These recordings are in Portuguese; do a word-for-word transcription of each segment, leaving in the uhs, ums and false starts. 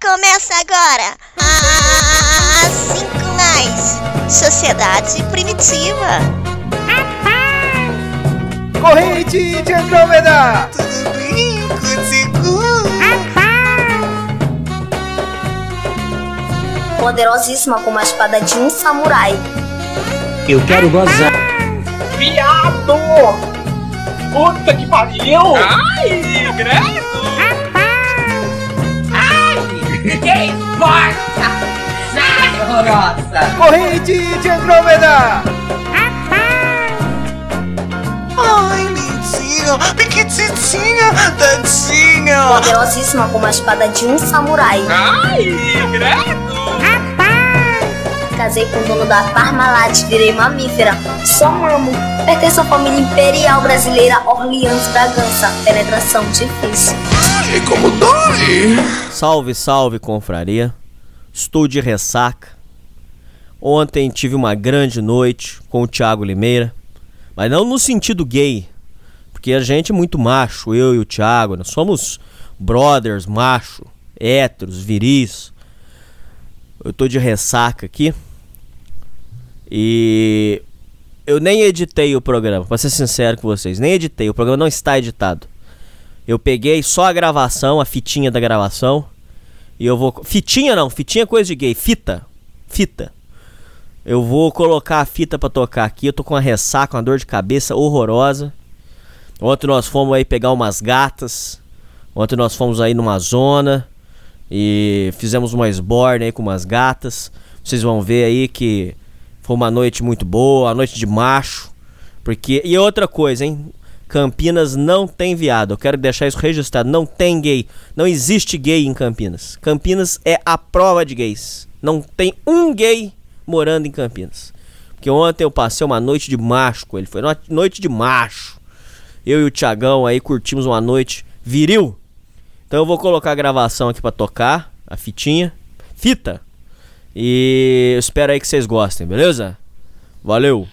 Começa agora a cinco mais Sociedade Primitiva. Corrente de Andrômeda. Tudo bem contigo? Poderosíssima como a espada de um samurai. Eu quero gozar. Viado! Puta que pariu! Ai, credo! Ai, que importa? Sai, horrorosa! Corrente de Andrômeda. Ai, lindinho, piquititinha, tadinha. Poderosíssima como a espada de um samurai. Ai, credo! Casei com o dono da Parmalat, virei mamífera. Só mamo. Pertenço à família imperial brasileira Orleans Bragança. Penetração difícil. Ai, como dói! Salve, salve, confraria. Estou de ressaca. Ontem tive uma grande noite com o Thiago Limeira. Mas não no sentido gay. Porque a gente é muito macho, eu e o Thiago. Nós somos brothers, macho, héteros, viris. Eu tô de ressaca aqui. E eu nem editei o programa, pra ser sincero com vocês. Nem editei, o programa não está editado. Eu peguei só a gravação, a fitinha da gravação. E eu vou... Fitinha não, fitinha é coisa de gay. Fita, fita. Eu vou colocar a fita pra tocar aqui. Eu tô com uma ressaca, uma dor de cabeça horrorosa. Ontem nós fomos aí pegar umas gatas. Ontem nós fomos aí numa zona e fizemos uma esborne aí com umas gatas. Vocês vão ver aí que foi uma noite muito boa, uma noite de macho. Porque... E outra coisa, hein? Campinas não tem viado. Eu quero deixar isso registrado. Não tem gay. Não existe gay em Campinas. Campinas é a prova de gays. Não tem um gay morando em Campinas. Porque ontem eu passei uma noite de macho com ele. Foi uma noite de macho. Eu e o Thiagão aí curtimos uma noite viril. Então eu vou colocar a gravação aqui pra tocar. A fitinha. Fita. E eu espero aí que vocês gostem, beleza? Valeu!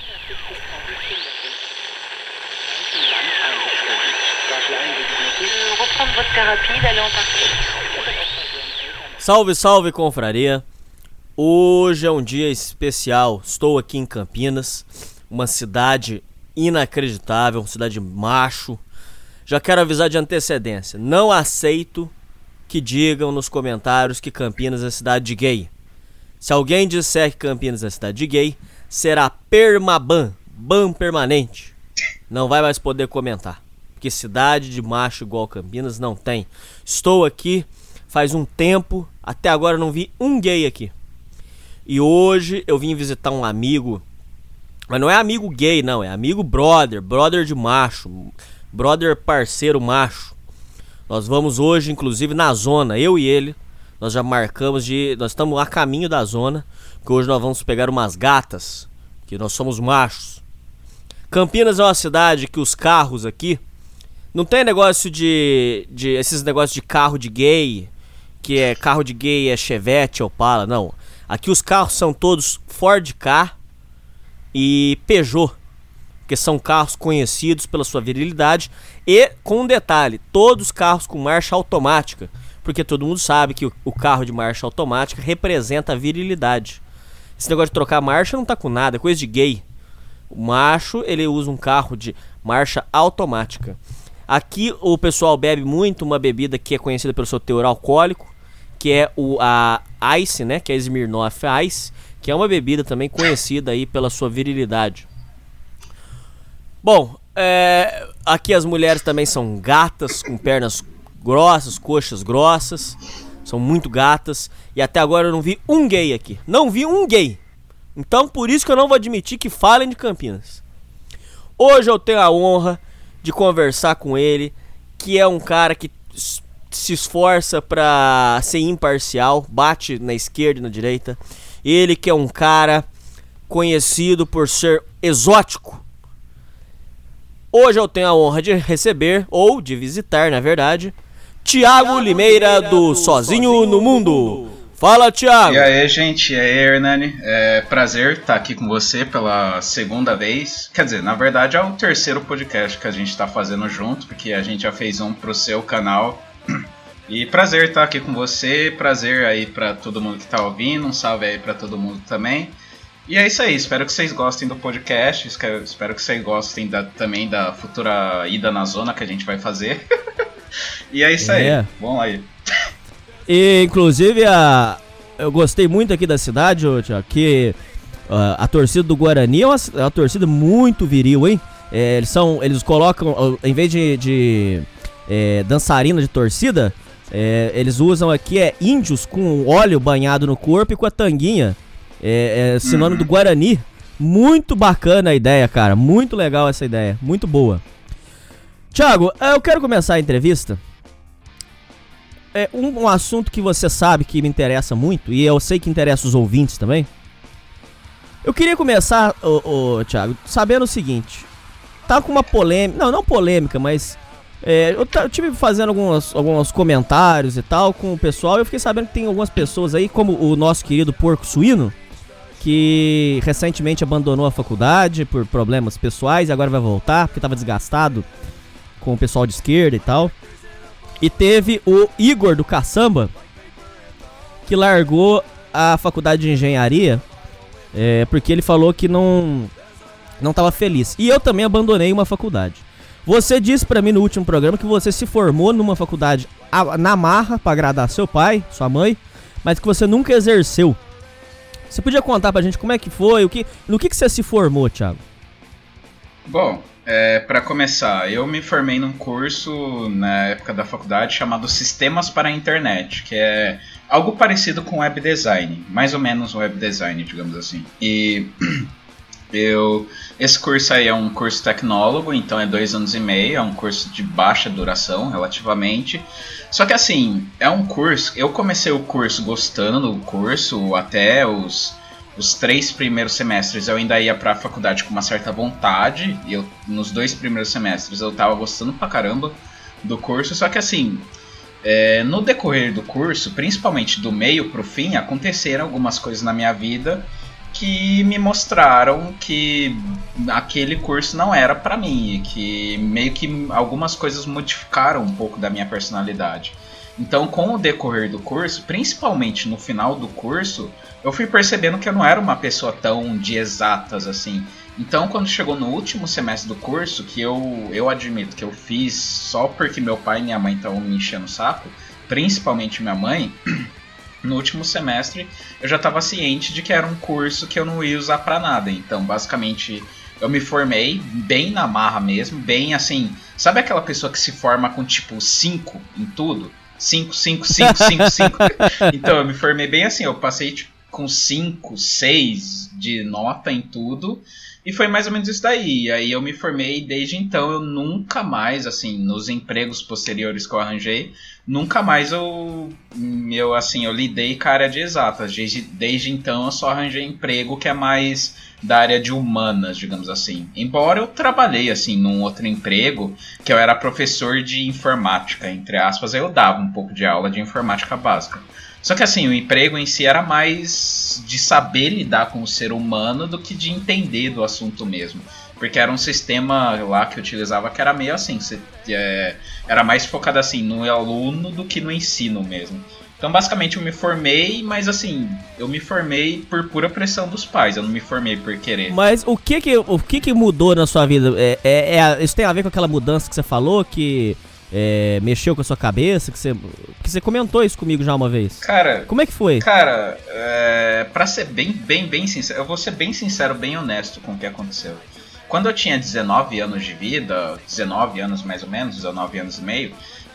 Salve, salve, confraria! Hoje é um dia especial. Estou aqui em Campinas, uma cidade inacreditável, uma cidade macho. Já quero avisar de antecedência: não aceito que digam nos comentários que Campinas é cidade de gay. Se alguém disser que Campinas é cidade de gay, será permaban, ban permanente. Não vai mais poder comentar, porque cidade de macho igual Campinas não tem. Estou aqui faz um tempo, até agora não vi um gay aqui. E hoje eu vim visitar um amigo, mas não é amigo gay não, é amigo brother, brother de macho, brother parceiro macho. Nós vamos hoje inclusive na zona, eu e ele. Nós já marcamos de... Nós estamos a caminho da zona, porque hoje nós vamos pegar umas gatas, que nós somos machos. Campinas é uma cidade que os carros aqui... Não tem negócio de... de esses negócios de carro de gay, que é carro de gay é Chevette, Opala, não. Aqui os carros são todos Ford Ka e Peugeot, que são carros conhecidos pela sua virilidade. E, com um detalhe, todos carros com marcha automática. Porque todo mundo sabe que o carro de marcha automática representa a virilidade. Esse negócio de trocar marcha não tá com nada, é coisa de gay. O macho, ele usa um carro de marcha automática. Aqui o pessoal bebe muito uma bebida que é conhecida pelo seu teor alcoólico, que é o, a Ice, né? Que é a Smirnoff Ice, que é uma bebida também conhecida aí pela sua virilidade. Bom, é, aqui as mulheres também são gatas, com pernas grossas, coxas grossas, são muito gatas. E até agora eu não vi um gay aqui. Não vi um gay. Então por isso que eu não vou admitir que falem de Campinas. Hoje eu tenho a honra de conversar com ele, que é um cara que se esforça pra ser imparcial, bate na esquerda e na direita. Ele que é um cara conhecido por ser exótico. Hoje eu tenho a honra de receber, ou de visitar na verdade, Thiago Limeira do Sozinho no Mundo. Fala, Thiago! E aí, gente, e aí, Hernani? É prazer estar aqui com você pela segunda vez. Quer dizer, na verdade é o terceiro podcast que a gente está fazendo junto, porque a gente já fez um pro seu canal E prazer estar aqui com você, prazer aí pra todo mundo que tá ouvindo, um salve aí pra todo mundo também. E é isso aí, espero que vocês gostem do podcast, espero que vocês gostem da, também da futura ida na zona que a gente vai fazer. E é isso é. aí, vamos aí. E inclusive a, eu gostei muito aqui da cidade, ô, Thiago, que uh, a torcida do Guarani é uma, é uma torcida muito viril, hein? É, eles, são, eles colocam, em vez de, de é, dançarina de torcida, é, eles usam aqui é, índios com óleo banhado no corpo e com a tanguinha. É, é sinônimo Uhum. do Guarani. Muito bacana a ideia, cara. Muito legal essa ideia. Muito boa. Thiago, eu quero começar a entrevista. É um, um assunto que você sabe que me interessa muito. E eu sei que interessa os ouvintes também. Eu queria começar, ô, ô, Thiago, sabendo o seguinte. Tá com uma polêmica. Não, não polêmica, mas é, eu, t- eu tive fazendo alguns, alguns comentários e tal com o pessoal. E eu fiquei sabendo que tem algumas pessoas aí, como o nosso querido Porco Suíno, que recentemente abandonou a faculdade por problemas pessoais e agora vai voltar, porque estava desgastado com o pessoal de esquerda e tal. E teve o Igor do Caçamba, que largou a faculdade de engenharia, é, porque ele falou que não não estava feliz. E eu também abandonei uma faculdade. Você disse pra mim no último programa que você se formou numa faculdade na marra pra agradar seu pai, sua mãe, mas que você nunca exerceu. Você podia contar pra gente como é que foi, o que, no que, que você se formou, Thiago? Bom, é, para começar, eu me formei num curso na época da faculdade chamado Sistemas para a Internet, que é algo parecido com web design, mais ou menos web design, digamos assim. E eu, esse curso aí é um curso tecnólogo, então é dois anos e meio, é um curso de baixa duração relativamente. Só que assim, é um curso, eu comecei o curso gostando do curso, até os, os três primeiros semestres eu ainda ia pra faculdade com uma certa vontade, e eu, nos dois primeiros semestres eu tava gostando pra caramba do curso, só que assim, é, no decorrer do curso, principalmente do meio pro fim, aconteceram algumas coisas na minha vida que me mostraram que aquele curso não era pra mim, e que meio que algumas coisas modificaram um pouco da minha personalidade. Então, com o decorrer do curso, principalmente no final do curso, eu fui percebendo que eu não era uma pessoa tão de exatas assim. Então, quando chegou no último semestre do curso, que eu, eu admito que eu fiz só porque meu pai e minha mãe estavam me enchendo o saco, principalmente minha mãe, no último semestre eu já estava ciente de que era um curso que eu não ia usar pra nada. Então, basicamente, eu me formei bem na marra mesmo, bem assim... Sabe aquela pessoa que se forma com tipo cinco em tudo? cinco, cinco, cinco, cinco, cinco. Então, eu me formei bem assim, eu passei tipo, com cinco, seis de nota em tudo. E foi mais ou menos isso daí. E aí eu me formei, desde então eu nunca mais, assim, nos empregos posteriores que eu arranjei, nunca mais eu, eu assim, eu lidei com a área de exatas. Desde, desde então eu só arranjei emprego que é mais da área de humanas, digamos assim. Embora eu trabalhei, assim, num outro emprego, que eu era professor de informática, entre aspas, eu dava um pouco de aula de informática básica. Só que assim, o emprego em si era mais de saber lidar com o ser humano do que de entender do assunto mesmo. Porque era um sistema lá que eu utilizava que era meio assim, você, é, era mais focado assim no aluno do que no ensino mesmo. Então basicamente eu me formei, mas assim, eu me formei por pura pressão dos pais, eu não me formei por querer. Mas o que que, o que, que mudou na sua vida? É, é, é, isso tem a ver com aquela mudança que você falou, que... É, mexeu com a sua cabeça, que você, que você comentou isso comigo já uma vez. Cara, como é que foi? Cara, é, pra ser bem, bem, bem sincero, eu vou ser bem sincero, bem honesto com o que aconteceu. Quando eu tinha dezenove anos de vida, dezenove anos mais ou menos, dezenove anos e meio,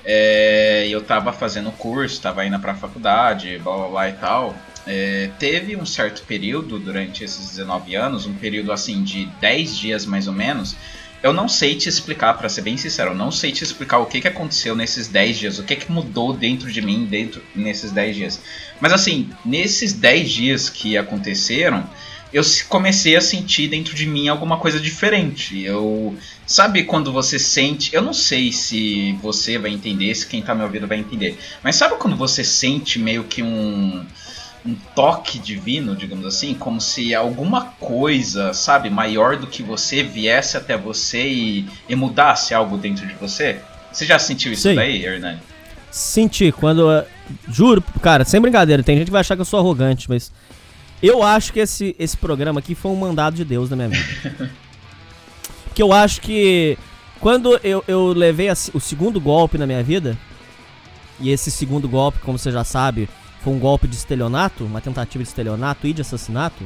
é, eu tava fazendo curso, tava indo pra faculdade, blá blá blá e tal. É, teve um certo período durante esses dezenove anos, um período assim de dez dias mais ou menos. Eu não sei te explicar, pra ser bem sincero, eu não sei te explicar o que, que aconteceu nesses dez dias, o que, que mudou dentro de mim dentro, nesses dez dias. Mas assim, nesses dez dias que aconteceram, eu comecei a sentir dentro de mim alguma coisa diferente. Eu, sabe quando você sente, eu não sei se você vai entender, se quem tá me ouvindo vai entender, mas sabe quando você sente meio que um... um toque divino, digamos assim, como se alguma coisa, sabe, maior do que você viesse até você e, e mudasse algo dentro de você? Você já sentiu isso Sim. daí, Hernani? Senti, quando... Juro, cara, sem brincadeira, tem gente que vai achar que eu sou arrogante, mas... Eu acho que esse, esse programa aqui foi um mandado de Deus na minha vida. Porque eu acho que... Quando eu, eu levei a, o segundo golpe na minha vida... E esse segundo golpe, como você já sabe... Foi um golpe de estelionato, uma tentativa de estelionato e de assassinato.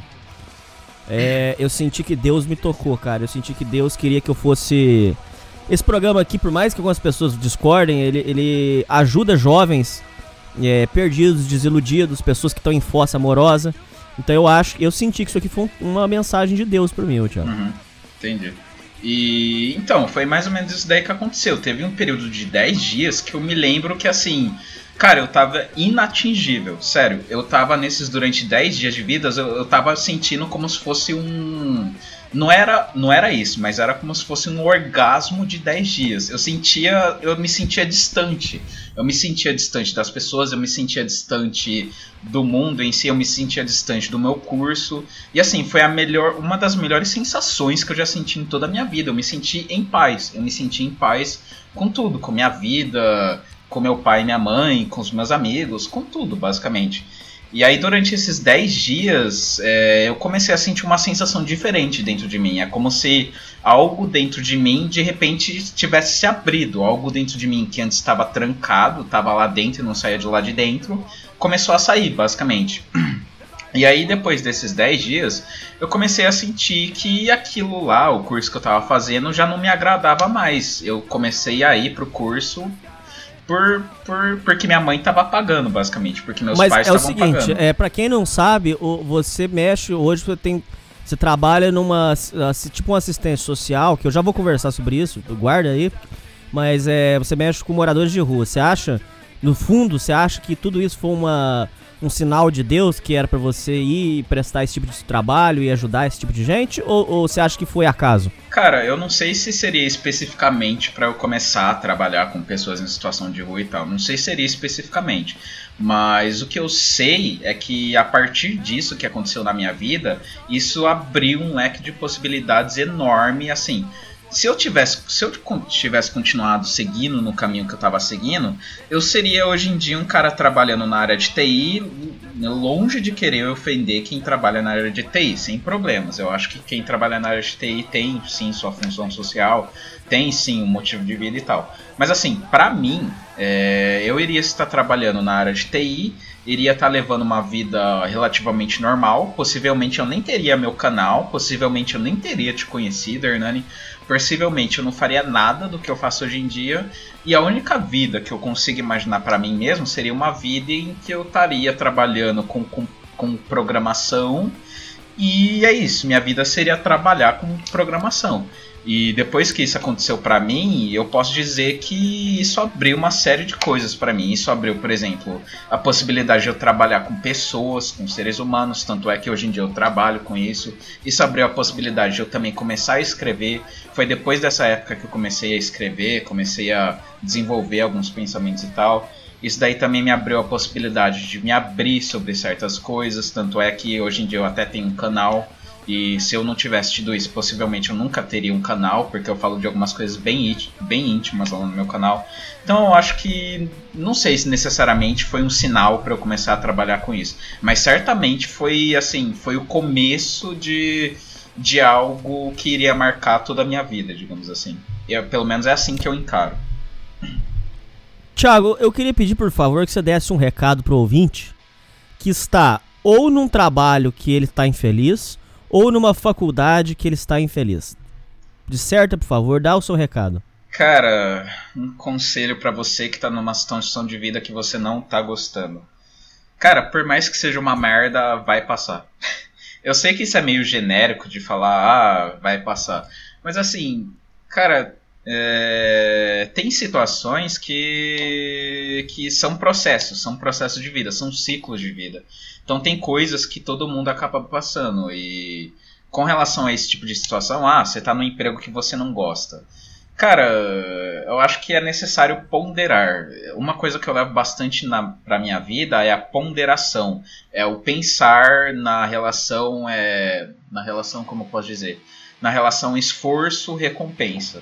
É, eu senti que Deus me tocou, cara. Eu senti que Deus queria que eu fosse... Esse programa aqui, por mais que algumas pessoas discordem, ele, ele ajuda jovens é, perdidos, desiludidos, pessoas que estão em fossa amorosa. Então eu acho, eu senti que isso aqui foi uma mensagem de Deus pra mim, Thiago. Uhum, entendi. E então, foi mais ou menos isso daí que aconteceu. Teve um período de dez dias que eu me lembro que assim... Cara, eu tava inatingível, sério. Eu tava nesses, durante dez dias de vida, eu, eu tava sentindo como se fosse um... Não era, não era isso, mas era como se fosse um orgasmo de dez dias. Eu sentia, eu me sentia distante. Eu me sentia distante das pessoas, eu me sentia distante do mundo em si, eu me sentia distante do meu curso. E assim, foi a melhor, uma das melhores sensações que eu já senti em toda a minha vida. Eu me senti em paz, eu me senti em paz com tudo, com minha vida... com meu pai e minha mãe, com os meus amigos, com tudo, basicamente. E aí, durante esses dez dias, é, eu comecei a sentir uma sensação diferente dentro de mim. É como se algo dentro de mim, de repente, tivesse se abrido. Algo dentro de mim que antes estava trancado, estava lá dentro e não saía de lá de dentro, começou a sair, basicamente. E aí, depois desses dez dias, eu comecei a sentir que aquilo lá, o curso que eu estava fazendo, já não me agradava mais. Eu comecei a ir pro curso... Por, por, porque minha mãe tava pagando, basicamente. Porque meus Mas pais é o estavam seguinte, pagando. é, pra quem não sabe, o, você mexe, hoje você tem. Você trabalha numa. Tipo uma assistência social, que eu já vou conversar sobre isso, guarda aí. Mas é, você mexe com moradores de rua. Você acha, no fundo, você acha que tudo isso foi uma, um sinal de Deus que era pra você ir prestar esse tipo de trabalho e ajudar esse tipo de gente? Ou, ou você acha que foi acaso? Cara, eu não sei se seria especificamente pra eu começar a trabalhar com pessoas em situação de rua e tal. Não sei se seria especificamente. Mas o que eu sei é que a partir disso que aconteceu na minha vida, isso abriu um leque de possibilidades enorme, assim... Se eu, tivesse, se eu tivesse continuado seguindo no caminho que eu estava seguindo, eu seria hoje em dia um cara trabalhando na área de T I, longe de querer ofender quem trabalha na área de T I, sem problemas. Eu acho que quem trabalha na área de T I tem sim sua função social, tem sim um motivo de vida e tal. Mas assim, pra mim, é, eu iria estar trabalhando na área de T I, iria estar levando uma vida relativamente normal, possivelmente eu nem teria meu canal, possivelmente eu nem teria te conhecido, Hernani. Possivelmente eu não faria nada do que eu faço hoje em dia. E a única vida que eu consigo imaginar para mim mesmo seria uma vida em que eu estaria trabalhando com, com, com programação. E é isso, minha vida seria trabalhar com programação. E depois que isso aconteceu pra mim, eu posso dizer que isso abriu uma série de coisas pra mim. Isso abriu, por exemplo, a possibilidade de eu trabalhar com pessoas, com seres humanos. Tanto é que hoje em dia eu trabalho com isso. Isso abriu a possibilidade de eu também começar a escrever. Foi depois dessa época que eu comecei a escrever, comecei a desenvolver alguns pensamentos e tal. Isso daí também me abriu a possibilidade de me abrir sobre certas coisas. Tanto é que hoje em dia eu até tenho um canal. E se eu não tivesse tido isso, possivelmente eu nunca teria um canal, porque eu falo de algumas coisas bem, bem íntimas lá no meu canal. Então eu acho que, não sei se necessariamente foi um sinal para eu começar a trabalhar com isso. Mas certamente foi assim, foi o começo de, de algo que iria marcar toda a minha vida, digamos assim. E pelo menos é assim que eu encaro. Thiago, eu queria pedir por favor que você desse um recado pro ouvinte que está ou num trabalho que ele está infeliz, ou numa faculdade que ele está infeliz. Disserta, por favor, dá o seu recado. Cara, um conselho pra você que tá numa situação de vida que você não tá gostando. Cara, por mais que seja uma merda, vai passar. Eu sei que isso é meio genérico de falar, ah, vai passar. Mas assim, cara, é... tem situações que... que são processos, são processos de vida, são ciclos de vida. Então tem coisas que todo mundo acaba passando. E com relação a esse tipo de situação, ah, você tá num emprego que você não gosta. Cara, eu acho que é necessário ponderar. Uma coisa que eu levo bastante na, pra minha vida é a ponderação. É o pensar na relação, é, na relação, como eu posso dizer? Na relação esforço-recompensa.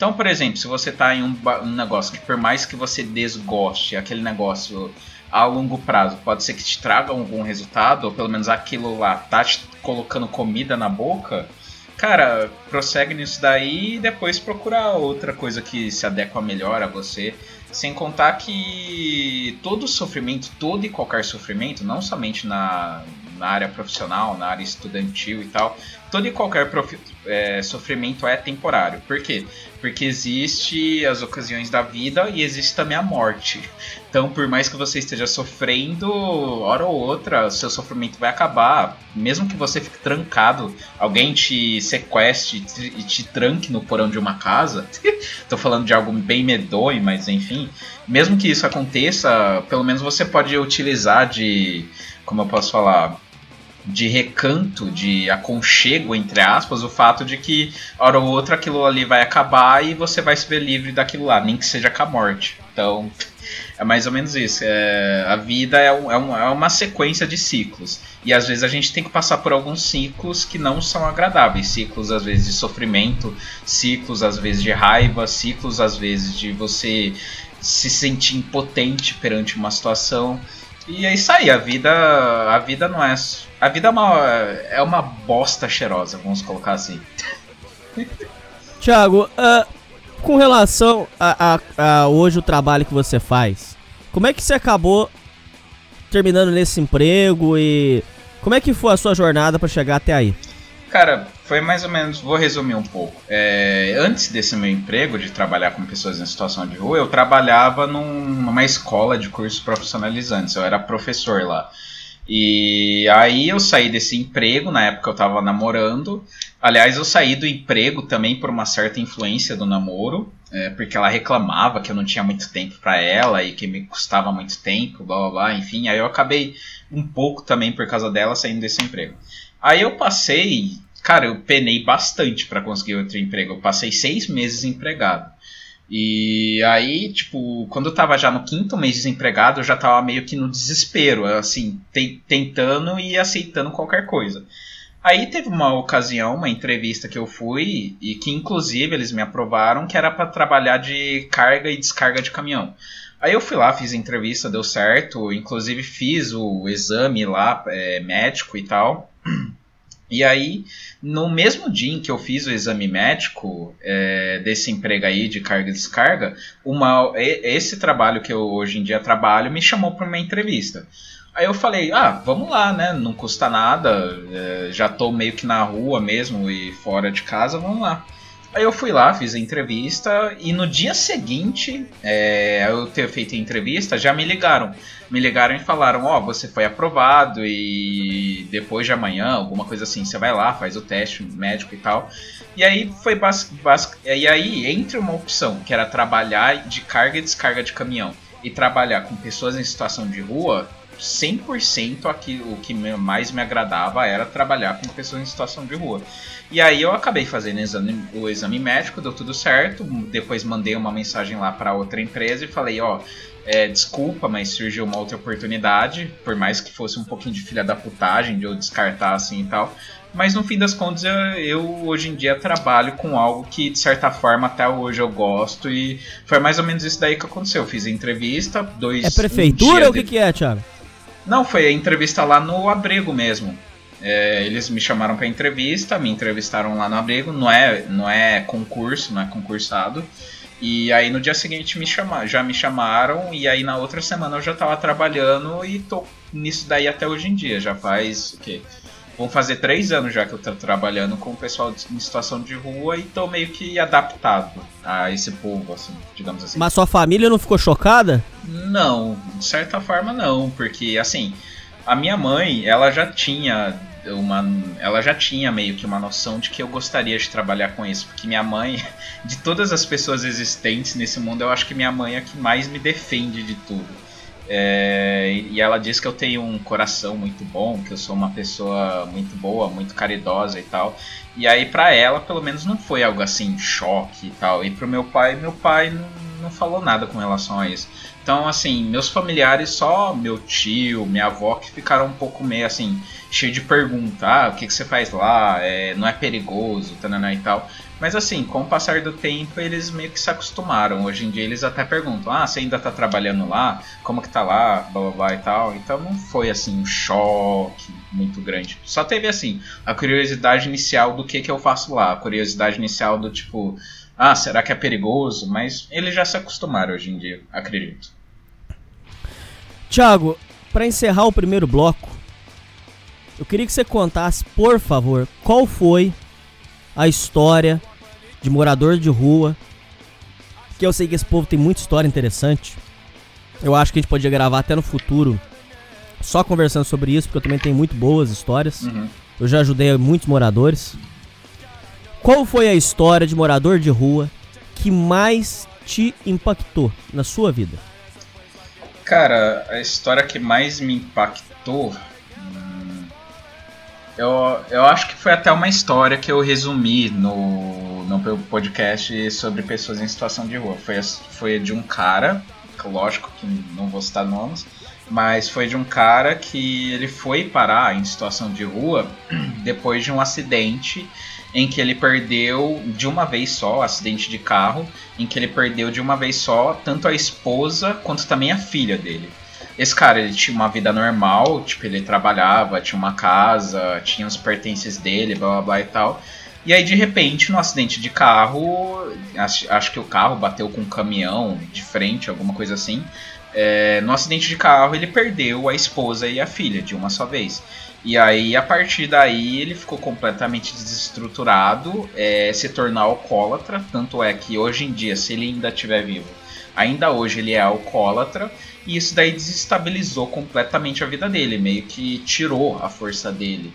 Então, por exemplo, se você tá em um, um negócio que por mais que você desgoste, aquele negócio a longo prazo pode ser que te traga algum resultado, ou pelo menos aquilo lá tá te colocando comida na boca, cara, prossegue nisso daí e depois procura outra coisa que se adequa melhor a você. Sem contar que todo sofrimento, todo e qualquer sofrimento, não somente na, na área profissional, na área estudantil e tal, todo e qualquer profi- é, sofrimento é temporário. Por quê? Porque existe as ocasiões da vida e existe também a morte. Então, por mais que você esteja sofrendo, hora ou outra, seu sofrimento vai acabar. Mesmo que você fique trancado, alguém te sequestre e te tranque no porão de uma casa. Tô falando de algo bem medonho, mas enfim. Mesmo que isso aconteça, pelo menos você pode utilizar de, como eu posso falar, de recanto, de aconchego, entre aspas, o fato de que, hora ou outra, aquilo ali vai acabar e você vai se ver livre daquilo lá, nem que seja com a morte. Então, é mais ou menos isso. É, a vida é, um, é, um, é uma sequência de ciclos. E às vezes a gente tem que passar por alguns ciclos que não são agradáveis. Ciclos, às vezes, de sofrimento, ciclos, às vezes, de raiva, ciclos, às vezes, de você se sentir impotente perante uma situação. E é isso aí, a vida, a vida não é... A vida é uma, é uma bosta cheirosa, vamos colocar assim. Thiago, uh, com relação a, a, a hoje o trabalho que você faz, como é que você acabou terminando nesse emprego e como é que foi a sua jornada para chegar até aí? Cara, foi mais ou menos, vou resumir um pouco. É, antes desse meu emprego de trabalhar com pessoas em situação de rua, eu trabalhava num, numa escola de cursos profissionalizantes, eu era professor lá. E aí eu saí desse emprego, na época eu tava namorando. Aliás, eu saí do emprego também por uma certa influência do namoro, é, porque ela reclamava que eu não tinha muito tempo pra ela e que me custava muito tempo, blá blá blá, enfim. Aí eu acabei um pouco também por causa dela saindo desse emprego. Aí eu passei, cara, eu penei bastante pra conseguir outro emprego. Eu passei seis meses empregado. E aí, tipo, quando eu tava já no quinto mês desempregado, eu já tava meio que no desespero, assim, te- tentando e aceitando qualquer coisa. Aí teve uma ocasião, uma entrevista que eu fui, e que inclusive eles me aprovaram, que era pra trabalhar de carga e descarga de caminhão. Aí eu fui lá, fiz a entrevista, deu certo, inclusive fiz o exame lá, é, médico e tal. E aí, no mesmo dia em que eu fiz o exame médico é, desse emprego aí de carga e descarga, uma, esse trabalho que eu hoje em dia trabalho me chamou para uma entrevista. Aí eu falei, ah, vamos lá, né? Não custa nada, é, já tô meio que na rua mesmo e fora de casa, vamos lá. Aí eu fui lá, fiz a entrevista e no dia seguinte, é, eu ter feito a entrevista, já me ligaram. Me ligaram e falaram, ó, oh, você foi aprovado e depois de amanhã, alguma coisa assim, você vai lá, faz o teste médico e tal. E aí foi basic, basic, e aí entre uma opção, que era trabalhar de carga e descarga de caminhão, e trabalhar com pessoas em situação de rua, cem por cento aqui, o que mais me agradava era trabalhar com pessoas em situação de rua. E aí eu acabei fazendo o exame, o exame médico, deu tudo certo. Depois mandei uma mensagem lá para outra empresa e falei, ó, é, desculpa, mas surgiu uma outra oportunidade, por mais que fosse um pouquinho de filha da putagem, de eu descartar assim e tal. Mas no fim das contas eu, eu hoje em dia trabalho com algo que de certa forma até hoje eu gosto. E foi mais ou menos isso daí que aconteceu. Eu fiz a entrevista, dois... É prefeitura um ou o que, que é, Thiago? Não, foi a entrevista lá no Abrego mesmo. É, eles me chamaram para entrevista, me entrevistaram lá no Abrego, não é, não é concurso, não é concursado. E aí no dia seguinte me chama, já me chamaram e aí na outra semana eu já estava trabalhando e tô nisso daí até hoje em dia. Já faz o quê? Vão fazer três anos já que eu tô trabalhando com o pessoal em situação de rua e tô meio que adaptado a esse povo, assim, digamos assim. Mas sua família não ficou chocada? Não, de certa forma não, porque assim, a minha mãe, ela já tinha uma, ela já tinha meio que uma noção de que eu gostaria de trabalhar com isso, porque minha mãe, de todas as pessoas existentes nesse mundo, eu acho que minha mãe é a que mais me defende de tudo. É, e ela diz que eu tenho um coração muito bom, que eu sou uma pessoa muito boa, muito caridosa e tal. E aí pra ela, pelo menos, não foi algo assim, choque e tal. E pro meu pai, meu pai não, não falou nada com relação a isso. Então, assim, meus familiares, só meu tio, minha avó, que ficaram um pouco meio assim, cheio de perguntas. Ah, o que, que você faz lá? É, não é perigoso, tanana e tal. Mas assim, com o passar do tempo, eles meio que se acostumaram. Hoje em dia eles até perguntam, ah, você ainda tá trabalhando lá? Como que tá lá? Blá blá blá e tal. Então não foi assim um choque muito grande. Só teve assim, a curiosidade inicial do que que eu faço lá. A curiosidade inicial do tipo, ah, será que é perigoso? Mas eles já se acostumaram hoje em dia, acredito. Thiago, pra encerrar o primeiro bloco, eu queria que você contasse, por favor, qual foi a história de morador de rua, que eu sei que esse povo tem muita história interessante. Eu acho que a gente podia gravar até no futuro só conversando sobre isso, porque eu também tenho muito boas histórias. Uhum. Eu já ajudei muitos moradores. Qual foi a história de morador de rua que mais te impactou na sua vida? Cara, a história que mais me impactou, hum, eu, eu acho que foi até uma história que eu resumi no, no meu podcast sobre pessoas em situação de rua. Foi, foi de um cara, lógico que não vou citar nomes, mas foi de um cara que ele foi parar em situação de rua depois de um acidente em que ele perdeu de uma vez só, acidente de carro, em que ele perdeu de uma vez só tanto a esposa quanto também a filha dele. Esse cara, ele tinha uma vida normal, tipo, ele trabalhava, tinha uma casa, tinha os pertences dele, blá blá blá e tal. E aí, de repente, no acidente de carro, acho, acho que o carro bateu com um caminhão de frente, alguma coisa assim. É, no acidente de carro, ele perdeu a esposa e a filha de uma só vez. E aí, a partir daí, ele ficou completamente desestruturado, é, se tornou alcoólatra. Tanto é que hoje em dia, se ele ainda estiver vivo, ainda hoje ele é alcoólatra. E isso daí desestabilizou completamente a vida dele, meio que tirou a força dele.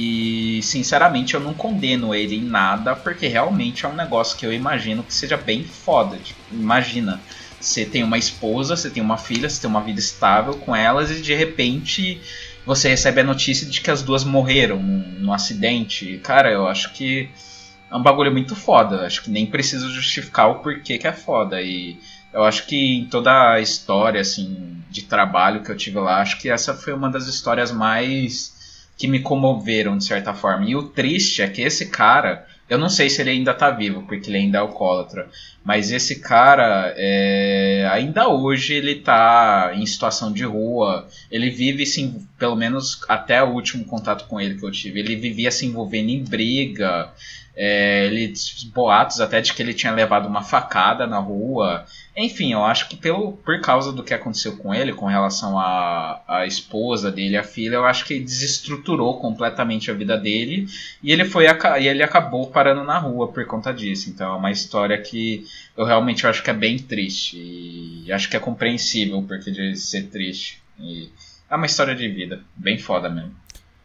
E, sinceramente, eu não condeno ele em nada, porque realmente é um negócio que eu imagino que seja bem foda. Tipo, imagina, você tem uma esposa, você tem uma filha, você tem uma vida estável com elas e de repente você recebe a notícia de que as duas morreram num acidente. Cara, eu acho que é um bagulho muito foda. Acho que nem preciso justificar o porquê que é foda. E eu acho que em toda a história assim, de trabalho que eu tive lá, acho que essa foi uma das histórias mais que me comoveram de certa forma. E o triste é que esse cara, eu não sei se ele ainda tá vivo, porque ele ainda é alcoólatra, mas esse cara, é, ainda hoje ele tá em situação de rua, ele vive, sim, pelo menos até o último contato com ele que eu tive, ele vivia se envolvendo em briga, é, ele, boatos até de que ele tinha levado uma facada na rua. Enfim, eu acho que pelo, por causa do que aconteceu com ele, com relação à, à esposa dele, a filha, eu acho que desestruturou completamente a vida dele e ele, foi, e ele acabou parando na rua por conta disso. Então é uma história que eu realmente acho que é bem triste e acho que é compreensível porque de ser triste. E é uma história de vida, bem foda mesmo.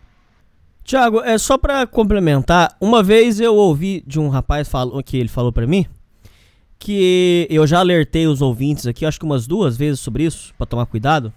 Thiago, é só pra complementar, uma vez eu ouvi de um rapaz falou, que ele falou pra mim, que eu já alertei os ouvintes aqui, acho que umas duas vezes sobre isso, pra tomar cuidado.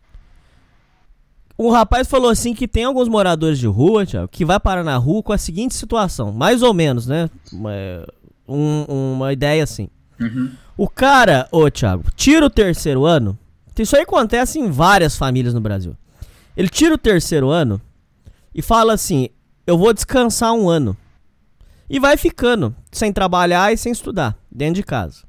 Um rapaz falou assim que tem alguns moradores de rua, Thiago, que vai parar na rua com a seguinte situação, mais ou menos, né? Uma, um, uma ideia assim. Uhum. O cara, ô Thiago, tira o terceiro ano, isso aí acontece em várias famílias no Brasil. Ele tira o terceiro ano e fala assim, eu vou descansar um ano. E vai ficando, sem trabalhar e sem estudar, dentro de casa.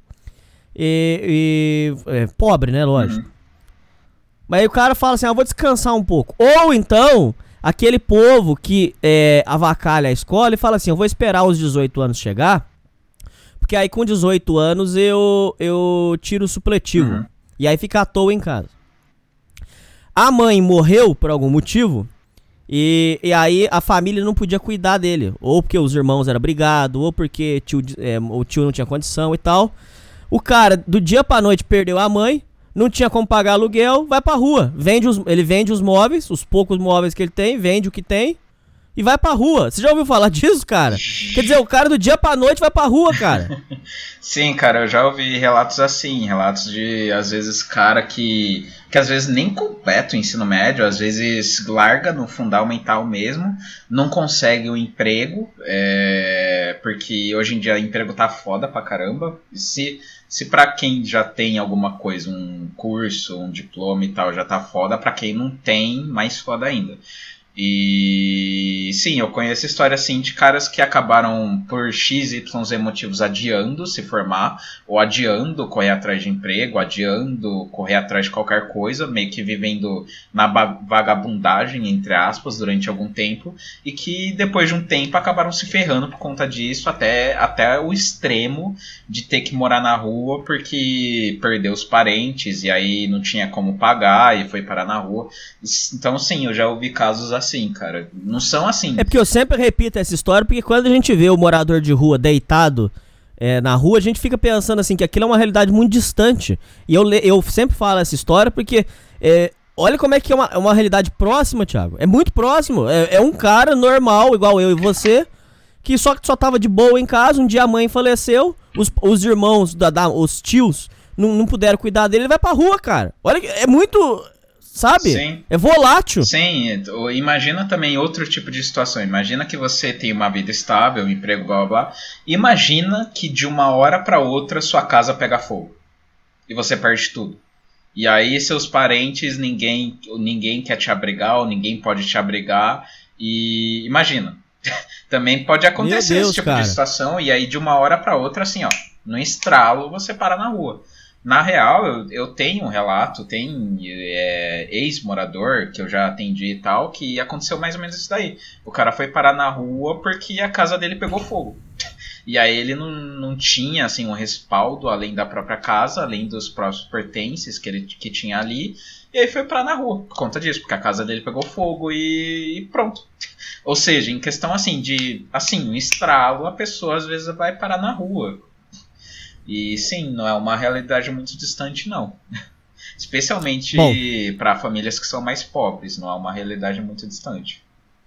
E, e é, pobre, né, lógico. Uhum. Mas aí o cara fala assim, ah, eu vou descansar um pouco. Ou então, aquele povo que é, avacalha a escola e fala assim, eu vou esperar os dezoito anos chegar, porque aí com dezoito anos eu, eu tiro o supletivo. Uhum. E aí fica à toa em casa. A mãe morreu por algum motivo, E, e aí a família não podia cuidar dele. Ou porque os irmãos eram brigados, ou porque tio, é, o tio não tinha condição e tal. O cara, do dia pra noite, perdeu a mãe, não tinha como pagar aluguel, vai pra rua. Vende os, ele vende os móveis, os poucos móveis que ele tem, vende o que tem e vai pra rua. Você já ouviu falar disso, cara? Quer dizer, o cara do dia pra noite vai pra rua, cara. Sim, cara, eu já ouvi relatos assim, relatos de, às vezes, cara que, que às vezes nem completa o ensino médio, às vezes larga no fundamental mesmo, não consegue um emprego, é, porque hoje em dia emprego tá foda pra caramba. Se, se pra quem já tem alguma coisa, um curso, um diploma e tal, já tá foda, pra quem não tem, mais foda ainda. E sim, eu conheço história assim de caras que acabaram por X Y Z motivos adiando se formar, ou adiando correr atrás de emprego, adiando correr atrás de qualquer coisa, meio que vivendo na vagabundagem, entre aspas, durante algum tempo, e que depois de um tempo acabaram se ferrando por conta disso, até, até o extremo de ter que morar na rua porque perdeu os parentes e aí não tinha como pagar e foi parar na rua. Então sim, eu já ouvi casos assim. Assim, cara, não são assim. É porque eu sempre repito essa história, porque quando a gente vê o morador de rua deitado é, na rua, a gente fica pensando assim, que aquilo é uma realidade muito distante. E eu, eu sempre falo essa história porque é, olha como é que é uma, uma realidade próxima, Thiago. É muito próximo. É, é um cara normal, igual eu e você, que só, só tava de boa em casa, um dia a mãe faleceu, os, os irmãos, da, da, os tios, não, não puderam cuidar dele, ele vai pra rua, cara. Olha, é muito... Sabe? Sim. É volátil. Sim, imagina também outro tipo de situação. Imagina que você tem uma vida estável, um emprego, blá blá blá. Imagina que de uma hora pra outra sua casa pega fogo. E você perde tudo. E aí seus parentes, ninguém, ninguém quer te abrigar, ou ninguém pode te abrigar. E imagina. Também pode acontecer Deus, esse tipo cara. de situação. E aí de uma hora pra outra, assim, ó, no estralo, você para na rua. Na real, eu, eu tenho um relato, tem é, ex-morador que eu já atendi e tal, que aconteceu mais ou menos isso daí. O cara foi parar na rua porque a casa dele pegou fogo. E aí ele não, não tinha assim, um respaldo além da própria casa, além dos próprios pertences que ele que tinha ali. E aí foi parar na rua por conta disso, porque a casa dele pegou fogo e, e pronto. Ou seja, em questão assim de assim, um estralo, a pessoa às vezes vai parar na rua. E sim, não é uma realidade muito distante, não. Especialmente para famílias que são mais pobres, não é uma realidade muito distante.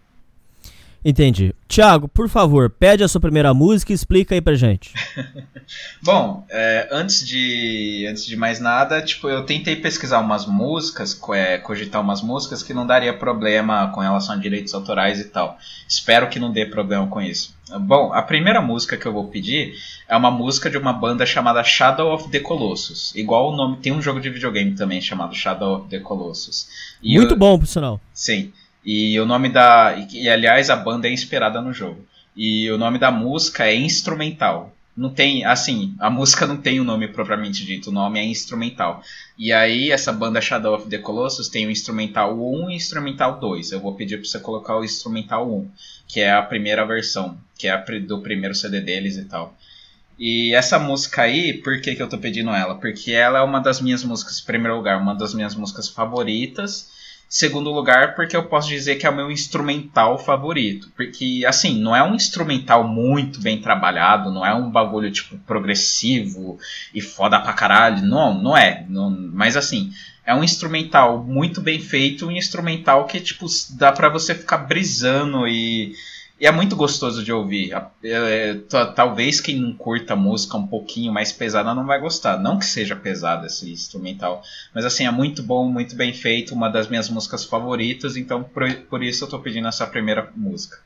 Entendi. Thiago, por favor, pede a sua primeira música e explica aí pra gente. Bom, é, antes, de, antes de mais nada, tipo, eu tentei pesquisar umas músicas, é, cogitar umas músicas que não daria problema com relação a direitos autorais e tal. Espero que não dê problema com isso. Bom, a primeira música que eu vou pedir é uma música de uma banda chamada Shadow of the Colossus. Igual o nome, tem um jogo de videogame também chamado Shadow of the Colossus. E Muito eu, bom, por sinal. Sim. E o nome da... E, e aliás, a banda é inspirada no jogo. E o nome da música é Instrumental. Não tem... Assim, a música não tem o um nome propriamente dito. O nome é Instrumental. E aí, essa banda Shadow of the Colossus tem o Instrumental um e o Instrumental dois. Eu vou pedir pra você colocar o Instrumental um, que é a primeira versão, que é a do primeiro C D deles e tal. E essa música aí, por que, que eu tô pedindo ela? Porque ela é uma das minhas músicas, em primeiro lugar, uma das minhas músicas favoritas. Segundo lugar, porque eu posso dizer que é o meu instrumental favorito. Porque, assim, não é um instrumental muito bem trabalhado, não é um bagulho, tipo, progressivo e foda pra caralho. Não, não é. Não, mas, assim, é um instrumental muito bem feito, um instrumental que, tipo, dá pra você ficar brisando e... E é muito gostoso de ouvir. É, talvez quem não curta música um pouquinho mais pesada não vai gostar. Não que seja pesado esse instrumental. Mas assim, é muito bom, muito bem feito. Uma das minhas músicas favoritas. Então por, por isso eu tô pedindo essa primeira música.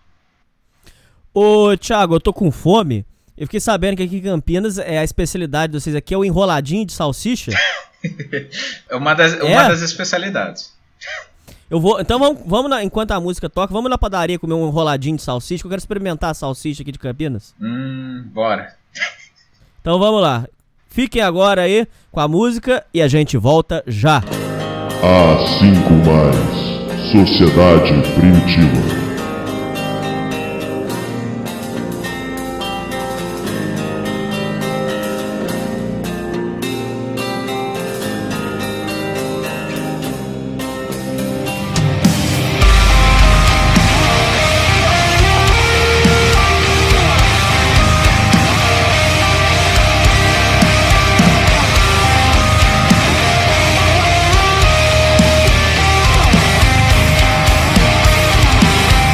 Ô Thiago, eu tô com fome. Eu fiquei sabendo que aqui em Campinas é a especialidade de vocês aqui é o enroladinho de salsicha. É uma das, é? uma das especialidades. Eu vou, então vamos, vamos na, enquanto a música toca, vamos na padaria comer um enroladinho de salsicha, que eu quero experimentar a salsicha aqui de Campinas. Hum, bora. Então vamos lá. Fiquem agora aí com a música e a gente volta já. A cinco mais, Sociedade Primitiva. We'll be right back.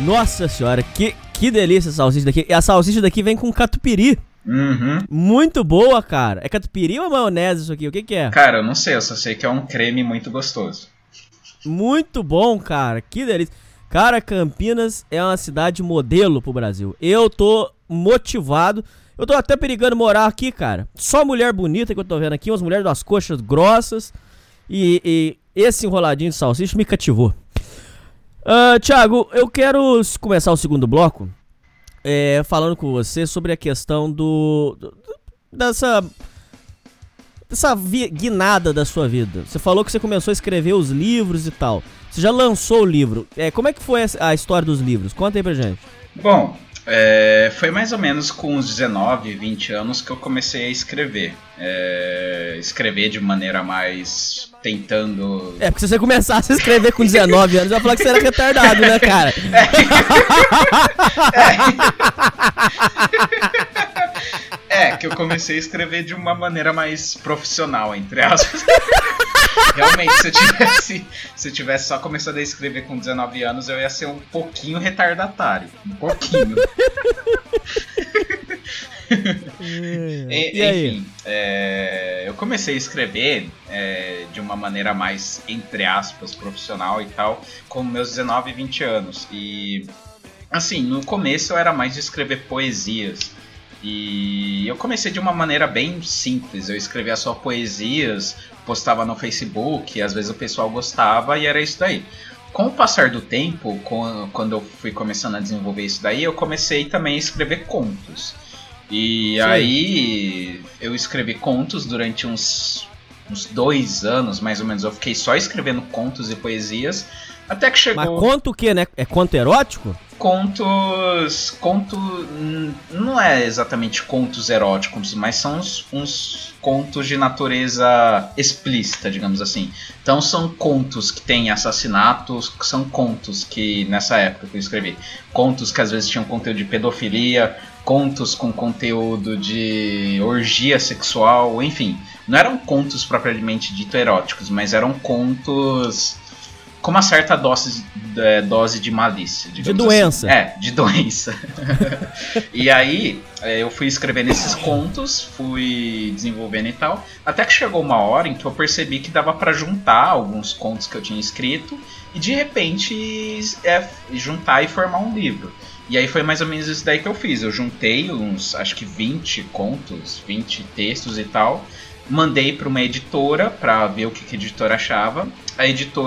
Nossa senhora, que, que delícia a salsicha daqui. E a salsicha daqui vem com catupiry. Uhum. Muito boa, cara. É catupiry ou maionese isso aqui? O que que é? Cara, eu não sei, eu só sei que é um creme muito gostoso. Muito bom, cara. Que delícia. Cara, Campinas é uma cidade modelo pro Brasil. Eu tô motivado. Eu tô até perigando morar aqui, cara. Só mulher bonita que eu tô vendo aqui. Umas mulheres das coxas grossas. E, e esse enroladinho de salsicha me cativou. Uh, Thiago, eu quero começar o segundo bloco é, falando com você sobre a questão do, do dessa dessa vi, guinada da sua vida. Você falou que você começou a escrever os livros e tal. Você já lançou o livro. É, como é que foi a história dos livros? Conta aí pra gente. Bom, é, foi mais ou menos com uns dezenove, vinte anos que eu comecei a escrever. É, escrever de maneira mais... tentando... É, porque se você começasse a escrever com dezenove anos, eu ia falar que você era retardado, né, cara? É. É, que eu comecei a escrever de uma maneira mais profissional, entre aspas. Realmente, se eu tivesse, se eu tivesse só começado a escrever com dezenove anos, eu ia ser um pouquinho retardatário. Um pouquinho. e, e aí? Enfim, é, eu comecei a escrever é, de uma maneira mais, entre aspas, profissional e tal, com meus dezenove, vinte anos. E, assim, no começo eu era mais de escrever poesias. E eu comecei de uma maneira bem simples. Eu escrevia só poesias, postava no Facebook, e às vezes o pessoal gostava e era isso daí. Com o passar do tempo, quando eu fui começando a desenvolver isso daí, eu comecei também a escrever contos. E Sim. aí eu escrevi contos durante uns, uns dois anos, mais ou menos. Eu fiquei só escrevendo contos e poesias, até que chegou... Mas conto o quê, né? É conto erótico? Contos... Conto... Não é exatamente contos eróticos, mas são uns, uns contos de natureza explícita, digamos assim. Então são contos que têm assassinatos, são contos que, nessa época que eu escrevi, contos que às vezes tinham conteúdo de pedofilia, contos com conteúdo de orgia sexual, enfim. Não eram contos propriamente dito eróticos, mas eram contos com uma certa dose, é, dose de malícia. De doença. Assim. É, de doença. E aí eu fui escrevendo esses contos, fui desenvolvendo e tal, até que chegou uma hora em que eu percebi que dava pra juntar alguns contos que eu tinha escrito e de repente é, juntar e formar um livro. E aí foi mais ou menos isso daí que eu fiz. Eu juntei uns, acho que vinte contos, vinte textos e tal. Mandei para uma editora para ver o que, que a editora achava. A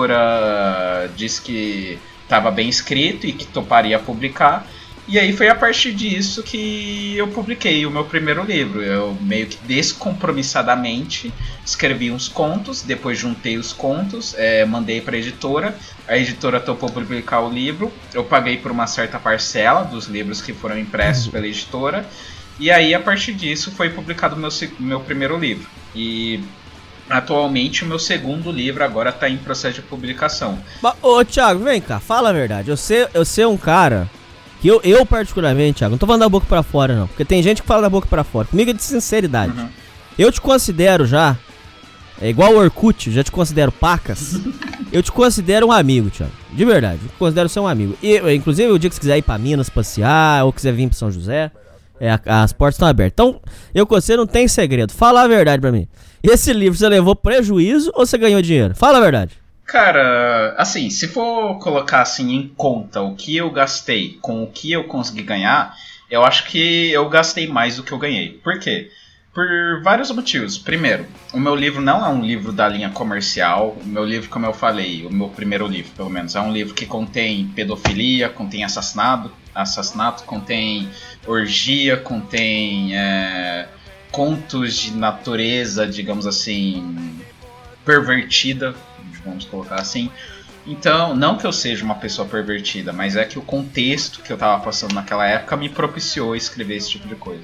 editora disse que estava bem escrito e que toparia publicar. E aí foi a partir disso que eu publiquei o meu primeiro livro. Eu meio que descompromissadamente escrevi uns contos, depois juntei os contos, é, mandei para a editora. A editora topou publicar o livro. Eu paguei por uma certa parcela dos livros que foram impressos pela editora. E aí, a partir disso, foi publicado o meu, meu primeiro livro. E atualmente o meu segundo livro agora está em processo de publicação. Ô, Thiago, vem cá, fala a verdade. Eu sei, eu sei um cara que eu, eu particularmente, Thiago, não tô falando da boca pra fora, não. Porque tem gente que fala da boca pra fora. Comigo é de sinceridade. Uhum. Eu te considero já, é igual o Orkut, já te considero pacas. Eu te considero um amigo, Thiago. De verdade, eu te considero ser um amigo. E, inclusive, o dia que você quiser ir pra Minas passear, ou quiser vir pra São José... É, as portas estão abertas. Então, eu com você não tem segredo. Fala a verdade pra mim. Esse livro você levou prejuízo ou você ganhou dinheiro? Fala a verdade. Cara, assim, se for colocar assim em conta o que eu gastei com o que eu consegui ganhar, eu acho que eu gastei mais do que eu ganhei. Por quê? Por vários motivos. Primeiro, o meu livro não é um livro da linha comercial. O meu livro, como eu falei, o meu primeiro livro, pelo menos, é um livro que contém pedofilia, contém assassinato, assassinato contém orgia, contém é, contos de natureza, digamos assim, pervertida, vamos colocar assim. Então, não que eu seja uma pessoa pervertida, mas é que o contexto que eu estava passando naquela época me propiciou escrever esse tipo de coisa.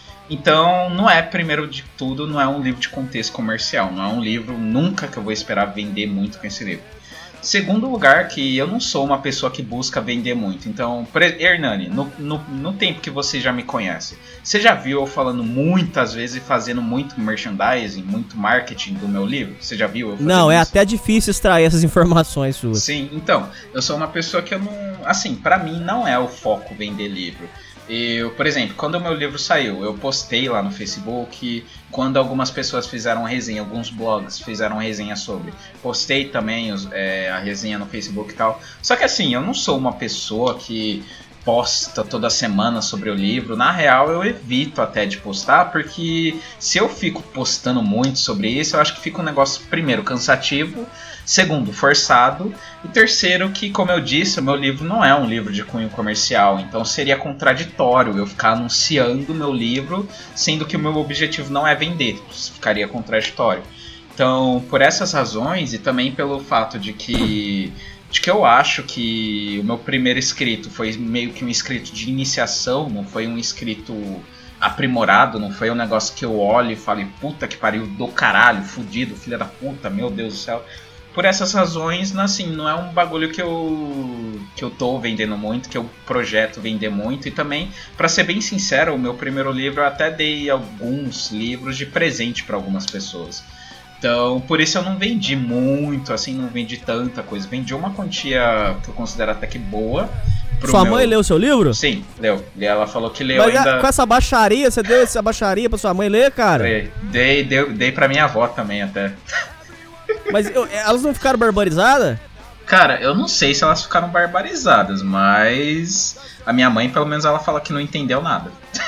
Então, não é, primeiro de tudo, não é um livro de contexto comercial, não é um livro nunca que eu vou esperar vender muito com esse livro. Segundo lugar, que eu não sou uma pessoa que busca vender muito. Então, Hernani, no, no, no tempo que você já me conhece, você já viu eu falando muitas vezes e fazendo muito merchandising, muito marketing do meu livro? Você já viu eu fazendo Não, é isso? até difícil extrair essas informações suas. Sim, então, eu sou uma pessoa que eu não... Assim, pra mim não é o foco vender livro. Eu, por exemplo, quando o meu livro saiu, eu postei lá no Facebook, quando algumas pessoas fizeram resenha, alguns blogs fizeram resenha sobre, postei também os, é, a resenha no Facebook e tal. Só que assim, eu não sou uma pessoa que posta toda semana sobre o livro. Na real, eu evito até de postar, porque se eu fico postando muito sobre isso, eu acho que fica um negócio, primeiro, cansativo, segundo, forçado, e terceiro, que, como eu disse, o meu livro não é um livro de cunho comercial, então seria contraditório eu ficar anunciando o meu livro, sendo que o meu objetivo não é vender, ficaria contraditório. Então, por essas razões, e também pelo fato de que de que eu acho que o meu primeiro escrito foi meio que um escrito de iniciação, não foi um escrito aprimorado, não foi um negócio que eu olho e falo, puta que pariu, do caralho, fudido, filha da puta, meu Deus do céu. Por essas razões, assim, não é um bagulho que eu que eu tô vendendo muito, que eu projeto vender muito. E também, pra ser bem sincero, o meu primeiro livro eu até dei alguns livros de presente pra algumas pessoas. Então, por isso eu não vendi muito, assim, não vendi tanta coisa. Vendi uma quantia que eu considero até que boa. Sua meu... mãe leu o seu livro? Sim, leu. E ela falou que leu. Mas ainda... com essa baixaria, você deu essa baixaria pra sua mãe ler, cara? Dei, dei, dei, dei pra minha avó também até. Mas eu, elas não ficaram barbarizadas? Cara, eu não sei se elas ficaram barbarizadas, mas a minha mãe, pelo menos, ela fala que não entendeu nada.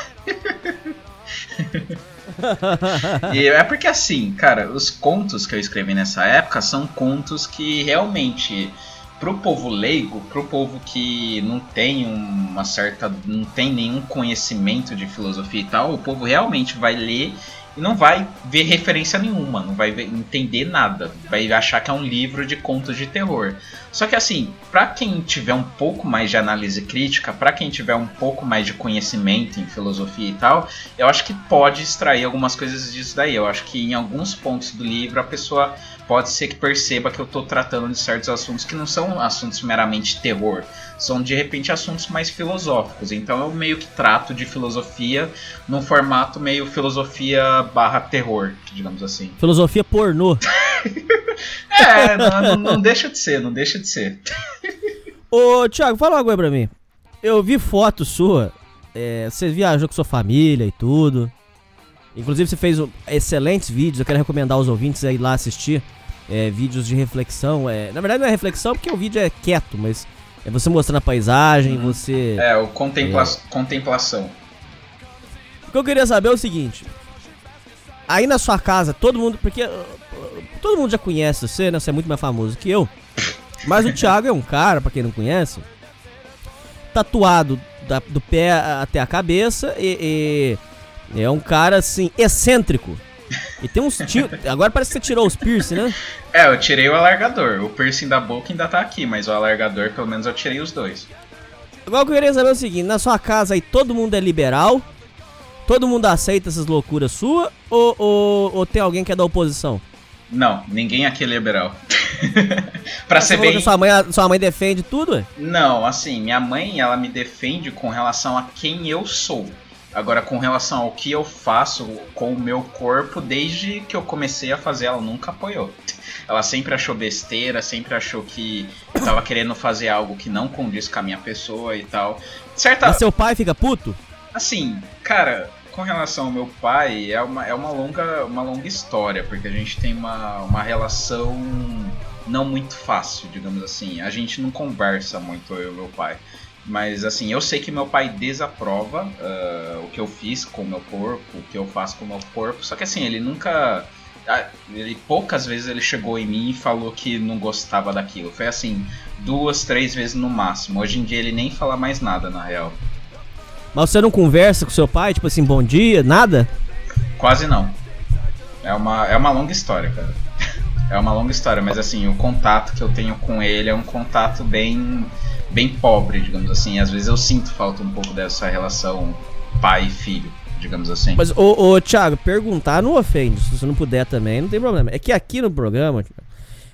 E é porque assim, cara, os contos que eu escrevi nessa época são contos que realmente, pro povo leigo, pro povo que não tem uma certa, não tem nenhum conhecimento de filosofia e tal, o povo realmente vai ler e não vai ver referência nenhuma, não vai ver, entender nada, vai achar que é um livro de contos de terror. Só que assim, pra quem tiver um pouco mais de análise crítica, pra quem tiver um pouco mais de conhecimento em filosofia e tal, eu acho que pode extrair algumas coisas disso daí. Eu acho que em alguns pontos do livro a pessoa pode ser que perceba que eu tô tratando de certos assuntos que não são assuntos meramente terror, são de repente assuntos mais filosóficos. Então eu meio que trato de filosofia num formato meio filosofia barra terror, digamos assim. Filosofia pornô. É, não, não, não deixa de ser, não deixa de ser. Ô, Thiago, fala uma coisa pra mim. Eu vi foto sua, é, você viajou com sua família e tudo. Inclusive você fez excelentes vídeos, eu quero recomendar aos ouvintes a ir lá assistir. É, vídeos de reflexão, é, na verdade não é reflexão porque o vídeo é quieto, mas é você mostrando a paisagem, uhum. você... É, o contempla- é. contemplação. O que eu queria saber é o seguinte, aí na sua casa, todo mundo, porque uh, todo mundo já conhece você, né, você é muito mais famoso que eu, mas o Thiago é um cara, pra quem não conhece, tatuado da, do pé até a cabeça e... e é um cara, assim, excêntrico. E tem uns... Tio... Agora parece que você tirou os piercing, né? É, eu tirei o alargador. O piercing da boca ainda tá aqui, mas o alargador, pelo menos, eu tirei os dois. Agora eu queria saber o seguinte, na sua casa aí todo mundo é liberal? Todo mundo aceita essas loucuras suas? Ou, ou, ou tem alguém que é da oposição? Não, ninguém aqui é liberal. Pra você ser bem... que sua mãe, sua mãe defende tudo, ué? Não, assim, minha mãe, ela me defende com relação a quem eu sou. Agora, com relação ao que eu faço com o meu corpo, desde que eu comecei a fazer, ela nunca apoiou. Ela sempre achou besteira, sempre achou que eu tava querendo fazer algo que não condiz com a minha pessoa e tal. Certa... Mas seu pai fica puto? Assim, cara, com relação ao meu pai, é uma, é uma, longa, uma longa história, porque a gente tem uma, uma relação não muito fácil, digamos assim. A gente não conversa muito, eu e meu pai. Mas assim, eu sei que meu pai desaprova uh, o que eu fiz com o meu corpo, o que eu faço com o meu corpo. Só que assim, ele nunca... Ele, poucas vezes ele chegou em mim e falou que não gostava daquilo. Foi assim, duas, três vezes no máximo. Hoje em dia ele nem fala mais nada, na real. Mas você não conversa com seu pai, tipo assim, bom dia, nada? Quase não. É uma, é uma longa história, cara. É uma longa história, mas assim, o contato que eu tenho com ele é um contato bem... bem pobre, digamos assim. Às vezes eu sinto falta um pouco dessa relação pai e filho, digamos assim. Mas, ô, ô Thiago, perguntar não ofende. Se você não puder também, não tem problema. É que aqui no programa,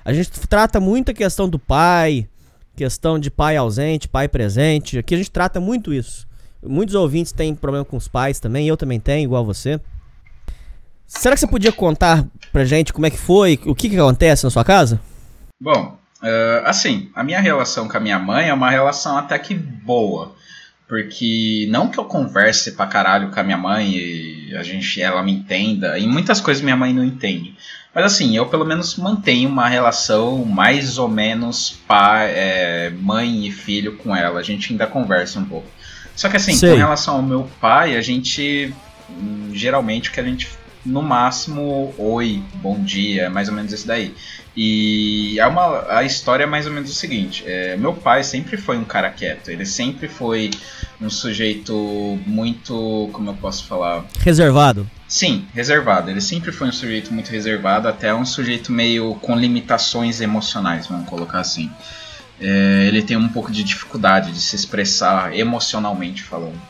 a gente trata muito a questão do pai, questão de pai ausente, pai presente. Aqui a gente trata muito isso. Muitos ouvintes têm problema com os pais também, eu também tenho, igual você. Será que você podia contar pra gente como é que foi, o que que acontece na sua casa? Bom, uh, assim, a minha relação com a minha mãe é uma relação até que boa. Porque não que eu converse pra caralho com a minha mãe e a gente, ela me entenda, e muitas coisas minha mãe não entende. Mas assim, eu pelo menos mantenho uma relação mais ou menos pai, é, mãe e filho com ela. A gente ainda conversa um pouco. Só que assim, Sei. com relação ao meu pai, a gente, geralmente, o que a gente, no máximo, oi, bom dia, é mais ou menos isso daí. E é uma, a história é mais ou menos o seguinte, é, meu pai sempre foi um cara quieto, ele sempre foi um sujeito muito, como eu posso falar? Reservado? Sim, reservado, ele sempre foi um sujeito muito reservado, até um sujeito meio com limitações emocionais, vamos colocar assim. É, ele tem um pouco de dificuldade de se expressar emocionalmente falando.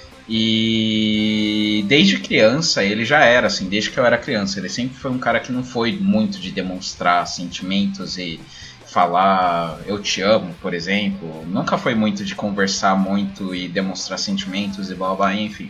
E desde criança ele já era assim, desde que eu era criança, ele sempre foi um cara que não foi muito de demonstrar sentimentos e falar eu te amo, por exemplo. Nunca foi muito de conversar muito e demonstrar sentimentos e blá blá, enfim.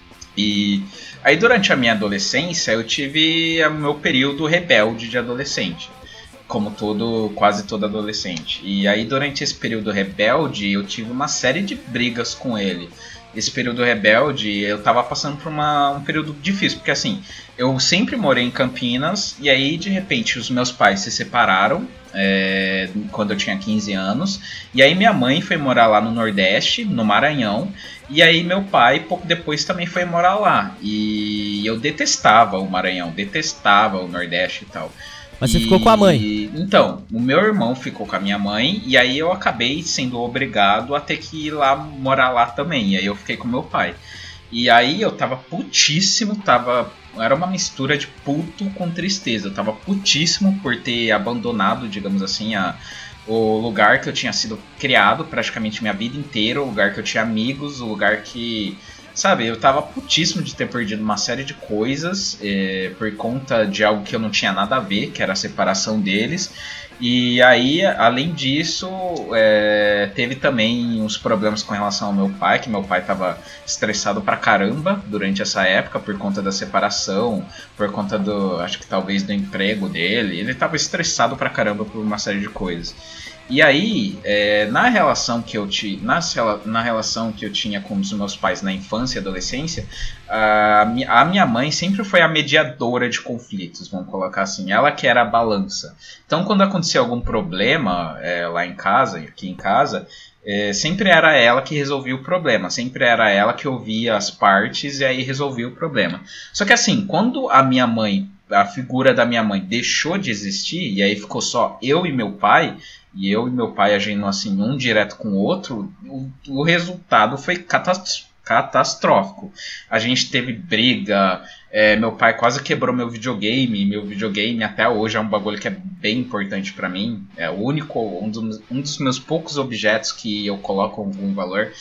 E aí durante a minha adolescência eu tive o meu período rebelde de adolescente, como todo, quase todo adolescente. E aí durante esse período rebelde eu tive uma série de brigas com ele. Esse período rebelde, eu tava passando por uma, um período difícil, porque assim, eu sempre morei em Campinas, e aí de repente os meus pais se separaram, é, quando eu tinha quinze anos, e aí minha mãe foi morar lá no Nordeste, no Maranhão, e aí meu pai pouco depois também foi morar lá, e eu detestava o Maranhão, detestava o Nordeste e tal. Mas você e, ficou com a mãe? Então, o meu irmão ficou com a minha mãe, e aí eu acabei sendo obrigado a ter que ir lá morar lá também. E aí eu fiquei com meu pai. E aí eu tava putíssimo, tava, era uma mistura de puto com tristeza. Eu tava putíssimo por ter abandonado, digamos assim, a, o lugar que eu tinha sido criado praticamente minha vida inteira, o lugar que eu tinha amigos, o lugar que... Sabe, eu tava putíssimo de ter perdido uma série de coisas é, por conta de algo que eu não tinha nada a ver, que era a separação deles. E aí, além disso, é, teve também uns problemas com relação ao meu pai, que meu pai tava estressado pra caramba durante essa época por conta da separação, por conta do, acho que talvez do emprego dele. Ele tava estressado pra caramba por uma série de coisas. E aí, é, na, relação que eu ti, na, na relação que eu tinha com os meus pais na infância e adolescência, a, a minha mãe sempre foi a mediadora de conflitos, vamos colocar assim, ela que era a balança. Então, quando acontecia algum problema é, lá em casa, aqui em casa, é, sempre era ela que resolvia o problema, sempre era ela que ouvia as partes e aí resolvia o problema. Só que assim, quando a minha mãe, a figura da minha mãe deixou de existir, e aí ficou só eu e meu pai... E eu e meu pai agindo assim, um direto com o outro, o, o resultado foi catas, catastrófico. A gente teve briga, é, meu pai quase quebrou meu videogame. Meu videogame até hoje é um bagulho que é bem importante pra mim. É o único, um dos, um dos meus poucos objetos que eu coloco algum valor.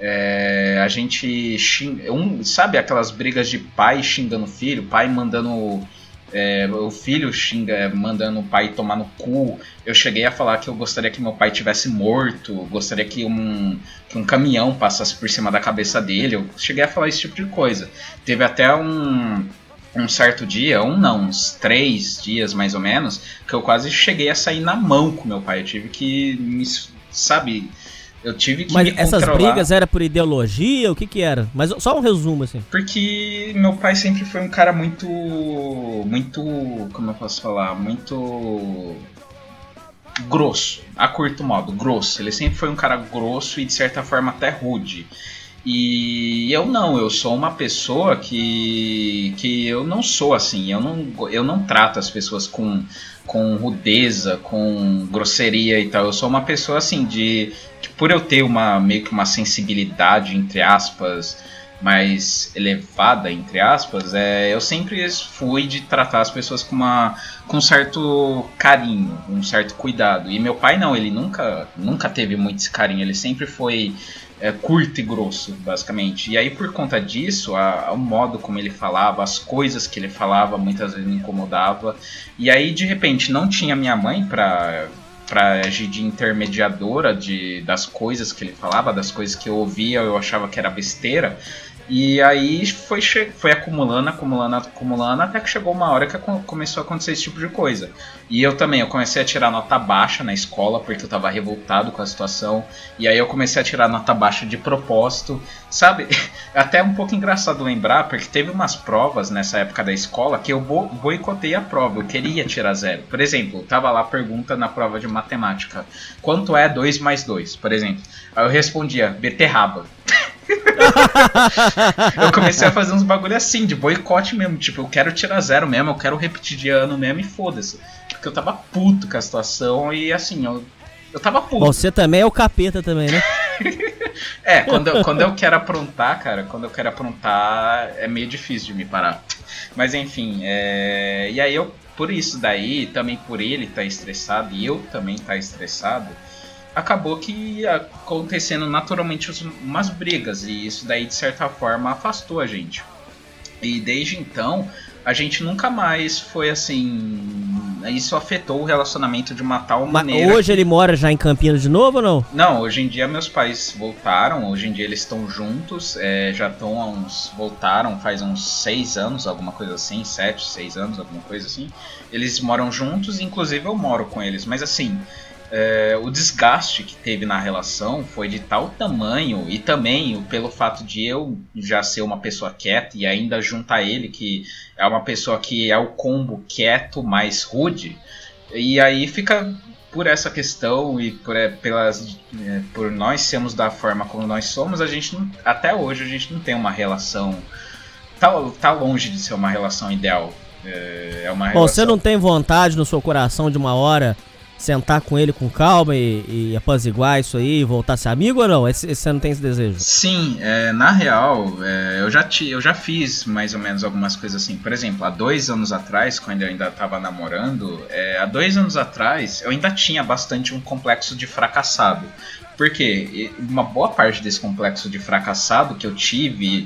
É, a gente xinga, um, sabe aquelas brigas de pai xingando filho, pai mandando... É, o filho xinga, mandando o pai tomar no cu. Eu cheguei a falar que eu gostaria que meu pai tivesse morto, gostaria que um, que um caminhão passasse por cima da cabeça dele. Eu cheguei a falar esse tipo de coisa. Teve até um, um certo dia, um não, uns três dias mais ou menos, que eu quase cheguei a sair na mão com meu pai. Eu tive que, me, sabe... Eu tive que Mas me essas controlar. brigas era por ideologia? O que que era? Mas só um resumo, assim. Porque meu pai sempre foi um cara muito... Muito... Como eu posso falar? Muito... grosso. A curto modo, grosso. Ele sempre foi um cara grosso e de certa forma até rude. E eu não, eu sou uma pessoa que... Que eu não sou assim. Eu não, eu não trato as pessoas com... com rudeza, com grosseria e tal. Eu sou uma pessoa assim de... que por eu ter uma, meio que uma sensibilidade, entre aspas, mais elevada, entre aspas, é, eu sempre fui de tratar as pessoas com, uma, com um certo carinho, um certo cuidado. E meu pai não, ele nunca, nunca teve muito esse carinho, ele sempre foi é, curto e grosso, basicamente. E aí, por conta disso, a, o modo como ele falava, as coisas que ele falava, muitas vezes me incomodava. E aí, de repente, não tinha minha mãe pra... para agir de intermediadora de, das coisas que ele falava, das coisas que eu ouvia, eu achava que era besteira. E aí foi, foi acumulando, acumulando, acumulando, até que chegou uma hora que começou a acontecer esse tipo de coisa. E eu também, eu comecei a tirar nota baixa na escola, porque eu tava revoltado com a situação. E aí eu comecei a tirar nota baixa de propósito, sabe? Até um pouco engraçado lembrar, porque teve umas provas nessa época da escola que eu bo- boicotei a prova, eu queria tirar zero. Por exemplo, tava lá a pergunta na prova de matemática: quanto é dois mais dois, por exemplo? Aí eu respondia: beterraba. Eu comecei a fazer uns bagulho assim, de boicote mesmo. Tipo, eu quero tirar zero mesmo, eu quero repetir de ano mesmo e foda-se. Porque eu tava puto com a situação e assim, eu, eu tava puto. Você também é o capeta também, né? É, quando eu, quando eu quero aprontar, cara, quando eu quero aprontar é meio difícil de me parar. Mas enfim, é... e aí eu, por isso daí, também por ele estar estressado e eu também estar estressado, acabou que ia acontecendo naturalmente umas brigas, e isso daí de certa forma afastou a gente. E desde então a gente nunca mais foi assim, isso afetou o relacionamento de uma tal maneira. Mas hoje que... ele mora já em Campinas de novo ou não? Não, hoje em dia meus pais voltaram, hoje em dia eles estão juntos, é, já estão há uns, voltaram faz uns seis anos, alguma coisa assim, sete, seis anos, alguma coisa assim. Eles moram juntos, inclusive eu moro com eles, mas assim... É, o desgaste que teve na relação foi de tal tamanho, e também pelo fato de eu já ser uma pessoa quieta e ainda juntar ele, que é uma pessoa que é o combo quieto mais rude, e aí fica por essa questão e por, é, pelas, é, por nós sermos da forma como nós somos, a gente não, até hoje a gente não tem uma relação, tá, tá longe de ser uma relação ideal. É, é uma relação... Bom, você não tem vontade no seu coração de uma hora sentar com ele com calma e, e apaziguar isso aí e voltar a ser amigo ou não? Esse, você não tem esse desejo? Sim, é, na real, é, eu, já ti, eu já fiz mais ou menos algumas coisas assim. Por exemplo, há dois anos atrás, quando eu ainda estava namorando, é, há dois anos atrás eu ainda tinha bastante um complexo de fracassado. Porque uma boa parte desse complexo de fracassado que eu tive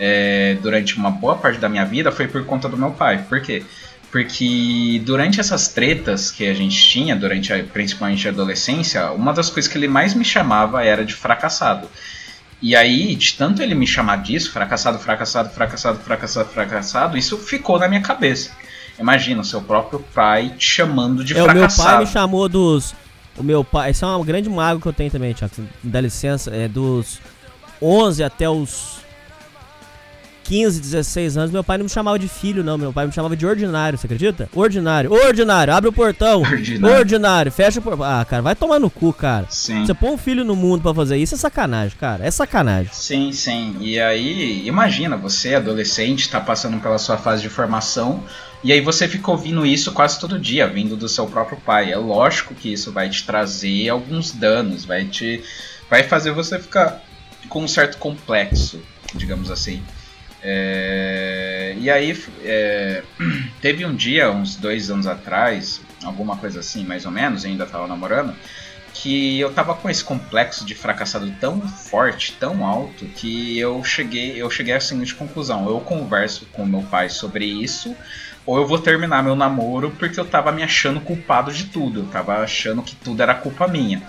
é, durante uma boa parte da minha vida foi por conta do meu pai. Por quê? Porque durante essas tretas que a gente tinha, durante a, principalmente a adolescência, uma das coisas que ele mais me chamava era de fracassado. E aí, de tanto ele me chamar disso, fracassado, fracassado, fracassado, fracassado, fracassado, isso ficou na minha cabeça. Imagina o seu próprio pai te chamando de é, fracassado. O meu pai me chamou dos... O meu pai... Esse é uma grande mágoa que eu tenho também, Thiago. Me dá licença. É dos onze até os quinze, dezesseis anos, meu pai não me chamava de filho, não. Meu pai me chamava de ordinário, você acredita? Ordinário. Ordinário, abre o portão. Ordinário. Ordinário, fecha o portão. Ah, cara, vai tomar no cu, cara. Sim. Você põe um filho no mundo pra fazer isso, é sacanagem, cara. É sacanagem. Sim, sim. E aí, imagina, você, adolescente, tá passando pela sua fase de formação, e aí você fica ouvindo isso quase todo dia, vindo do seu próprio pai. É lógico que isso vai te trazer alguns danos, vai te... vai fazer você ficar com um certo complexo, digamos assim. É, e aí é, teve um dia, uns dois anos atrás, alguma coisa assim, mais ou menos, eu ainda tava namorando, que eu tava com esse complexo de fracassado tão forte, tão alto, que eu cheguei, eu cheguei à seguinte conclusão: eu converso com meu pai sobre isso, ou eu vou terminar meu namoro, porque eu tava me achando culpado de tudo, eu tava achando que tudo era culpa minha.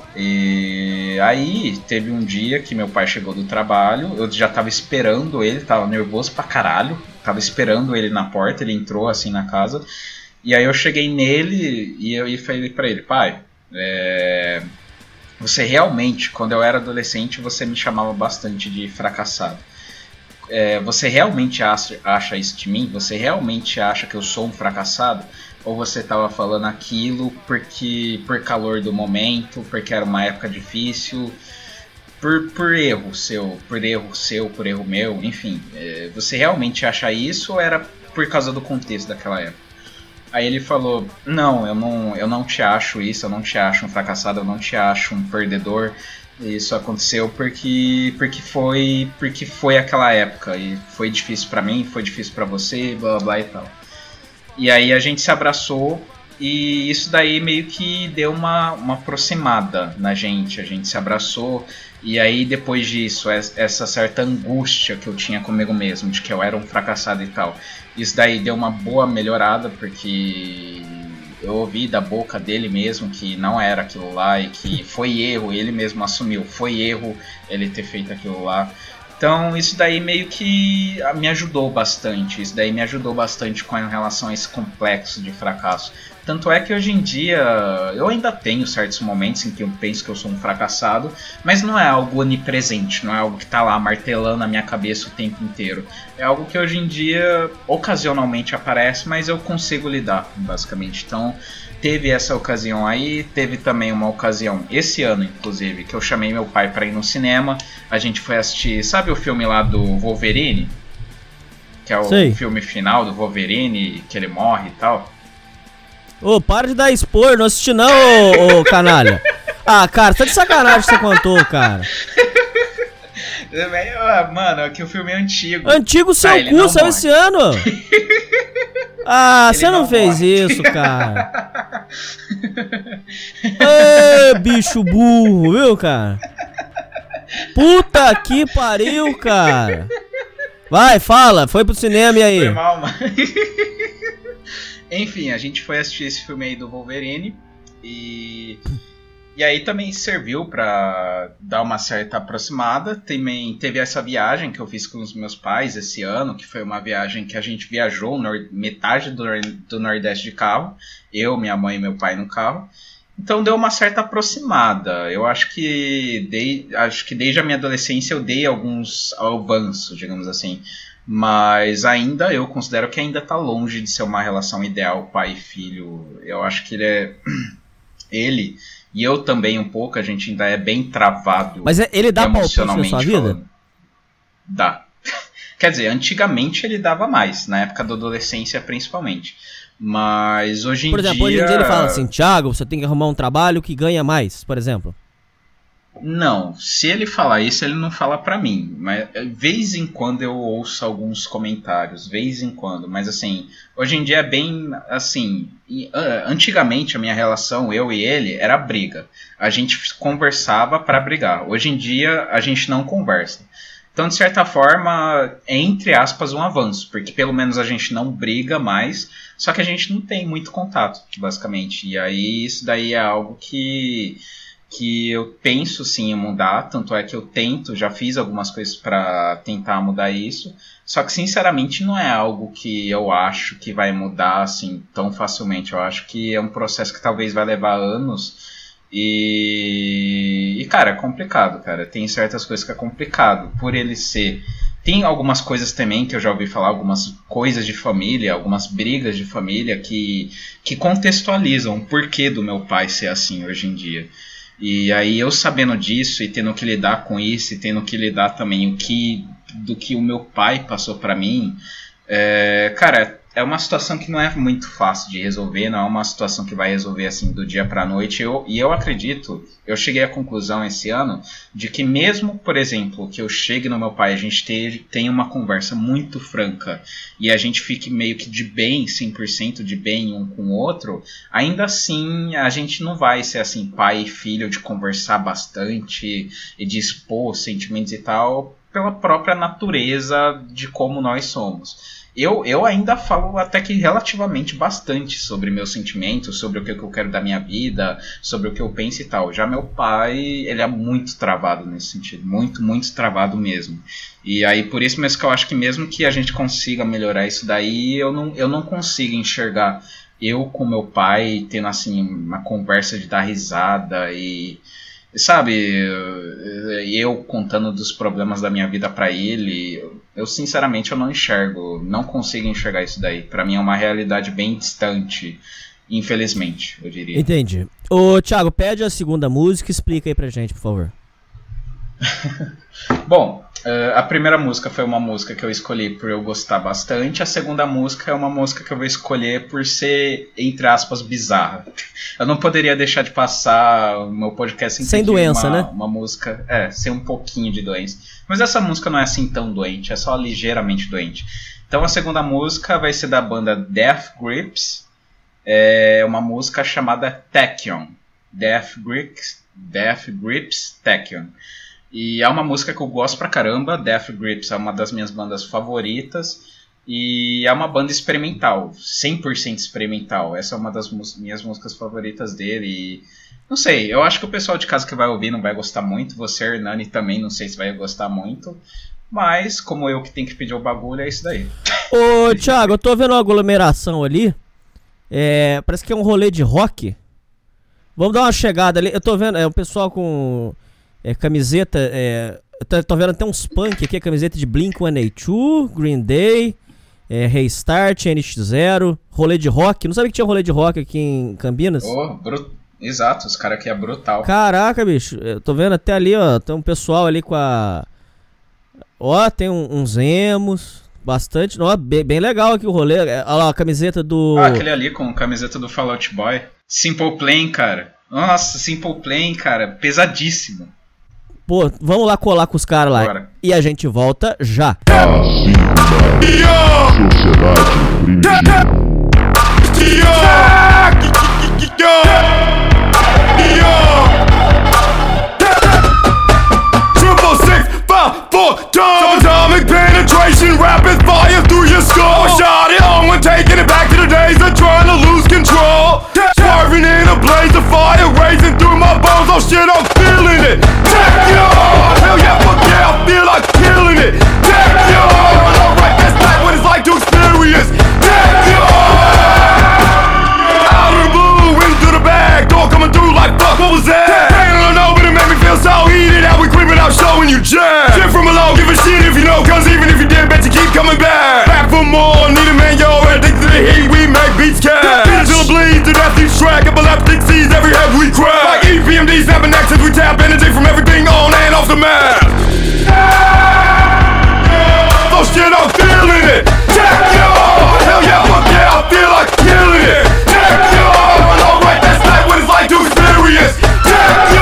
E aí teve um dia que meu pai chegou do trabalho, eu já tava esperando ele, tava nervoso pra caralho, tava esperando ele na porta, ele entrou assim na casa, e aí eu cheguei nele e eu e falei pra ele: pai, é, você realmente, quando eu era adolescente, você me chamava bastante de fracassado. É, você realmente acha, acha isso de mim? Você realmente acha que eu sou um fracassado? Ou você estava falando aquilo porque por calor do momento, porque era uma época difícil, por, por erro seu, por erro seu, por erro meu, enfim. É, você realmente acha isso ou era por causa do contexto daquela época? Aí ele falou: não, eu não, eu não te acho isso, eu não te acho um fracassado, eu não te acho um perdedor. Isso aconteceu porque porque foi porque foi aquela época e foi difícil pra mim, foi difícil pra você, blá blá blá e tal. E aí a gente se abraçou e isso daí meio que deu uma, uma aproximada na gente, a gente se abraçou e aí depois disso, essa certa angústia que eu tinha comigo mesmo, de que eu era um fracassado e tal, isso daí deu uma boa melhorada porque eu ouvi da boca dele mesmo que não era aquilo lá e que foi erro, ele mesmo assumiu, foi erro ele ter feito aquilo lá. Então isso daí meio que me ajudou bastante, isso daí me ajudou bastante com relação a esse complexo de fracasso. Tanto é que hoje em dia eu ainda tenho certos momentos em que eu penso que eu sou um fracassado, mas não é algo onipresente, não é algo que está lá martelando na minha cabeça o tempo inteiro. É algo que hoje em dia ocasionalmente aparece, mas eu consigo lidar, basicamente. Então teve essa ocasião aí, teve também uma ocasião, esse ano inclusive, que eu chamei meu pai para ir no cinema. A gente foi assistir, sabe o filme lá do Wolverine? Que é o Sei. filme final do Wolverine, que ele morre e tal. Ô, oh, para de dar spoiler, não assisti não, ô, ô canalha. Ah, cara, tá de sacanagem que você contou, cara. Mano, é que o filme é antigo. Antigo seu ah, cu, saiu esse ano. Ah, ele você não, não fez morre. Isso, cara. Ê, bicho burro, viu, cara? Puta que pariu, cara. Vai, fala, foi pro cinema e aí? Foi mal, mano. Enfim, a gente foi assistir esse filme aí do Wolverine e, e aí também serviu pra dar uma certa aproximada. Também teve essa viagem que eu fiz com os meus pais esse ano, que foi uma viagem que a gente viajou nor- metade do, do Nordeste de carro, eu, minha mãe e meu pai no carro. Então deu uma certa aproximada. Eu acho que, dei, acho que desde a minha adolescência eu dei alguns avanços, digamos assim. Mas ainda, eu considero que ainda está longe de ser uma relação ideal pai e filho. Eu acho que ele é... Ele, e eu também um pouco, a gente ainda é bem travado. Mas ele dá palpite na sua vida? Falando. Dá. Quer dizer, antigamente ele dava mais, na época da adolescência principalmente. Mas hoje em dia... Por exemplo, hoje em dia ele fala assim, Thiago, você tem que arrumar um trabalho que ganha mais, por exemplo. Não, se ele falar isso, ele não fala pra mim, mas vez em quando eu ouço alguns comentários, vez em quando, mas assim, hoje em dia é bem assim, antigamente a minha relação, eu e ele, era briga, a gente conversava pra brigar, hoje em dia a gente não conversa, então de certa forma, é entre aspas um avanço, porque pelo menos a gente não briga mais, só que a gente não tem muito contato, basicamente, e aí isso daí é algo que... que eu penso sim em mudar, tanto é que eu tento, já fiz algumas coisas para tentar mudar isso, só que sinceramente não é algo que eu acho que vai mudar assim tão facilmente, eu acho que é um processo que talvez vai levar anos e, e cara, é complicado, cara, tem certas coisas que é complicado, por ele ser... Tem algumas coisas também que eu já ouvi falar, algumas coisas de família, algumas brigas de família que, que contextualizam o porquê do meu pai ser assim hoje em dia. E aí eu sabendo disso e tendo que lidar com isso e tendo que lidar também o que, do que o meu pai passou pra mim, é, cara, é uma situação que não é muito fácil de resolver, não é uma situação que vai resolver assim do dia pra noite. Eu, e eu acredito, eu cheguei à conclusão esse ano de que mesmo, por exemplo, que eu chegue no meu pai, a gente tenha, tenha uma conversa muito franca e a gente fique meio que de bem, cem por cento de bem um com o outro, ainda assim a gente não vai ser assim pai e filho de conversar bastante e de expor sentimentos e tal, pela própria natureza de como nós somos. Eu, eu ainda falo até que relativamente bastante sobre meus sentimentos, sobre o que eu quero da minha vida, sobre o que eu penso e tal. Já meu pai, ele é muito travado nesse sentido, muito, muito travado mesmo. E aí por isso mesmo que eu acho que mesmo que a gente consiga melhorar isso daí, eu não, eu não consigo enxergar eu com meu pai tendo assim uma conversa de dar risada e... Sabe, eu contando dos problemas da minha vida pra ele, eu sinceramente eu não enxergo, não consigo enxergar isso daí. Pra mim é uma realidade bem distante, infelizmente, eu diria. Entendi. Ô, Thiago, pede a segunda música e explica aí pra gente, por favor. Bom, Uh, a primeira música foi uma música que eu escolhi por eu gostar bastante. A segunda música é uma música que eu vou escolher por ser, entre aspas, bizarra. Eu não poderia deixar de passar o meu podcast sem doença, uma, né? Uma música, é, sem um pouquinho de doença. Mas essa música não é assim tão doente, é só ligeiramente doente. Então a segunda música vai ser da banda Death Grips. É uma música chamada Tachyon. Death Grips, Death Grips Tachyon. E é uma música que eu gosto pra caramba. Death Grips é uma das minhas bandas favoritas. E é uma banda experimental, cem por cento experimental. Essa é uma das mus- minhas músicas favoritas dele. E não sei, eu acho que o pessoal de casa que vai ouvir não vai gostar muito. Você, Hernani, também não sei se vai gostar muito. Mas, como eu que tenho que pedir o bagulho, é isso daí. Ô, Thiago, eu tô vendo uma aglomeração ali. É, parece que é um rolê de rock. Vamos dar uma chegada ali. Eu tô vendo, é um pessoal com... É, camiseta, é, eu tô, tô vendo até uns punk aqui, camiseta de Blink cento e oitenta e dois, Green Day, é, Restart, N X Zero, rolê de rock. Não sabia que tinha rolê de rock aqui em Campinas? Oh, bru- Exato, os caras aqui é brutal. Caraca, bicho, eu tô vendo até ali, ó, tem um pessoal ali com a... Ó, tem um, uns emos, bastante, ó, bem, bem legal aqui o rolê. Olha lá, a camiseta do... Ah, aquele ali com a camiseta do Fall Out Boy. Simple Plan, cara. Nossa, Simple Plan, cara, pesadíssimo. Pô, vamos lá colar com os caras lá. Bora. E a gente volta já. Assim vai. Sociedade Primitiva. Triple six, five, four, atomic penetration, rapid fire through your skull. Shot it on when taking it back to the days of trying to lose control. Swerving in a blaze of fire, racing through my bones. Oh shit, I'm feeling it. Take you on, hell yeah, fuck yeah, I feel like killing it. Take you on, alright, that's not what it's like to experience. Take you on, out of the blue, into the bag, door coming through like fuck, what was that? I don't know, but it made me feel so heated. How we creeping out, showing you jam. Shit from below, give a shit if you know, cause even if you did, bet you keep coming back. Back for more, need a man, yo, addicted to the heat, we make beats cash. Beat it till it bleeds, to death each track, epileptic seas, every head we crack. Like E P M D, snapping necks as we tap energy from everything on and off the map. Oh shit, I'm feeling it. Check yo, hell yeah, fuck yeah, I feel like killing it. Check yo, alright, that's not what it's like to experience. Check yo,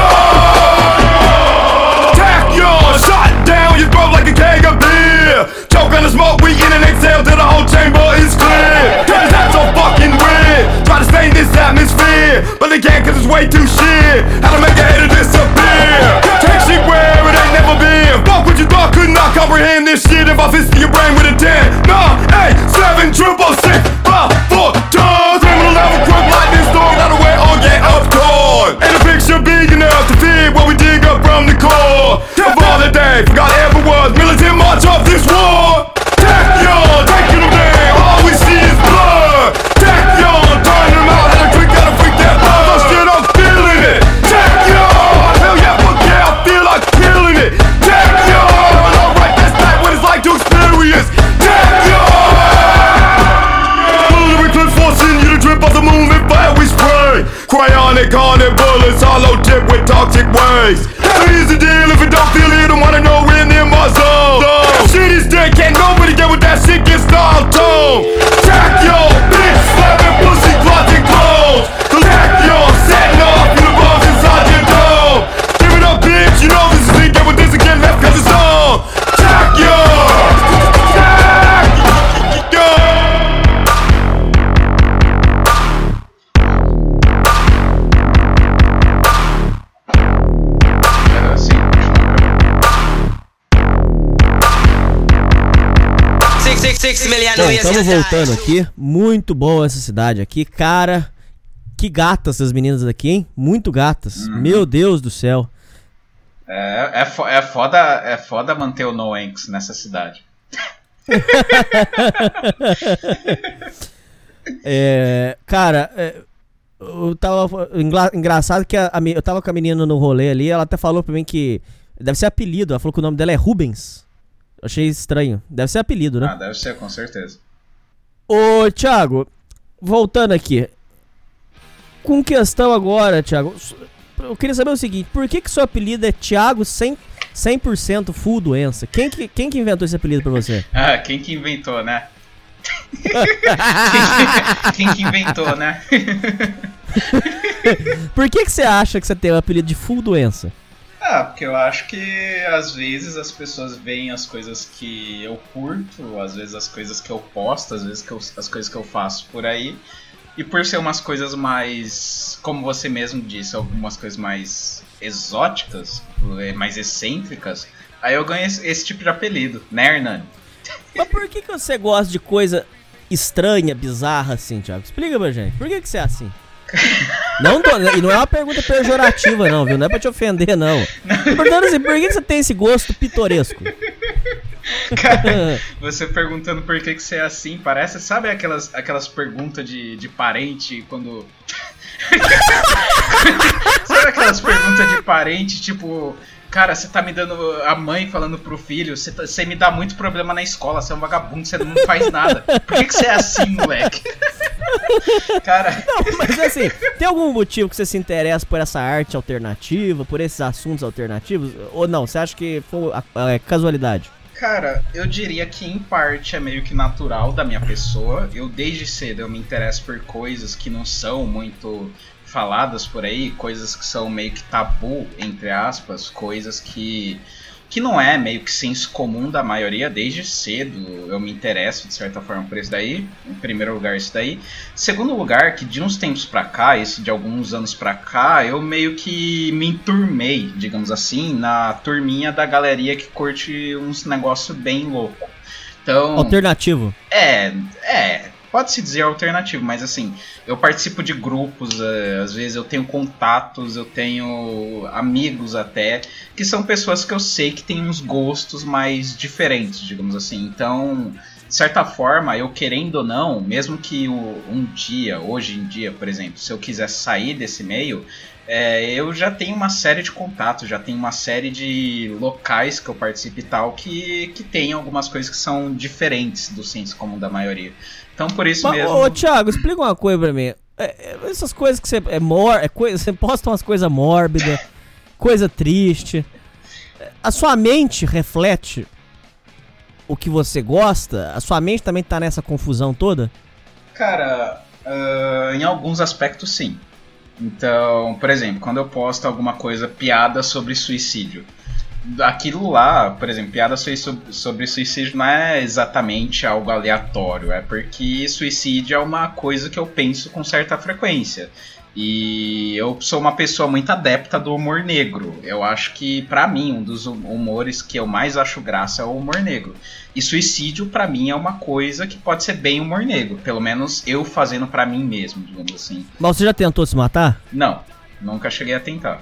check yo, shot down your throat like a keg of beer. Choke on the smoke, we in and exhale till the whole chamber is clear. Cause that's so fucking weird. Try to stain this atmosphere, but they can't cause it's way too shit. How to make a hater disappear. Take shit where it ain't never been. Fuck what you thought, could not comprehend this shit if I fisted your brain with a ten. Nah, eight, seven, triple six, five, four, tons. Criminal level, crook, lightning storm, not away or get up torn. And a picture big enough to fit what we dig up from the core. Of all the day, forgot ever was militant march off this war. Tech y'all, taking them down, all we see is blood. Tech y'all, turn them out, had a trick, gotta freak that buzz. Oh shit, I'm feeling it. Tech y'all, hell yeah, fuck yeah, I feel like killing it. Tech y'all, alright, that's not what it's like to experience. Tech y'all, bullet clips forcing you to drip off the moon and fire we spray. Cryonic on it, bullets, hollow tip with toxic waste. Here's the deal, if you don't feel it, don't wanna know when in my zone. Shit is dead, can't nobody get with that shit, get style tone. Tack yo, bitch, slapping pussy, closet clothes. Tack yo, setting off you the bombs inside your dome. Give it up, bitch, you know this is it, get with this again, left cause it's on. Tack yo, tack yo. Bom, estamos voltando aqui. Muito boa essa cidade aqui. Cara, que gatas essas meninas daqui, hein? Muito gatas. Uhum. Meu Deus do céu. É, é, fo- é, foda, é foda manter o No Anks nessa cidade. é, cara, é, eu tava. Engra, engraçado que a, a, eu tava com a menina no rolê ali. Ela até falou pra mim que deve ser apelido. Ela falou que o nome dela é Rubens. Achei estranho. Deve ser apelido, né? Ah, deve ser, com certeza. Ô, Thiago, voltando aqui. Com questão agora, Thiago. Eu queria saber o seguinte. Por que que seu apelido é Thiago sem, cem por cento full doença. Quem que, quem que inventou esse apelido pra você? Ah, quem que inventou, né? quem, quem que inventou, né? Por que que você acha que você tem o apelido de full doença? Ah, porque eu acho que às vezes as pessoas veem as coisas que eu curto, às vezes as coisas que eu posto, às vezes que eu, as coisas que eu faço por aí. E por ser umas coisas mais, como você mesmo disse, algumas coisas mais exóticas, mais excêntricas, aí eu ganho esse, esse tipo de apelido, né, Hernani? Mas por que que você gosta de coisa estranha, bizarra assim, Thiago? Explica pra gente, por que que você é assim? Não, e não é uma pergunta pejorativa não, viu? Não é pra te ofender, não. Portanto, assim, por que que você tem esse gosto pitoresco? Cara, você perguntando por que que você é assim, parece, sabe aquelas, aquelas perguntas de, de parente quando... Sabe aquelas perguntas de parente, tipo... Cara, você tá me dando... A mãe falando pro filho, você, tá, você me dá muito problema na escola, você é um vagabundo, você não faz nada. Por que que você é assim, moleque? Cara... Não, mas assim, tem algum motivo que você se interessa por essa arte alternativa, por esses assuntos alternativos? Ou não, você acha que foi é, casualidade? Cara, eu diria que em parte é meio que natural da minha pessoa. Eu desde cedo eu me interesso por coisas que não são muito faladas por aí, coisas que são meio que tabu, entre aspas, coisas que, que não é meio que senso comum da maioria. Desde cedo eu me interesso de certa forma por isso daí. Em primeiro lugar isso daí. Segundo lugar, que de uns tempos pra cá, esse de alguns anos pra cá, eu meio que me enturmei, digamos assim, na turminha da galeria que curte uns negócios bem louco. Então, alternativo. É, é, pode-se dizer alternativo, mas assim, eu participo de grupos, uh, às vezes eu tenho contatos, eu tenho amigos até, que são pessoas que eu sei que têm uns gostos mais diferentes, digamos assim. Então, de certa forma, eu querendo ou não, mesmo que o, um dia, hoje em dia, por exemplo, se eu quiser sair desse meio, é, eu já tenho uma série de contatos, já tenho uma série de locais que eu participo e tal, que, que tem algumas coisas que são diferentes do senso comum da maioria. Então, por isso Mas, mesmo... Ô, Thiago, explica uma coisa pra mim. É, é, essas coisas que você... É mor, é coisa, você posta umas coisas mórbidas, coisa triste. A sua mente reflete o que você gosta? A sua mente também tá nessa confusão toda? Cara, uh, em alguns aspectos, sim. Então, por exemplo, quando eu posto alguma coisa, piada sobre suicídio, aquilo lá, por exemplo, piada sobre suicídio não é exatamente algo aleatório, é porque suicídio é uma coisa que eu penso com certa frequência. E eu sou uma pessoa muito adepta do humor negro. Eu acho que, pra mim, um dos humores que eu mais acho graça é o humor negro. E suicídio, pra mim, é uma coisa que pode ser bem humor negro. Pelo menos eu fazendo pra mim mesmo, digamos assim. Mas você já tentou se matar? Não, nunca cheguei a tentar.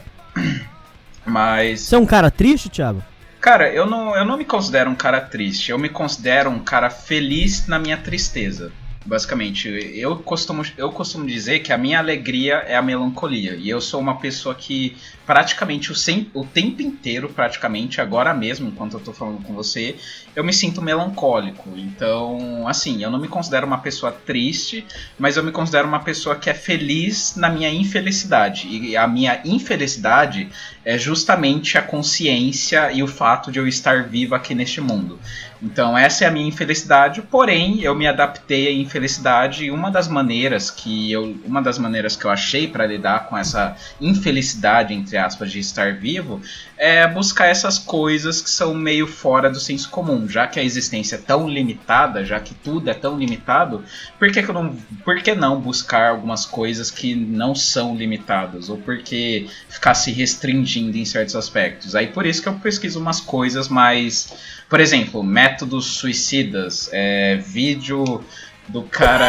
Mas... Você é um cara triste, Thiago? Cara, eu não, eu não me considero um cara triste. Eu me considero um cara feliz na minha tristeza. Basicamente, eu costumo, eu costumo dizer que a minha alegria é a melancolia. E eu sou uma pessoa que praticamente o, sem, o tempo inteiro, praticamente, agora mesmo, enquanto eu tô falando com você, eu me sinto melancólico. Então, assim, eu não me considero uma pessoa triste, mas eu me considero uma pessoa que é feliz na minha infelicidade. E a minha infelicidade é justamente a consciência e o fato de eu estar vivo aqui neste mundo. Então essa é a minha infelicidade, porém eu me adaptei à infelicidade, e uma das maneiras que eu, uma das maneiras que eu achei para lidar com essa infelicidade, entre aspas, de estar vivo, é buscar essas coisas que são meio fora do senso comum. Já que a existência é tão limitada, já que tudo é tão limitado, por que, que, eu não, por que não buscar algumas coisas que não são limitadas? Ou por que ficar se restringindo em certos aspectos? Aí por isso que eu pesquiso umas coisas mais... Por exemplo, métodos suicidas, é, vídeo do cara...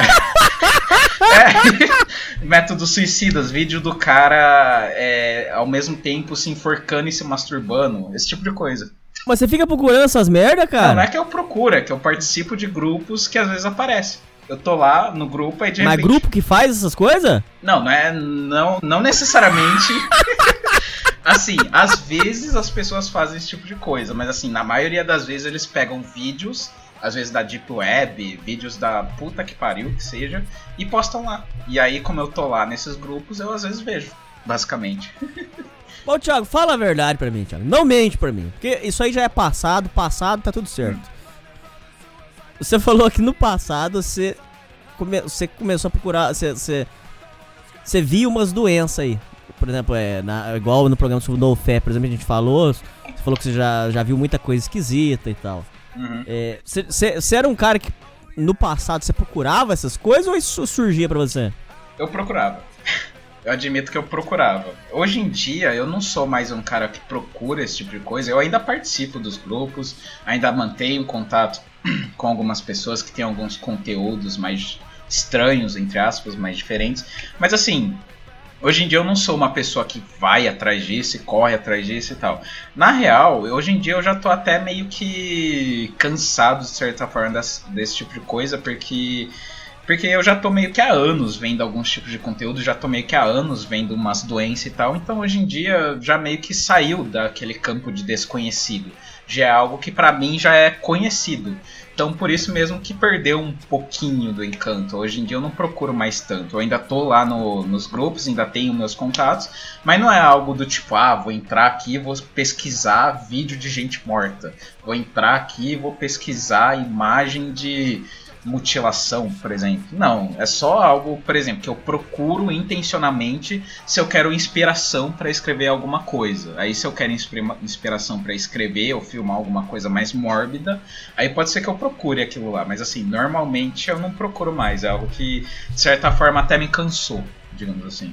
é, métodos suicidas, vídeo do cara é, ao mesmo tempo se enforcando e se masturbando, esse tipo de coisa. Mas você fica procurando essas merda, cara? Não, não é que eu procuro, é que eu participo de grupos que às vezes aparecem. Eu tô lá no grupo e de repente... Mas grupo que faz essas coisas? Não, não é... Não, não necessariamente... Assim, às vezes as pessoas fazem esse tipo de coisa, mas assim, na maioria das vezes eles pegam vídeos, às vezes da Deep Web, vídeos da puta que pariu, que seja, e postam lá. E aí, como eu tô lá nesses grupos, eu às vezes vejo, basicamente. Bom, Thiago, fala a verdade pra mim, Thiago. Não mente pra mim. Porque isso aí já é passado, passado, tá tudo certo. Hum. Você falou que no passado você, come, você começou a procurar. Você, você, você viu umas doenças aí. Por exemplo, é, na, igual no programa sobre o NoFap, por exemplo, a gente falou. Você falou que você já, já viu muita coisa esquisita e tal. Uhum. É, você, você, você era um cara que no passado você procurava essas coisas ou isso surgia pra você? Eu procurava. Eu admito que eu procurava. Hoje em dia, eu não sou mais um cara que procura esse tipo de coisa. Eu ainda participo dos grupos, ainda mantenho contato com algumas pessoas que têm alguns conteúdos mais estranhos, entre aspas, mais diferentes. Mas assim, hoje em dia eu não sou uma pessoa que vai atrás disso e corre atrás disso e tal. Na real, hoje em dia eu já tô até meio que cansado, de certa forma, desse, desse tipo de coisa, porque... Porque eu já tô meio que há anos vendo alguns tipos de conteúdo, já tô meio que há anos vendo umas doenças e tal, então hoje em dia já meio que saiu daquele campo de desconhecido. Já é algo que pra mim já é conhecido. Então por isso mesmo que perdeu um pouquinho do encanto. Hoje em dia eu não procuro mais tanto. Eu ainda tô lá no, nos grupos, ainda tenho meus contatos, mas não é algo do tipo, ah, vou entrar aqui e vou pesquisar vídeo de gente morta. Vou entrar aqui e vou pesquisar imagem de... mutilação, por exemplo. Não, é só algo, por exemplo, que eu procuro intencionalmente se eu quero inspiração para escrever alguma coisa. Aí se eu quero inspiração para escrever ou filmar alguma coisa mais mórbida, aí pode ser que eu procure aquilo lá, mas assim, normalmente eu não procuro mais, é algo que de certa forma até me cansou, digamos assim.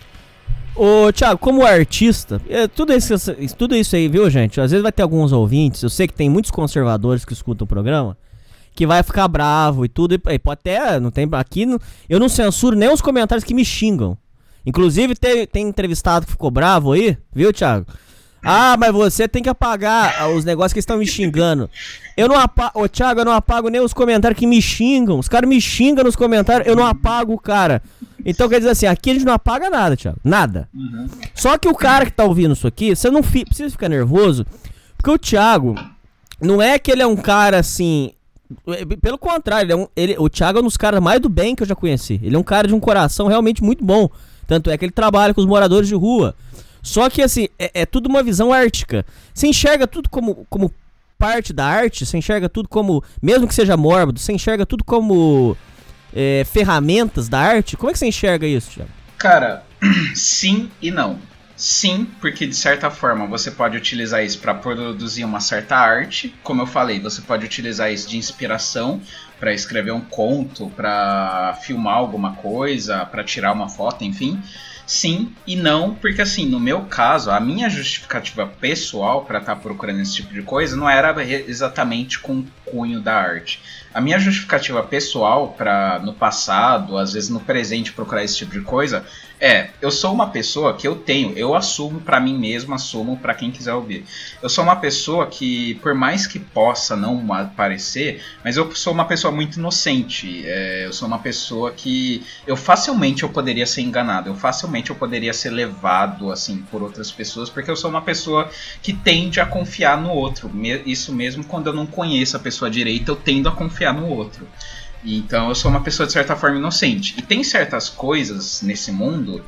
Ô, Thiago, como artista, é, tudo, isso, tudo isso aí, viu, gente? Às vezes vai ter alguns ouvintes, eu sei que tem muitos conservadores que escutam o programa, que vai ficar bravo e tudo, e pode até, não tem, aqui não, eu não censuro nem os comentários que me xingam. Inclusive tem, tem entrevistado que ficou bravo aí, viu, Thiago? Ah, mas você tem que apagar os negócios que estão me xingando. Eu não apago, ô Thiago, eu não apago nem os comentários que me xingam. Os caras me xingam nos comentários, eu não apago o cara. Então quer dizer assim, aqui a gente não apaga nada, Thiago, nada. Uhum. Só que o cara que tá ouvindo isso aqui, você não fi, precisa ficar nervoso, porque o Thiago, não é que ele é um cara assim... Pelo contrário, ele é um, ele, o Thiago é um dos caras mais do bem que eu já conheci. Ele é um cara de um coração realmente muito bom. Tanto é que ele trabalha com os moradores de rua. Só que assim, é, é tudo uma visão ártica. Você enxerga tudo como, como parte da arte. Você enxerga tudo como, mesmo que seja mórbido, você enxerga tudo como é, ferramentas da arte. Como é que você enxerga isso, Thiago? Cara, sim e não. Sim, porque de certa forma você pode utilizar isso para produzir uma certa arte. Como eu falei, você pode utilizar isso de inspiração para escrever um conto, para filmar alguma coisa, para tirar uma foto, enfim. Sim e não, porque assim, no meu caso, a minha justificativa pessoal para estar tá procurando esse tipo de coisa não era exatamente com o cunho da arte. A minha justificativa pessoal para no passado, às vezes no presente, procurar esse tipo de coisa é, eu sou uma pessoa que eu tenho, eu assumo pra mim mesmo, assumo pra quem quiser ouvir. Eu sou uma pessoa que, por mais que possa não parecer, mas eu sou uma pessoa muito inocente. É, eu sou uma pessoa que eu facilmente eu poderia ser enganado, eu facilmente eu poderia ser levado assim por outras pessoas, porque eu sou uma pessoa que tende a confiar no outro. Isso mesmo quando eu não conheço a pessoa direito, eu tendo a confiar no outro. Então eu sou uma pessoa de certa forma inocente. E tem certas coisas nesse mundo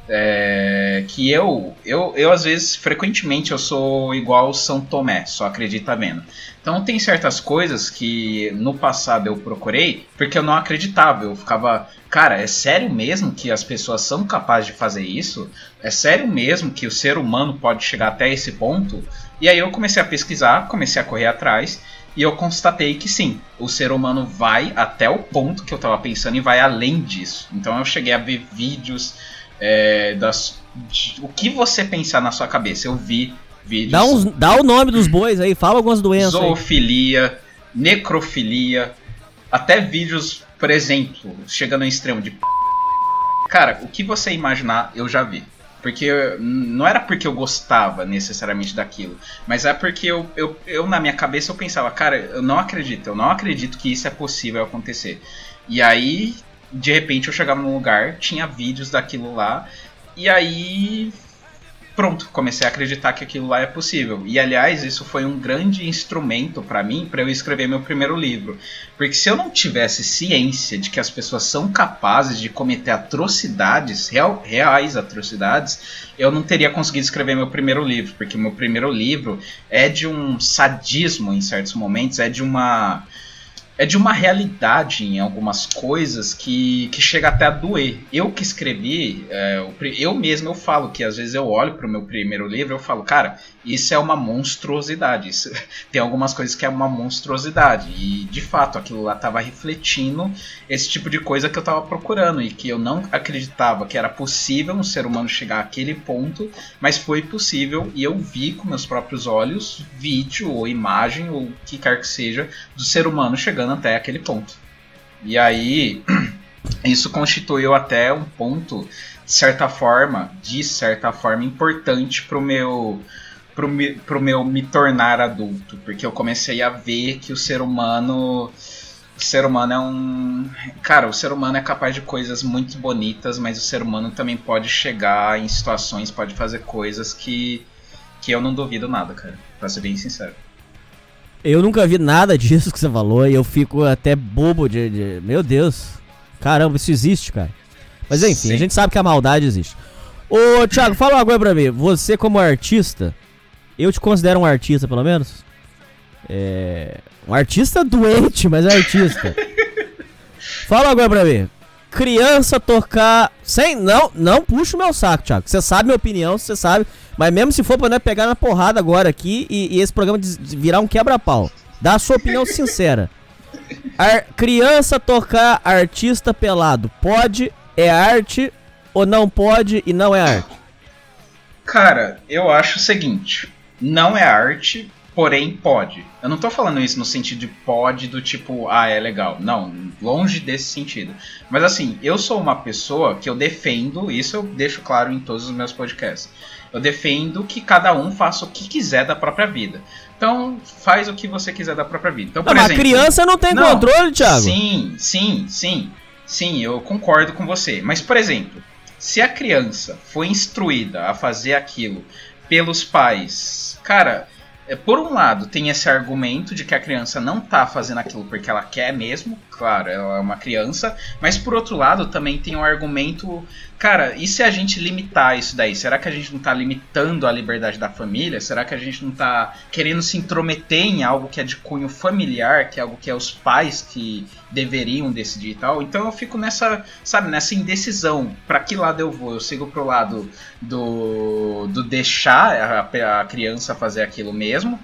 é, que eu, eu, eu às vezes, frequentemente eu sou igual São Tomé, só acredita vendo. Então tem certas coisas que no passado eu procurei porque eu não acreditava. Eu ficava, cara, é sério mesmo que as pessoas são capazes de fazer isso? É sério mesmo que o ser humano pode chegar até esse ponto? E aí eu comecei a pesquisar, comecei a correr atrás. E eu constatei que sim, o ser humano vai até o ponto que eu tava pensando e vai além disso. Então eu cheguei a ver vídeos é, das, de, o que você pensar na sua cabeça. Eu vi vídeos... Dá, uns, dá o nome dos bois aí, fala algumas doenças. Zoofilia, aí. Necrofilia, até vídeos, por exemplo, chegando ao extremo de... Cara, o que você imaginar eu já vi. Porque não era porque eu gostava necessariamente daquilo, mas é porque eu, eu, eu na minha cabeça eu pensava, cara, eu não acredito, eu não acredito que isso é possível acontecer. E aí, de repente eu chegava num lugar, tinha vídeos daquilo lá, e aí pronto, comecei a acreditar que aquilo lá é possível. E aliás, isso foi um grande instrumento para mim, para eu escrever meu primeiro livro. Porque se eu não tivesse ciência de que as pessoas são capazes de cometer atrocidades, real, reais atrocidades, eu não teria conseguido escrever meu primeiro livro. Porque meu primeiro livro é de um sadismo em certos momentos, é de uma... É de uma realidade em algumas coisas que, que chega até a doer. Eu que escrevi, é, eu mesmo eu falo que às vezes eu olho para o meu primeiro livro e eu falo, cara, isso é uma monstruosidade. Isso, tem algumas coisas que é uma monstruosidade. E de fato, aquilo lá estava refletindo esse tipo de coisa que eu estava procurando. E que eu não acreditava que era possível um ser humano chegar àquele ponto, mas foi possível e eu vi com meus próprios olhos vídeo ou imagem ou o que quer que seja do ser humano chegando até aquele ponto. E aí isso constituiu até um ponto de certa forma, de certa forma importante pro meu pro, me, pro meu me tornar adulto, porque eu comecei a ver que o ser humano o ser humano é um... Cara, o ser humano é capaz de coisas muito bonitas, mas o ser humano também pode chegar em situações, pode fazer coisas que que eu não duvido nada, cara, pra ser bem sincero. Eu nunca vi nada disso que você falou e eu fico até bobo de, de... Meu Deus. Caramba, isso existe, cara. Mas enfim, Sim. a gente sabe que a maldade existe. Ô, Thiago, fala uma coisa pra mim. Você como artista, eu te considero um artista, pelo menos? É... Um artista doente, mas é artista. Fala uma coisa pra mim. Criança tocar... Sem... Não, não puxa o meu saco, Thiago. Você sabe minha opinião, você sabe... Mas mesmo se for pra não pegar na porrada agora aqui e, e esse programa de, de virar um quebra-pau, dá a sua opinião sincera. Ar, criança tocar artista pelado, pode, é arte ou não pode e não é arte? Cara, eu acho o seguinte, não é arte, porém pode. Eu não tô falando isso no sentido de pode do tipo, ah, é legal. Não, longe desse sentido. Mas assim, eu sou uma pessoa que eu defendo, isso eu deixo claro em todos os meus podcasts. Eu defendo que cada um faça o que quiser da própria vida. Então, faz o que você quiser da própria vida. Então, por não, exemplo, mas a criança não tem não, controle, Thiago. Sim, sim, sim. Sim, eu concordo com você. Mas, por exemplo, se a criança foi instruída a fazer aquilo pelos pais, cara, por um lado tem esse argumento de que a criança não tá fazendo aquilo porque ela quer mesmo, claro, ela é uma criança, mas por outro lado também tem um argumento, cara, e se a gente limitar isso daí? Será que a gente não tá limitando a liberdade da família? Será que a gente não tá querendo se intrometer em algo que é de cunho familiar, que é algo que é os pais que deveriam decidir e tal? Então eu fico nessa, sabe, nessa indecisão. Pra que lado eu vou? Eu sigo pro lado do, do deixar a, a criança fazer aquilo mesmo,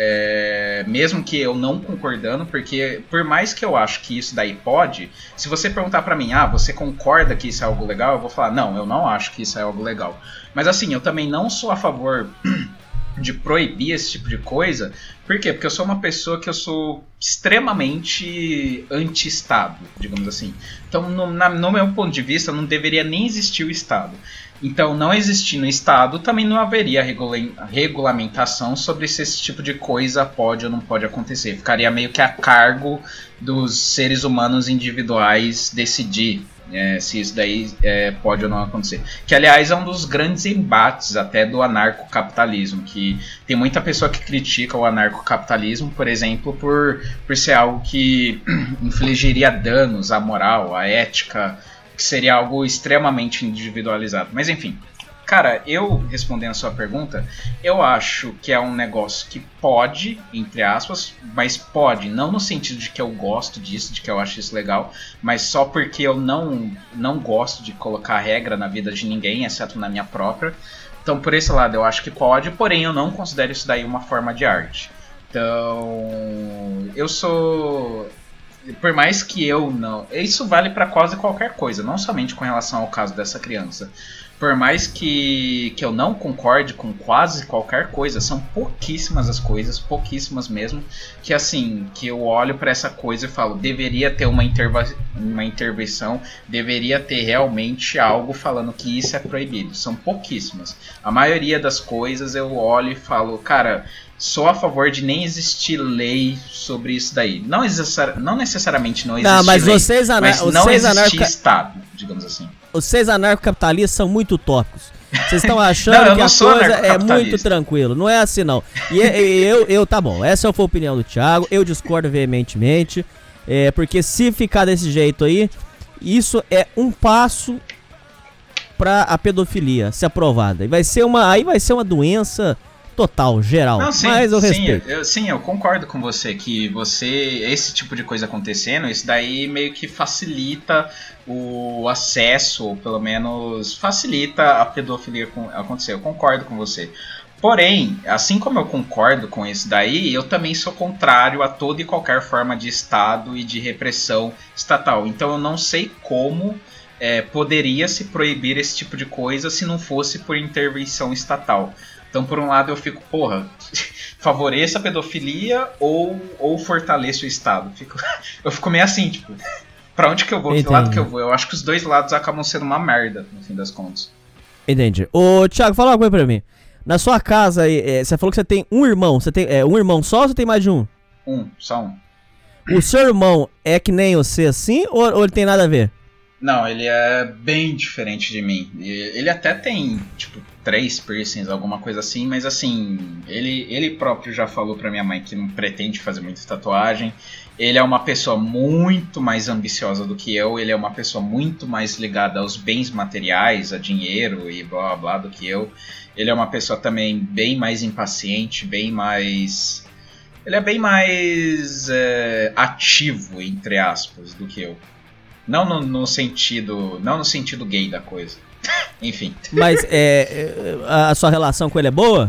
É, mesmo que eu não concordando, porque por mais que eu acho que isso daí pode, se você perguntar pra mim, ah, você concorda que isso é algo legal? Eu vou falar, não, eu não acho que isso é algo legal. Mas assim, eu também não sou a favor de proibir esse tipo de coisa. Por quê? Porque eu sou uma pessoa que eu sou extremamente anti-Estado, digamos assim. Então, no, na, no meu ponto de vista, não deveria nem existir o Estado. Então, não existindo Estado, também não haveria regula- regulamentação sobre se esse tipo de coisa pode ou não pode acontecer. Ficaria meio que a cargo dos seres humanos individuais decidir é, se isso daí é, pode ou não acontecer. Que, aliás, é um dos grandes embates até do anarcocapitalismo, que tem muita pessoa que critica o anarcocapitalismo, por exemplo, por, por ser algo que infligiria danos à moral, à ética, que seria algo extremamente individualizado. Mas enfim, cara, eu respondendo a sua pergunta, eu acho que é um negócio que pode, entre aspas, mas pode, não no sentido de que eu gosto disso, de que eu acho isso legal, mas só porque eu não, não gosto de colocar regra na vida de ninguém, exceto na minha própria. Então, por esse lado, eu acho que pode, porém eu não considero isso daí uma forma de arte. Então, eu sou... Por mais que eu não... Isso vale para quase qualquer coisa, não somente com relação ao caso dessa criança. Por mais que, que eu não concorde com quase qualquer coisa, são pouquíssimas as coisas, pouquíssimas mesmo, que assim, que eu olho para essa coisa e falo, deveria ter uma, interva- uma intervenção, deveria ter realmente algo falando que isso é proibido. São pouquíssimas. A maioria das coisas eu olho e falo, cara... Sou a favor de nem existir lei sobre isso daí. Não, necessari- não necessariamente não existir não, mas lei, anar- mas não vocês existir anarca- Estado, digamos assim. Vocês anarcocapitalistas são muito utópicos. Vocês estão achando Não, eu que não a sou coisa é anarcocapitalista. muito tranquilo. Não é assim, não. E, e- eu, eu, tá bom, essa foi a opinião do Thiago. Eu discordo veementemente. É, porque se ficar desse jeito aí, isso é um passo pra a pedofilia ser aprovada. E vai ser uma, aí vai ser uma doença total, geral. Não, sim, Mas eu sim, respeito. eu, sim, eu concordo com você que você, esse tipo de coisa acontecendo, isso daí meio que facilita o acesso, ou pelo menos facilita a pedofilia com- acontecer. Eu concordo com você. Porém, assim como eu concordo com isso daí, eu também sou contrário a toda e qualquer forma de Estado e de repressão estatal. Então eu não sei como é, poderia se proibir esse tipo de coisa se não fosse por intervenção estatal. Então, por um lado, eu fico, porra, favoreça a pedofilia ou, ou fortaleça o Estado. Fico, eu fico meio assim, tipo, pra onde que eu vou? Que Entendi. lado que eu vou? Eu acho que os dois lados acabam sendo uma merda, no fim das contas. Entendi. Ô, Thiago, fala uma coisa pra mim. Na sua casa, aí, é, você falou que você tem um irmão. Você tem é, um irmão só ou você tem mais de um? Um, só um. O seu irmão é que nem você assim ou, ou ele tem nada a ver? Não, ele é bem diferente de mim. E ele até tem, tipo, três piercings, alguma coisa assim, mas assim, ele, ele próprio já falou pra minha mãe que não pretende fazer muita tatuagem. Ele é uma pessoa muito mais ambiciosa do que eu, ele é uma pessoa muito mais ligada aos bens materiais, a dinheiro e blá blá blá do que eu. Ele é uma pessoa também bem mais impaciente, bem mais... Ele é bem mais é, ativo, entre aspas, do que eu. Não no, no sentido. Não no sentido gay da coisa. Enfim. Mas é, é, a sua relação com ele é boa?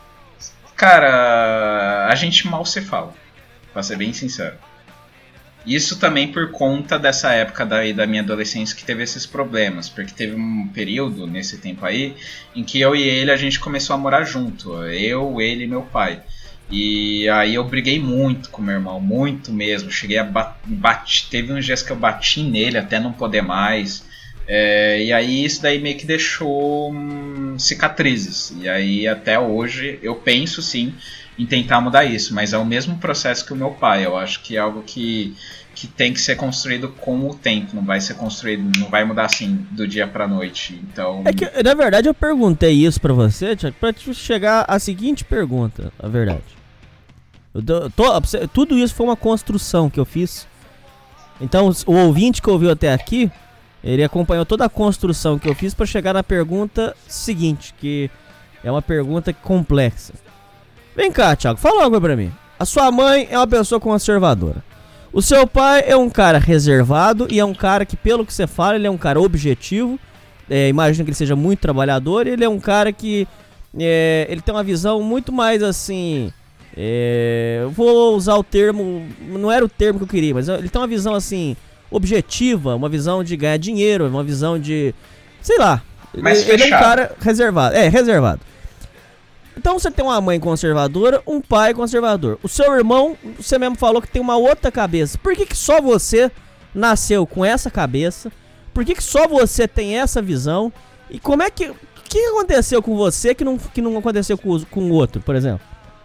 Cara, a gente mal se fala. Pra ser bem sincero. Isso também por conta dessa época daí da minha adolescência que teve esses problemas. Porque teve um período nesse tempo aí em que eu e ele a gente começou a morar junto. Eu, ele e meu pai. E aí eu briguei muito com meu irmão, muito mesmo. Cheguei a bater, teve uns dias que eu bati nele até não poder mais. É, e aí isso daí meio que deixou hum, cicatrizes. E aí até hoje eu penso sim em tentar mudar isso, mas é o mesmo processo que o meu pai. Eu acho que é algo que, que tem que ser construído com o tempo, não vai ser construído, não vai mudar assim do dia pra noite. Então É que, na verdade, eu perguntei isso pra você, Thiago, pra te chegar à seguinte pergunta, a verdade. Eu tô- tô- tudo isso foi uma construção que eu fiz. Então, o ouvinte que ouviu até aqui, ele acompanhou toda a construção que eu fiz pra chegar na pergunta seguinte, que é uma pergunta complexa. Vem cá, Thiago, fala algo pra mim. A sua mãe é uma pessoa conservadora. O seu pai é um cara reservado e é um cara que, pelo que você fala, ele é um cara objetivo. É, imagino que ele seja muito trabalhador e ele é um cara que é, ele tem uma visão muito mais assim... É, eu vou usar o termo, não era o termo que eu queria, mas ele tem uma visão assim, objetiva, uma visão de ganhar dinheiro, uma visão de, sei lá, Mais ele, ele é um fechado. cara reservado, é, reservado. Então você tem uma mãe conservadora, um pai conservador. O seu irmão, você mesmo falou que tem uma outra cabeça. Por que que só você nasceu com essa cabeça? Por que que só você tem essa visão? E como é que, o que aconteceu com você que não, que não aconteceu com, o- com o outro, por exemplo?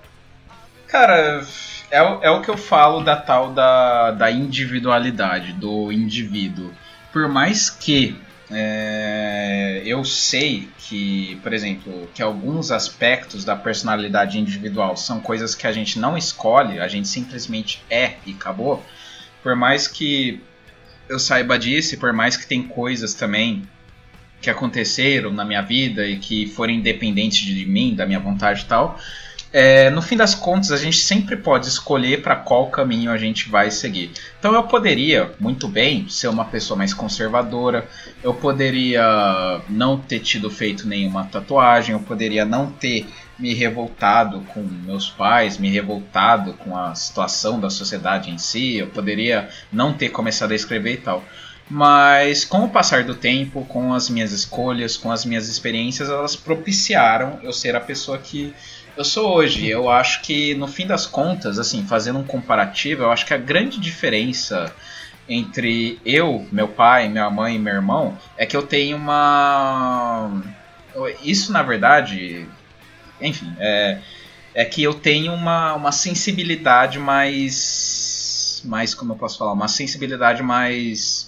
Cara, é, o- é o que eu falo da tal da, da individualidade, do indivíduo. Por mais que é, eu sei que, por exemplo, que alguns aspectos da personalidade individual são coisas que a gente não escolhe, a gente simplesmente é e acabou. Por mais que eu saiba disso, e por mais que tem coisas também que aconteceram na minha vida e que foram independentes de mim, da minha vontade e tal... É, no fim das contas, a gente sempre pode escolher para qual caminho a gente vai seguir. Então eu poderia, muito bem, ser uma pessoa mais conservadora, eu poderia não ter tido feito nenhuma tatuagem, eu poderia não ter me revoltado com meus pais, me revoltado com a situação da sociedade em si, eu poderia não ter começado a escrever e tal. Mas com o passar do tempo, com as minhas escolhas, com as minhas experiências, elas propiciaram eu ser a pessoa que eu sou hoje. Eu acho que no fim das contas, assim, fazendo um comparativo, eu acho que a grande diferença entre eu, meu pai, minha mãe e meu irmão é que eu tenho uma... Isso na verdade, enfim, é, é que eu tenho uma, uma sensibilidade mais... mais, como eu posso falar, uma sensibilidade mais...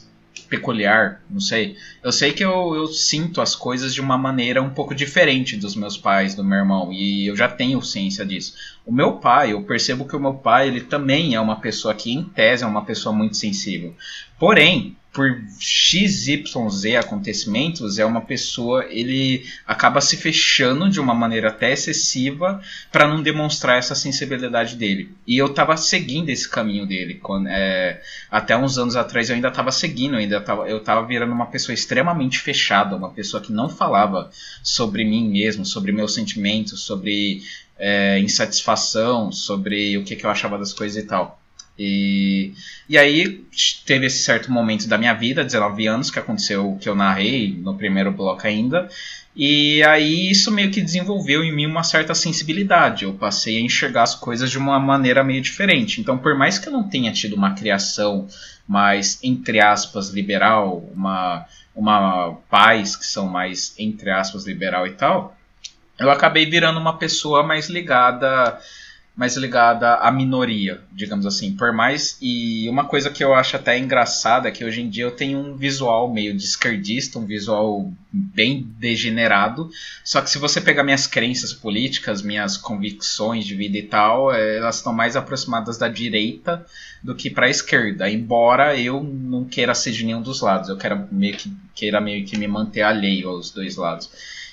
peculiar, não sei. Eu sei que eu, eu sinto as coisas de uma maneira um pouco diferente dos meus pais, do meu irmão, e eu já tenho ciência disso. O meu pai, eu percebo que o meu pai, ele também é uma pessoa que, em tese, é uma pessoa muito sensível. Porém, por X Y Z acontecimentos, é uma pessoa, ele acaba se fechando de uma maneira até excessiva para não demonstrar essa sensibilidade dele. E eu tava seguindo esse caminho dele. Quando, é, até uns anos atrás eu ainda tava seguindo, eu ainda tava, eu tava virando uma pessoa extremamente fechada, uma pessoa que não falava sobre mim mesmo, sobre meus sentimentos, sobre é, insatisfação, sobre o que, que eu achava das coisas e tal. E, e aí teve esse certo momento da minha vida, dezenove anos, que aconteceu, que eu narrei no primeiro bloco ainda. E aí isso meio que desenvolveu em mim uma certa sensibilidade. Eu passei a enxergar as coisas de uma maneira meio diferente. Então, por mais que eu não tenha tido uma criação mais, entre aspas, liberal, uma, uma pais que são mais, entre aspas, liberal e tal, eu acabei virando uma pessoa mais ligada... mais ligada à minoria, digamos assim. Por mais... E uma coisa que eu acho até engraçada é que hoje em dia eu tenho um visual meio de esquerdista, um visual bem degenerado. Só que se você pegar minhas crenças políticas, minhas convicções de vida e tal, elas estão mais aproximadas da direita do que para a esquerda. Embora eu não queira ser de nenhum dos lados. Eu quero meio que, queira meio que me manter alheio aos dois lados.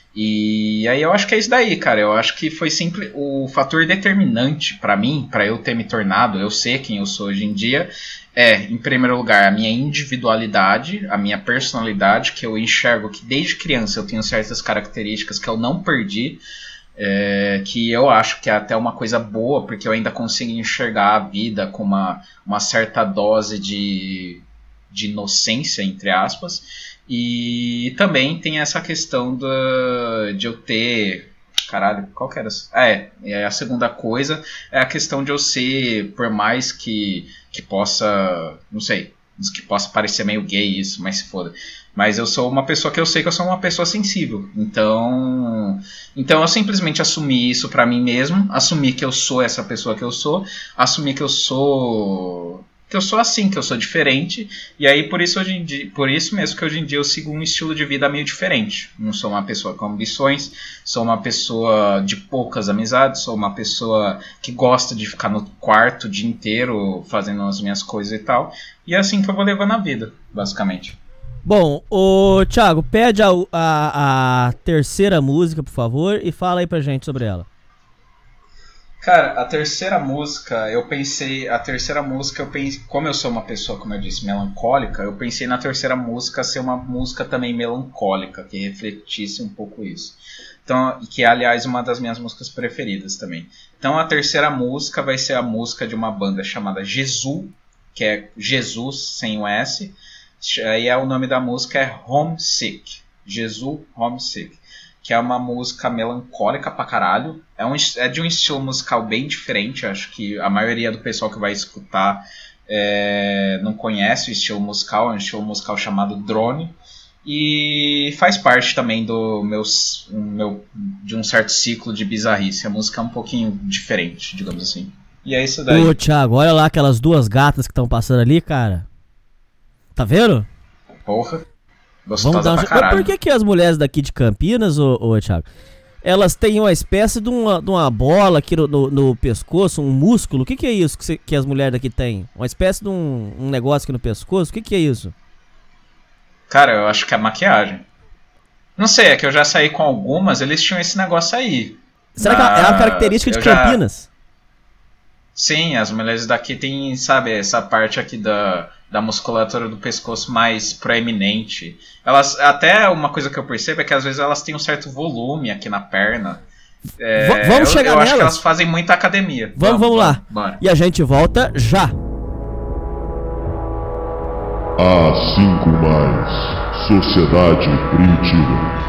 E aí eu acho que é isso daí, cara. Eu acho que foi simples. O fator determinante pra mim, pra eu ter me tornado, eu ser quem eu sou hoje em dia, é, em primeiro lugar, a minha individualidade, a minha personalidade, que eu enxergo que desde criança eu tenho certas características que eu não perdi, é, que eu acho que é até uma coisa boa, porque eu ainda consigo enxergar a vida com uma, uma certa dose de, de inocência, entre aspas. E também tem essa questão do, de eu ter... Caralho, qual que era? Ah, é, é, a segunda coisa é a questão de eu ser, por mais que, que possa... Não sei, que possa parecer meio gay isso, mas se foda. Mas eu sou uma pessoa que eu sei que eu sou uma pessoa sensível. Então, então eu simplesmente assumi isso pra mim mesmo. Assumi que eu sou essa pessoa que eu sou. Assumi que eu sou... que eu sou assim, que eu sou diferente, e aí por isso, hoje em dia, por isso mesmo que hoje em dia eu sigo um estilo de vida meio diferente. Não sou uma pessoa com ambições, sou uma pessoa de poucas amizades, sou uma pessoa que gosta de ficar no quarto o dia inteiro fazendo as minhas coisas e tal, e é assim que eu vou levando a vida, basicamente. Bom, o Thiago, pede a, a, a terceira música, por favor, e fala aí pra gente sobre ela. Cara, a terceira música, eu pensei, a terceira música, eu pensei, como eu sou uma pessoa, como eu disse, melancólica, eu pensei na terceira música ser uma música também melancólica, que refletisse um pouco isso. Então, que é, aliás, uma das minhas músicas preferidas também. Então, a terceira música vai ser a música de uma banda chamada Jesus, que é Jesus sem o S, e é, o nome da música é Homesick, Jesus Homesick. Que é uma música melancólica pra caralho. É, um, é de um estilo musical bem diferente. Acho que a maioria do pessoal que vai escutar é, não conhece o estilo musical. É um estilo musical chamado Drone. E faz parte também do meu, meu, de um certo ciclo de bizarrice. A música é um pouquinho diferente, digamos assim. E é isso daí. Ô, Thiago, olha lá aquelas duas gatas que estão passando ali, cara. Tá vendo? Porra. Vamos dar um... Mas por que, que as mulheres daqui de Campinas, ô, ô Thiago, elas têm uma espécie de uma, de uma bola aqui no, no, no pescoço, um músculo? O que, que é isso que, você, que as mulheres daqui têm? Uma espécie de um, um negócio aqui no pescoço? O que, que é isso? Cara, eu acho que é maquiagem. Não sei, é que eu já saí com algumas, eles tinham esse negócio aí. Será na... que é uma característica de já... Campinas? Sim, as mulheres daqui têm, sabe, essa parte aqui da... da musculatura do pescoço mais proeminente. Elas, até uma coisa que eu percebo é que às vezes elas têm um certo volume aqui na perna. É, v- vamos eu, chegar eu nelas? acho que elas fazem muita academia. Vamos, vamos, vamos lá. Bora. E a gente volta já. A cinco mais, Sociedade Primitiva.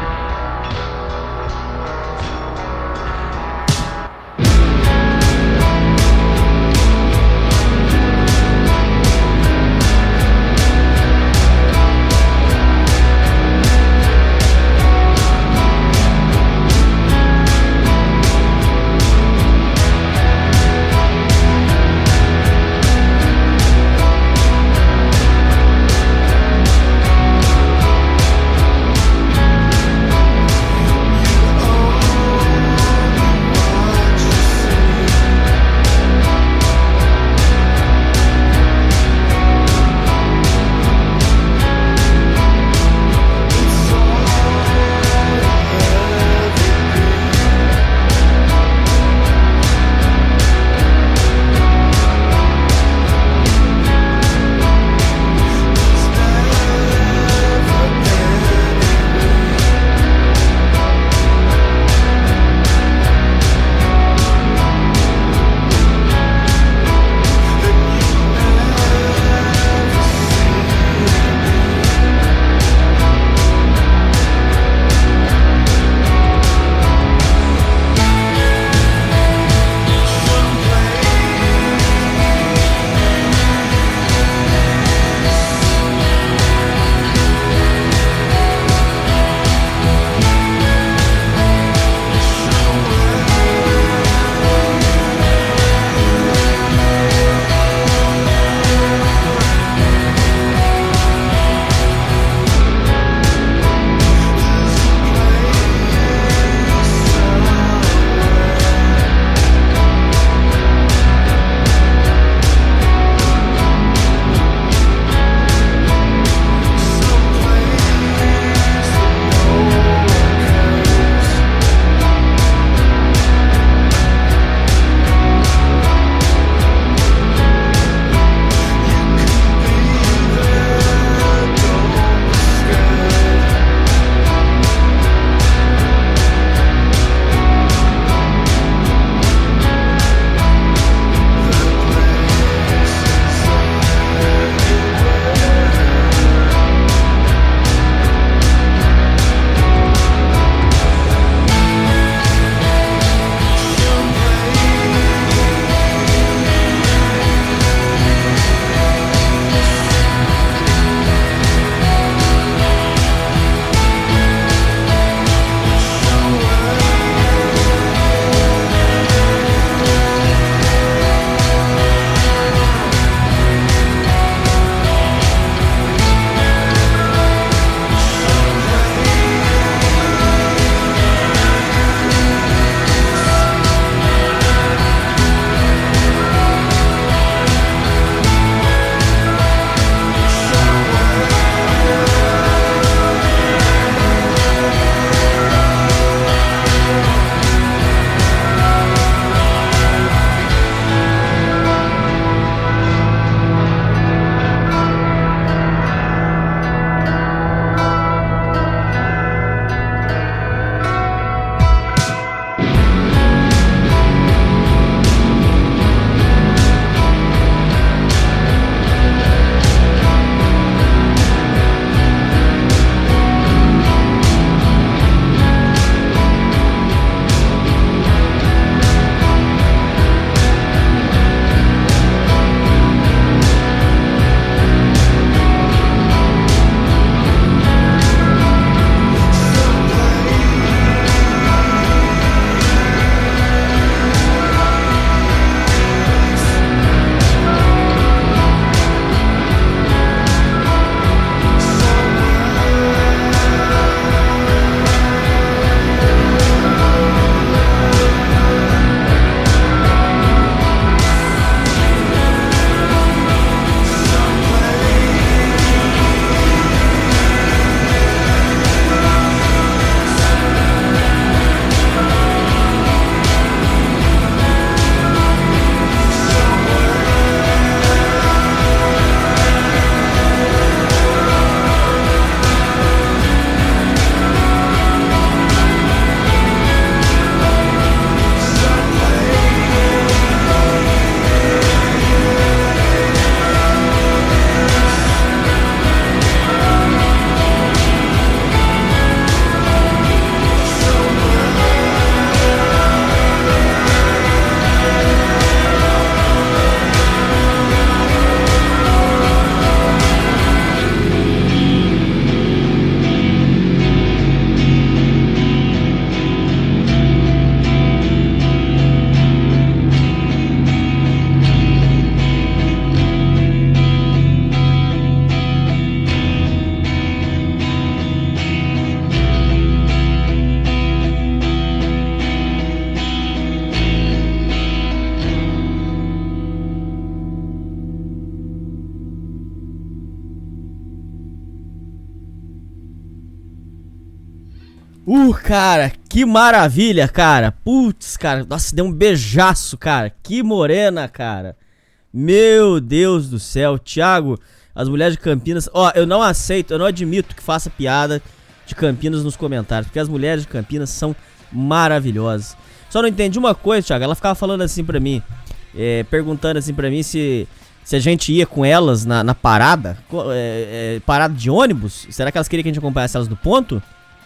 Uh, cara, que maravilha, cara. Putz, cara, nossa, deu um beijaço, cara. Que morena, cara. Meu Deus do céu, Thiago, as mulheres de Campinas... Ó, eu não aceito, eu não admito que faça piada de Campinas nos comentários, porque as mulheres de Campinas são maravilhosas. Só não entendi uma coisa, Thiago, ela ficava falando assim pra mim, é, perguntando assim pra mim se, se a gente ia com elas na, na parada, é, é, parada de ônibus. Será que elas queriam que a gente acompanhasse elas do ponto?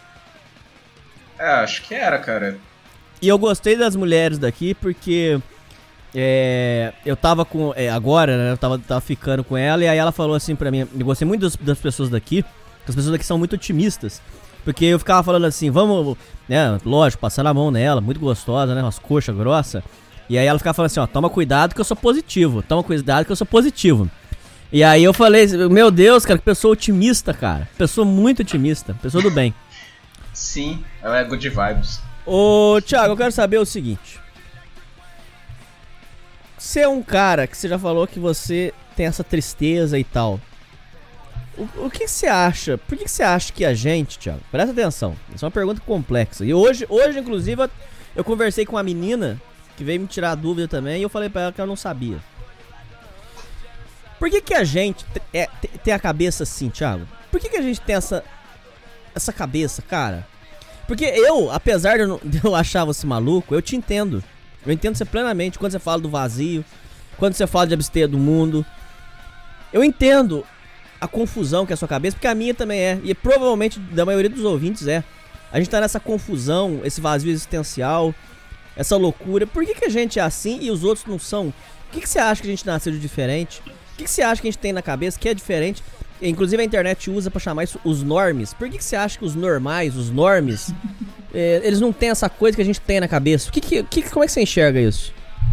É, acho que era, cara. E eu gostei das mulheres daqui porque é, eu tava com... É, agora, né, eu tava, tava ficando com ela e aí ela falou assim pra mim, eu gostei muito das, das pessoas daqui, porque as pessoas daqui são muito otimistas. Porque eu ficava falando assim, vamos, né, lógico, passando a mão nela, muito gostosa, né, umas coxas grossas. E aí ela ficava falando assim, ó, toma cuidado que eu sou positivo, toma cuidado que eu sou positivo. E aí eu falei, meu Deus, cara, que pessoa otimista, cara. Pessoa muito otimista, pessoa do bem. Sim, ela é good vibes. Ô, Thiago, eu quero saber o seguinte. Você é um cara que você já falou que você tem essa tristeza e tal. O, o que você acha? Por que você acha que a gente, Thiago, presta atenção, isso é uma pergunta complexa. E hoje, hoje inclusive, eu, eu conversei com uma menina que veio me tirar a dúvida também e eu falei pra ela que eu não sabia. Por que que a gente é, tem a cabeça assim, Thiago? Por que que a gente tem essa... essa cabeça, cara? Porque eu, apesar de eu, não, de eu achar você maluco, eu te entendo. Eu entendo você plenamente quando você fala do vazio, quando você fala de abster do mundo. Eu entendo a confusão que é a sua cabeça, porque a minha também é. E provavelmente da maioria dos ouvintes é. A gente tá nessa confusão, esse vazio existencial, essa loucura. Por que que a gente é assim e os outros não são? O que que você acha que a gente nasceu de diferente? O que que você acha que a gente tem na cabeça que é diferente? Inclusive a internet usa pra chamar isso os normes. Por que que você acha que os normais, os normes, é, eles não têm essa coisa que a gente tem na cabeça? O que que, que, como é que você enxerga isso?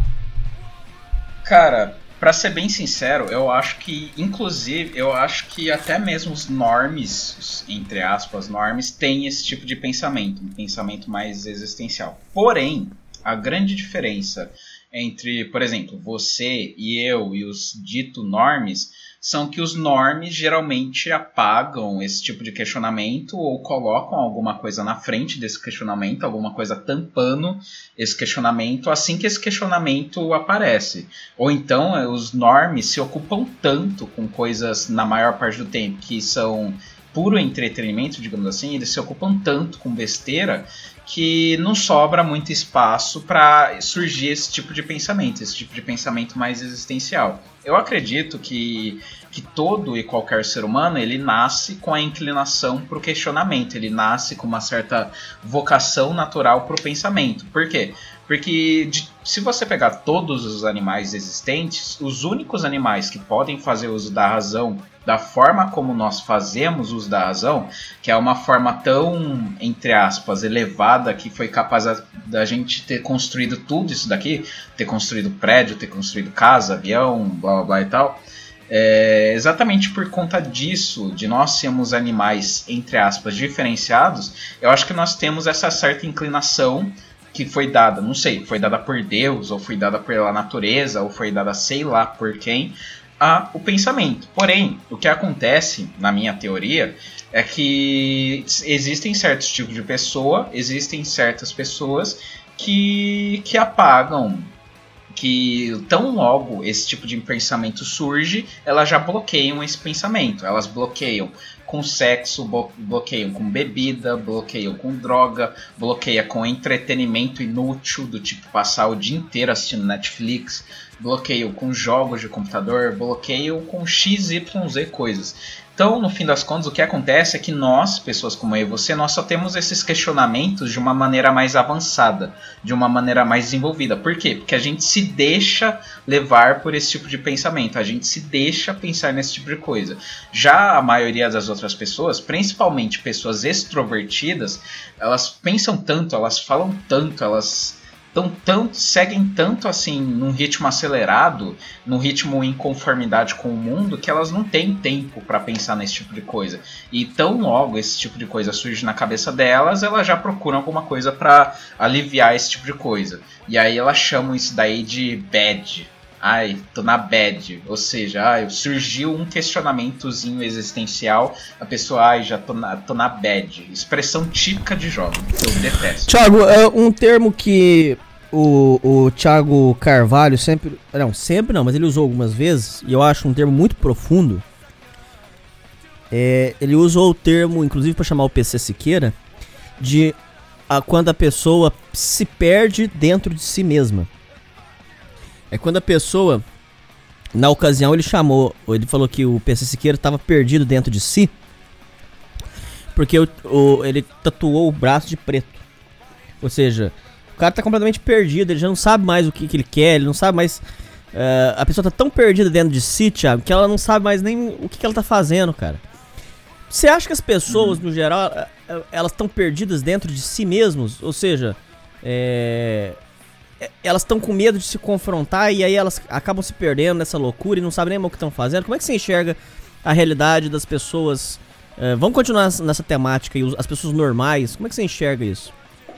Cara, pra ser bem sincero, eu acho que, inclusive, eu acho que até mesmo os normes, os, entre aspas, normes, têm esse tipo de pensamento, um pensamento mais existencial. Porém, a grande diferença entre, por exemplo, você e eu e os dito normes são que os normes geralmente apagam esse tipo de questionamento ou colocam alguma coisa na frente desse questionamento, alguma coisa tampando esse questionamento assim que esse questionamento aparece. Ou então os normes se ocupam tanto com coisas, na maior parte do tempo, que são puro entretenimento, digamos assim, eles se ocupam tanto com besteira que não sobra muito espaço para surgir esse tipo de pensamento, esse tipo de pensamento mais existencial. Eu acredito que, que todo e qualquer ser humano, ele nasce com a inclinação para o questionamento, ele nasce com uma certa vocação natural para o pensamento. Por quê? Porque de, se você pegar todos os animais existentes, os únicos animais que podem fazer uso da razão da forma como nós fazemos uso da razão, que é uma forma tão, entre aspas, elevada, que foi capaz da gente ter construído tudo isso daqui, ter construído prédio, ter construído casa, avião, blá blá blá e tal, é, exatamente por conta disso, de nós sermos animais, entre aspas, diferenciados, eu acho que nós temos essa certa inclinação que foi dada, não sei, foi dada por Deus, ou foi dada pela natureza, ou foi dada sei lá por quem, a o pensamento. Porém, o que acontece, na minha teoria, é que existem certos tipos de pessoa, existem certas pessoas que, que apagam, que tão logo esse tipo de pensamento surge, elas já bloqueiam esse pensamento, elas bloqueiam com sexo, bloqueiam com bebida, bloqueiam com droga, bloqueia com entretenimento inútil, do tipo passar o dia inteiro assistindo Netflix, bloqueiam com jogos de computador, bloqueiam com X Y Z coisas. Então, no fim das contas, o que acontece é que nós, pessoas como eu e você, nós só temos esses questionamentos de uma maneira mais avançada, de uma maneira mais desenvolvida. Por quê? Porque a gente se deixa levar por esse tipo de pensamento, a gente se deixa pensar nesse tipo de coisa. Já a maioria das outras pessoas, principalmente pessoas extrovertidas, elas pensam tanto, elas falam tanto, elas... Então, tanto, seguem tanto assim num ritmo acelerado, num ritmo em conformidade com o mundo, que elas não têm tempo para pensar nesse tipo de coisa. E tão logo esse tipo de coisa surge na cabeça delas, elas já procuram alguma coisa para aliviar esse tipo de coisa. E aí elas chamam isso daí de bad. ai, tô na bad, ou seja, ai, surgiu um questionamentozinho existencial, a pessoa, ai, já tô na, tô na bad. Expressão típica de jovem, que eu detesto. Thiago, é um termo que o, o Thiago Carvalho sempre, não, sempre não, mas ele usou algumas vezes, e eu acho um termo muito profundo. É, ele usou o termo, inclusive para chamar o P C Siqueira, de a, quando a pessoa se perde dentro de si mesma. É quando a pessoa, na ocasião ele chamou, ele falou que o P C Siqueira estava perdido dentro de si, porque o, o, ele tatuou o braço de preto. Ou seja, o cara tá completamente perdido, ele já não sabe mais o que, que ele quer, ele não sabe mais... Uh, a pessoa tá tão perdida dentro de si, Thiago, que ela não sabe mais nem o que, que ela tá fazendo, cara. Você acha que as pessoas, uhum. no geral, elas estão perdidas dentro de si mesmos? Ou seja, é... elas estão com medo de se confrontar e aí elas acabam se perdendo nessa loucura e não sabem nem mais o que estão fazendo? Como é que você enxerga a realidade das pessoas? É, vamos continuar nessa temática aí, as pessoas normais, como é que você enxerga isso?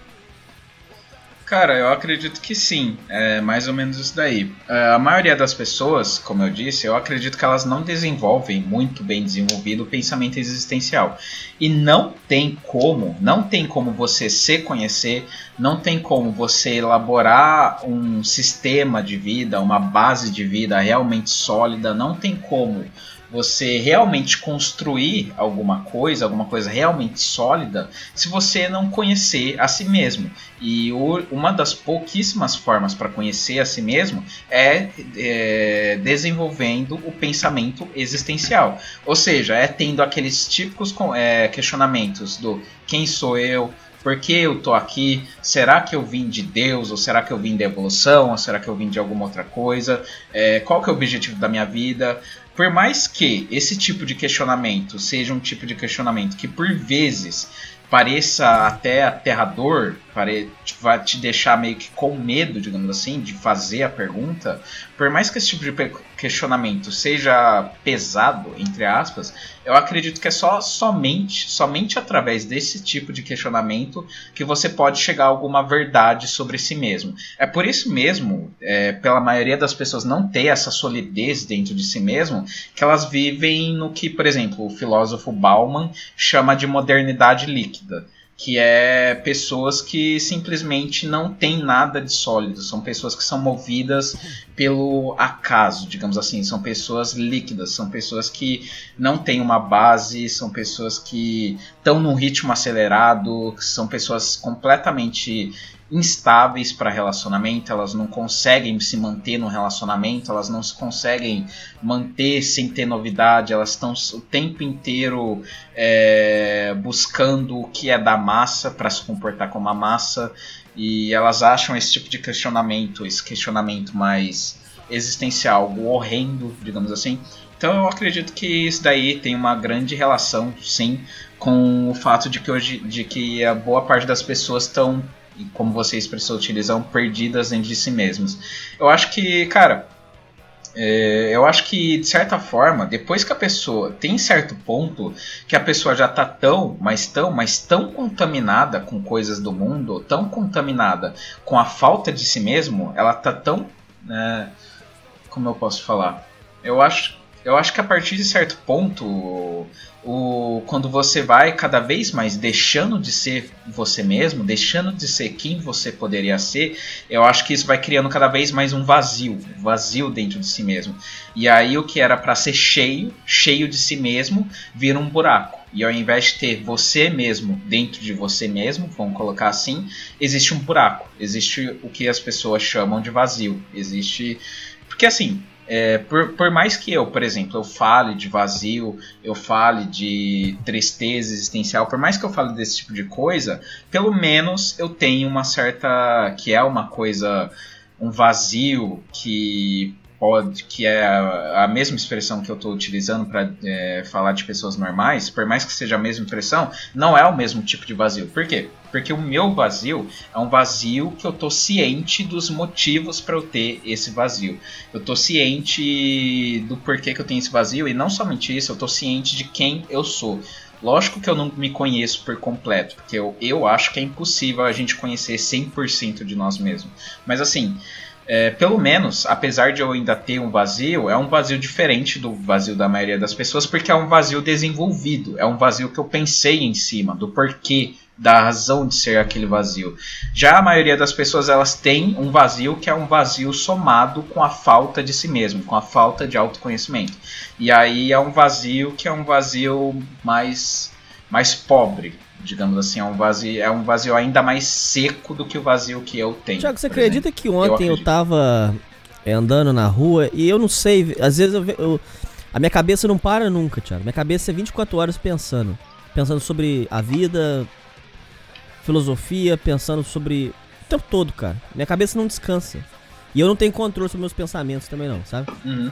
Cara, eu acredito que sim, é mais ou menos isso daí. É, a maioria das pessoas, como eu disse, eu acredito que elas não desenvolvem muito bem desenvolvido o pensamento existencial. E não tem como, não tem como você se conhecer, não tem como você elaborar um sistema de vida, uma base de vida realmente sólida, não tem como você realmente construir alguma coisa, alguma coisa realmente sólida, se você não conhecer a si mesmo. E o, uma das pouquíssimas formas para conhecer a si mesmo é, é desenvolvendo o pensamento existencial. Ou seja, é tendo aqueles típicos é, questionamentos do quem sou eu, por que eu tô aqui, será que eu vim de Deus, ou será que eu vim da evolução, ou será que eu vim de alguma outra coisa, é, qual que é o objetivo da minha vida. Por mais que esse tipo de questionamento seja um tipo de questionamento que por vezes pareça até aterrador, pare... vai te deixar meio que com medo, digamos assim, de fazer a pergunta, por mais que esse tipo de questionamento seja pesado, entre aspas, eu acredito que é só somente, somente através desse tipo de questionamento que você pode chegar a alguma verdade sobre si mesmo. É por isso mesmo, é, pela maioria das pessoas não ter essa solidez dentro de si mesmo, que elas vivem no que, por exemplo, o filósofo Bauman chama de modernidade líquida, que é pessoas que simplesmente não têm nada de sólido, são pessoas que são movidas pelo acaso, digamos assim, são pessoas líquidas, são pessoas que não têm uma base, são pessoas que estão num ritmo acelerado, são pessoas completamente instáveis para relacionamento, elas não conseguem se manter no relacionamento, elas não se conseguem manter sem ter novidade, elas estão o tempo inteiro é, buscando o que é da massa para se comportar como a massa, e elas acham esse tipo de questionamento, esse questionamento mais existencial, algo horrendo, digamos assim. Então eu acredito que isso daí tem uma grande relação, sim, com o fato de que hoje, de que a boa parte das pessoas estão, e como você expressou, utilizam, perdidas dentro de si mesmos. Eu acho que, cara, é, eu acho que, de certa forma, depois que a pessoa tem certo ponto, que a pessoa já tá tão, mas tão, mas tão contaminada com coisas do mundo, tão contaminada com a falta de si mesmo, ela tá tão, é, como eu posso falar, eu acho, eu acho que a partir de certo ponto, o, quando você vai cada vez mais deixando de ser você mesmo, deixando de ser quem você poderia ser, eu acho que isso vai criando cada vez mais um vazio, vazio dentro de si mesmo. E aí o que era para ser cheio, cheio de si mesmo, vira um buraco. E ao invés de ter você mesmo dentro de você mesmo, vamos colocar assim, existe um buraco, existe o que as pessoas chamam de vazio, existe... Porque assim... É, por, por mais que eu, por exemplo, eu fale de vazio, eu fale de tristeza existencial, por mais que eu fale desse tipo de coisa, pelo menos eu tenho uma certa, que é uma coisa, um vazio que pode, que é a, a mesma expressão que eu estou utilizando para é, falar de pessoas normais, por mais que seja a mesma expressão, não é o mesmo tipo de vazio. Por quê? Porque o meu vazio é um vazio que eu tô ciente dos motivos para eu ter esse vazio. Eu tô ciente do porquê que eu tenho esse vazio, e não somente isso, eu tô ciente de quem eu sou. Lógico que eu não me conheço por completo, porque eu, eu acho que é impossível a gente conhecer cem por cento de nós mesmos. Mas assim, É, pelo menos, apesar de eu ainda ter um vazio, é um vazio diferente do vazio da maioria das pessoas, porque é um vazio desenvolvido, é um vazio que eu pensei em cima, do porquê, da razão de ser aquele vazio. Já a maioria das pessoas, elas têm um vazio que é um vazio somado com a falta de si mesmo, com a falta de autoconhecimento. E aí é um vazio que é um vazio mais, mais pobre, digamos assim, é um vazio, é um vazio ainda mais seco do que o vazio que eu tenho. Tiago, você acredita exemplo. que ontem eu, eu tava é, andando na rua e eu não sei, às vezes eu, eu, a minha cabeça não para nunca, Tiago. Minha cabeça é vinte e quatro horas pensando, pensando sobre a vida, filosofia, pensando sobre o tempo todo, cara. Minha cabeça não descansa. E eu não tenho controle sobre meus pensamentos também não, sabe? Uhum.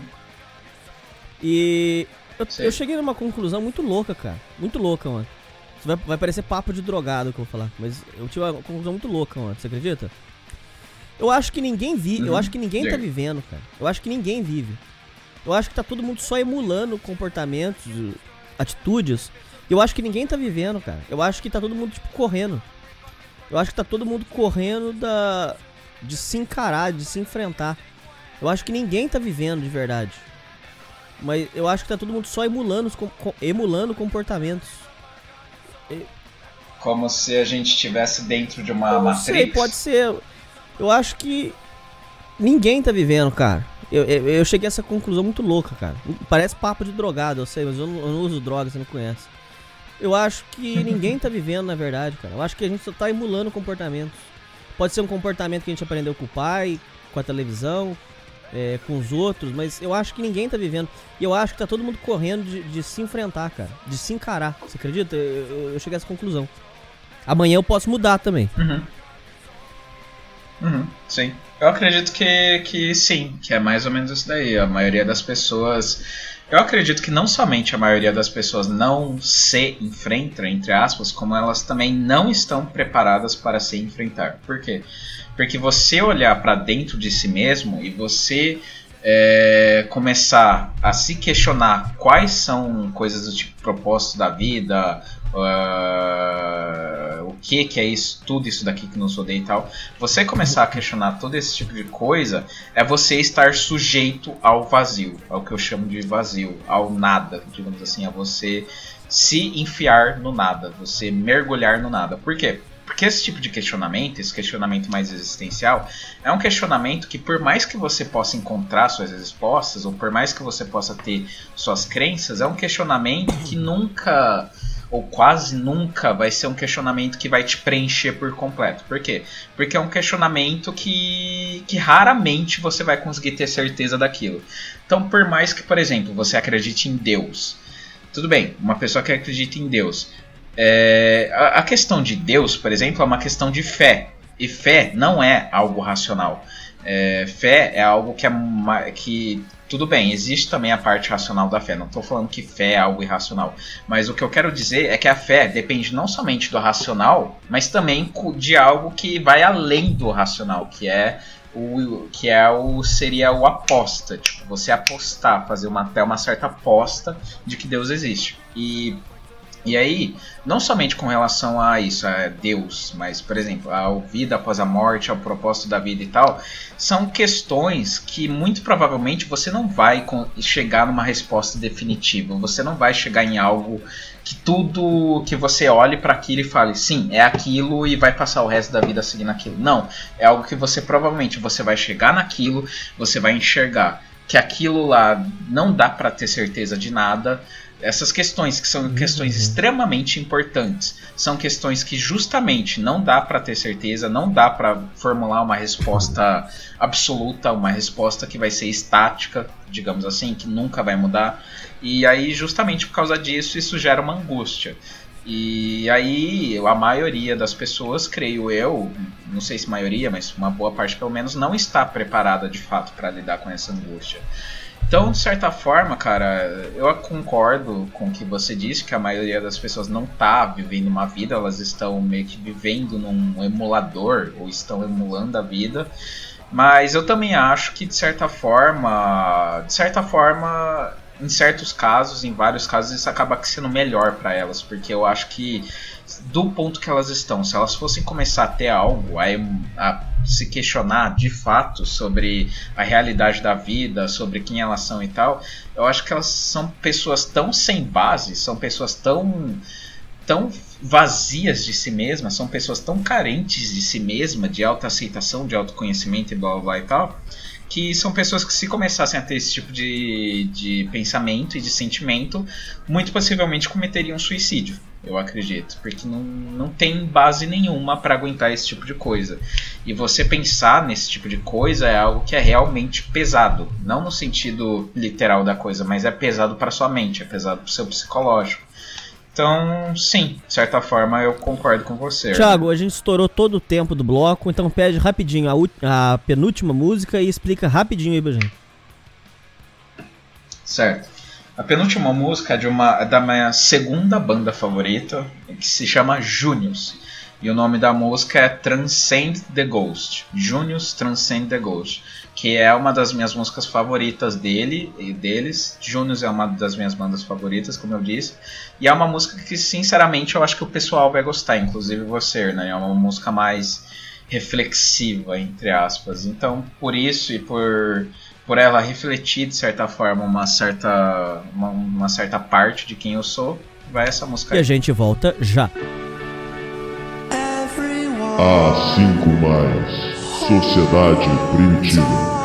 E eu, eu cheguei numa conclusão muito louca, cara. Muito louca, mano. Vai, vai parecer papo de drogado que eu vou falar, mas eu tive uma conclusão muito louca, mano. Você acredita? Eu acho que ninguém vive, uhum. eu acho que ninguém tá vivendo, cara. Eu acho que ninguém vive. Eu acho que tá todo mundo só emulando comportamentos, atitudes. Eu acho que ninguém tá vivendo, cara. Eu acho que tá todo mundo, tipo, correndo. Eu acho que tá todo mundo correndo da... de se encarar, de se enfrentar. Eu acho que ninguém tá vivendo de verdade. Mas eu acho que tá todo mundo só emulando, os com... emulando comportamentos. Como se a gente estivesse dentro de uma eu não Matrix? Sei, pode ser. Eu acho que ninguém tá vivendo, cara. Eu, eu, eu cheguei a essa conclusão muito louca, cara. Parece papo de drogado, eu sei, mas eu não, eu não uso droga, você não conhece. Eu acho que ninguém tá vivendo, na verdade, cara. Eu acho que a gente só tá emulando comportamentos. Pode ser um comportamento que a gente aprendeu com o pai, com a televisão, é, com os outros, mas eu acho que ninguém tá vivendo. E eu acho que tá todo mundo correndo de, de se enfrentar, cara. De se encarar. Você acredita? Eu, eu, eu cheguei a essa conclusão. Amanhã eu posso mudar também. Uhum. Uhum, sim. Eu acredito que, que sim, que é mais ou menos isso daí. A maioria das pessoas... Eu acredito que não somente a maioria das pessoas não se enfrentam, entre aspas, como elas também não estão preparadas para se enfrentar. Por quê? Porque você olhar para dentro de si mesmo e você é, começar a se questionar quais são coisas do tipo propósito da vida, uh, o que, que é isso, tudo isso daqui que nos odeia e tal, você começar a questionar todo esse tipo de coisa é você estar sujeito ao vazio, ao que eu chamo de vazio, ao nada, digamos assim, a você se enfiar no nada, você mergulhar no nada. Por quê? Porque esse tipo de questionamento, esse questionamento mais existencial, é um questionamento que por mais que você possa encontrar suas respostas, ou por mais que você possa ter suas crenças, é um questionamento que nunca, ou quase nunca, vai ser um questionamento que vai te preencher por completo. Por quê? Porque é um questionamento que, que raramente você vai conseguir ter certeza daquilo. Então, por mais que, por exemplo, você acredite em Deus, tudo bem, uma pessoa que acredita em Deus... É, a, a questão de Deus, por exemplo, é uma questão de fé. E fé não é algo racional. É, fé é algo que é que tudo bem, existe também a parte racional da fé. Não estou falando que fé é algo irracional. Mas o que eu quero dizer é que a fé depende não somente do racional, mas também de algo que vai além do racional, que é o que é o seria o aposta. Tipo, você apostar, fazer uma, até uma certa aposta de que Deus existe. E E aí, não somente com relação a isso, a Deus, mas, por exemplo, a vida após a morte, ao propósito da vida e tal, são questões que muito provavelmente você não vai chegar numa resposta definitiva. Você não vai chegar em algo que tudo que você olhe para aquilo e fale, sim, é aquilo e vai passar o resto da vida seguindo aquilo. Não, é algo que você provavelmente você vai chegar naquilo, você vai enxergar que aquilo lá não dá para ter certeza de nada. Essas questões que são questões extremamente importantes, são questões que justamente não dá para ter certeza, não dá para formular uma resposta absoluta, uma resposta que vai ser estática, digamos assim, que nunca vai mudar. E aí justamente por causa disso isso gera uma angústia. E aí a maioria das pessoas, creio eu, não sei se maioria, mas uma boa parte pelo menos, não está preparada de fato para lidar com essa angústia. Então, de certa forma, cara, eu concordo com o que você disse, que a maioria das pessoas não está vivendo uma vida, elas estão meio que vivendo num emulador, ou estão emulando a vida. Mas eu também acho que, de certa forma, de certa forma, em certos casos, em vários casos, isso acaba sendo melhor para elas, porque eu acho que, do ponto que elas estão, se elas fossem começar a ter algo, a, a se questionar de fato sobre a realidade da vida, sobre quem elas são e tal, eu acho que elas são pessoas tão sem base, são pessoas tão, tão vazias de si mesmas, são pessoas tão carentes de si mesma, de autoaceitação, de autoconhecimento e blá blá blá e tal, que são pessoas que, se começassem a ter esse tipo de, de pensamento e de sentimento, muito possivelmente cometeriam suicídio, eu acredito, porque não, não tem base nenhuma para aguentar esse tipo de coisa. E você pensar nesse tipo de coisa é algo que é realmente pesado, não no sentido literal da coisa, mas é pesado para sua mente, é pesado para o seu psicológico. Então, sim, de certa forma eu concordo com você. Thiago, a gente estourou todo o tempo do bloco, então pede rapidinho a, a penúltima música e explica rapidinho aí pra gente. Certo. A penúltima música é de uma, da minha segunda banda favorita, que se chama Junius. E o nome da música é Transcend the Ghost. Junius Transcend the Ghost. Que é uma das minhas músicas favoritas dele e deles. Junius é uma das minhas bandas favoritas, como eu disse. E é uma música que, sinceramente, eu acho que o pessoal vai gostar, inclusive você, né? É uma música mais reflexiva, entre aspas. Então, por isso e por, por ela refletir, de certa forma, uma certa, uma, uma certa parte de quem eu sou, vai essa música aí. E a gente volta já. A cinco mais. Sociedade Primitiva.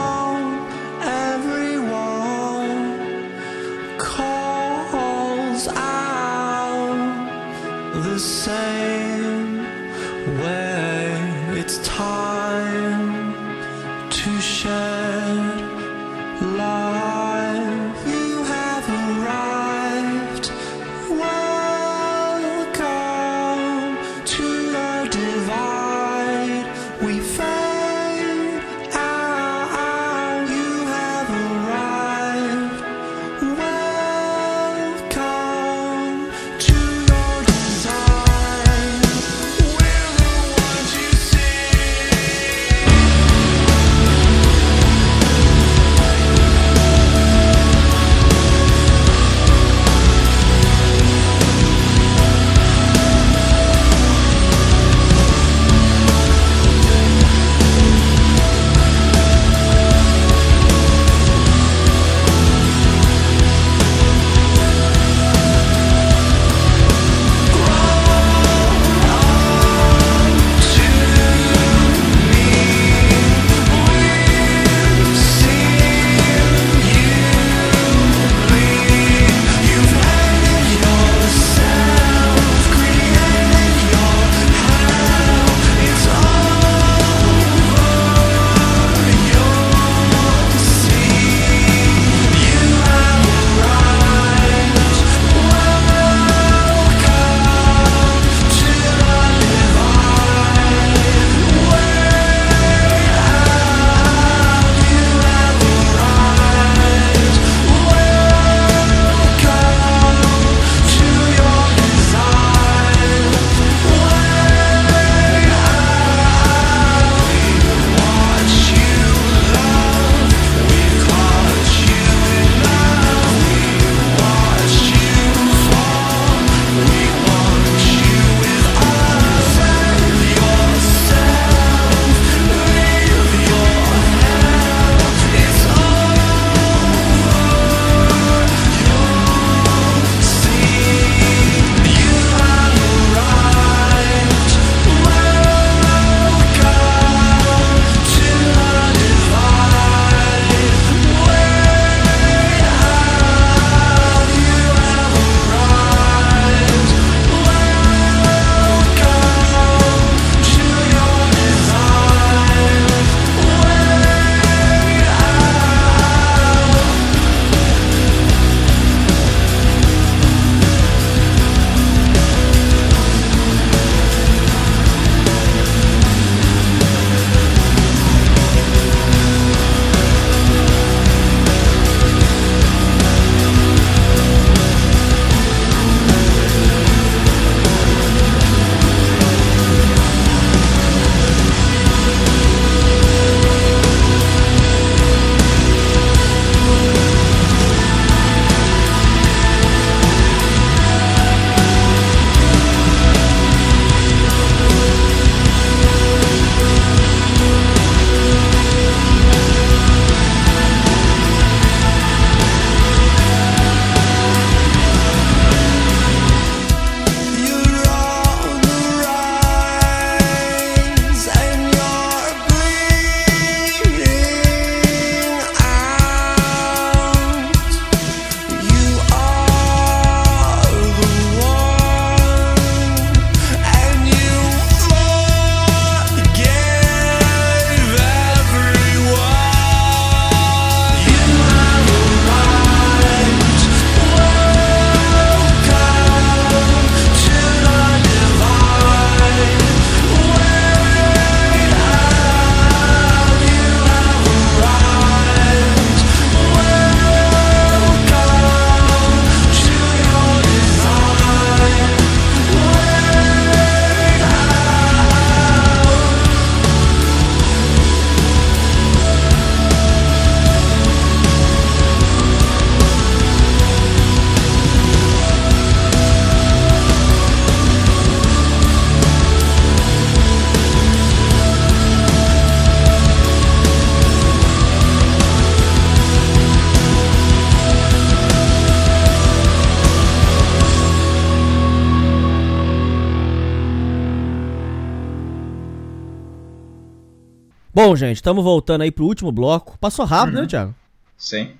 Bom, gente, estamos voltando aí pro último bloco. Passou rápido, Uhum. né, Thiago? Sim.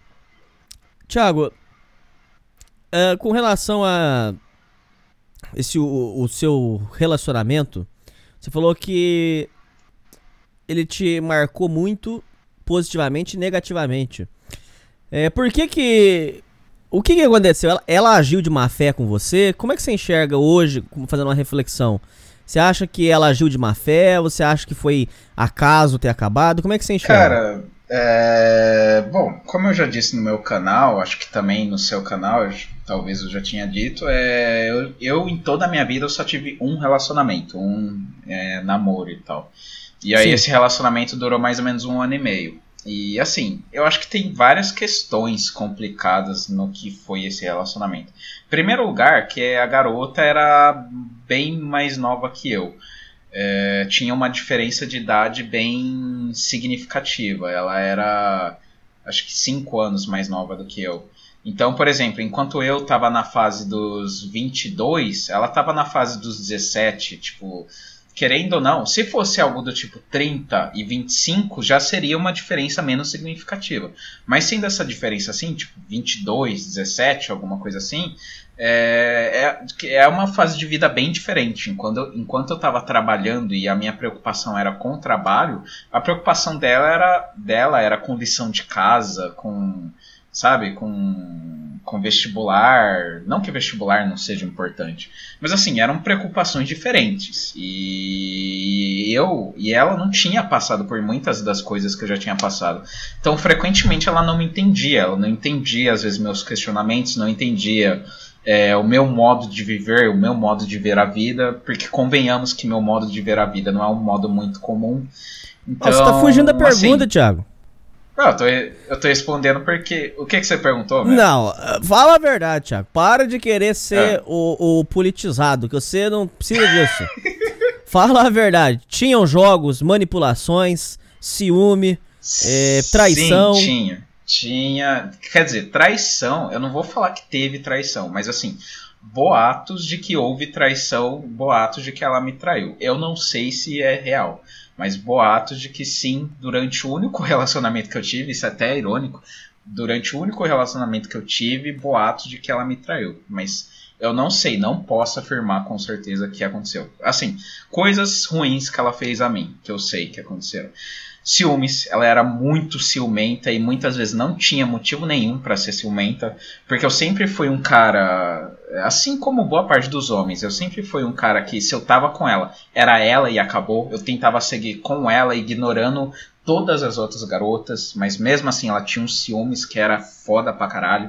Thiago, é, com relação a esse o, o seu relacionamento, você falou que ele te marcou muito positivamente e negativamente. É, por que que... O que que aconteceu? Ela, ela agiu de má fé com você? Como é que você enxerga hoje, como fazendo uma reflexão? Você acha que ela agiu de má fé? Você acha que foi acaso ter acabado? Como é que você enxerga? Cara, é... bom, como eu já disse no meu canal, acho que também no seu canal, eu, talvez eu já tinha dito, é... eu, eu em toda a minha vida eu só tive um relacionamento, um é, namoro e tal. E aí Sim. esse relacionamento durou mais ou menos um ano e meio. E assim, eu acho que tem várias questões complicadas no que foi esse relacionamento. Em primeiro lugar, que a garota era bem mais nova que eu. É, tinha uma diferença de idade bem significativa. Ela era, acho que cinco anos mais nova do que eu. Então, por exemplo, enquanto eu estava na fase dos vinte e dois, ela estava na fase dos dezessete, tipo... Querendo ou não, se fosse algo do tipo trinta e vinte e cinco, já seria uma diferença menos significativa. Mas sendo essa diferença assim, tipo vinte e dois, dezessete, alguma coisa assim, é, é, é uma fase de vida bem diferente. Enquanto eu, enquanto eu estava trabalhando e a minha preocupação era com o trabalho, a preocupação dela era, dela era com lição de casa, com... sabe, com, com vestibular, não que vestibular não seja importante, mas assim, eram preocupações diferentes, e eu e ela não tinha passado por muitas das coisas que eu já tinha passado, então frequentemente ela não me entendia, ela não entendia às vezes meus questionamentos, não entendia é, o meu modo de viver, o meu modo de ver a vida, porque convenhamos que meu modo de ver a vida não é um modo muito comum. Então, Você tá fugindo da pergunta, assim, Thiago. Não, eu tô, eu tô respondendo porque... O que, que você perguntou, velho? Não, fala a verdade, Thiago. Para de querer ser É. o, o politizado, que você não precisa disso. Fala a verdade. Tinham jogos, manipulações, ciúme, é, traição. Sim, tinha. Tinha... Quer dizer, traição... Eu não vou falar que teve traição, mas assim... Boatos de que houve traição, boatos de que ela me traiu. Eu não sei se é real. Mas boatos de que sim, durante o único relacionamento que eu tive, isso até é irônico, durante o único relacionamento que eu tive, boatos de que ela me traiu. Mas eu não sei, não posso afirmar com certeza que aconteceu. Assim, coisas ruins que ela fez a mim, que eu sei que aconteceram. Ciúmes, ela era muito ciumenta e muitas vezes não tinha motivo nenhum pra ser ciumenta, porque eu sempre fui um cara, assim como boa parte dos homens, eu sempre fui um cara que se eu tava com ela, era ela e acabou, eu tentava seguir com ela, ignorando todas as outras garotas, mas mesmo assim ela tinha uns ciúmes que era foda pra caralho.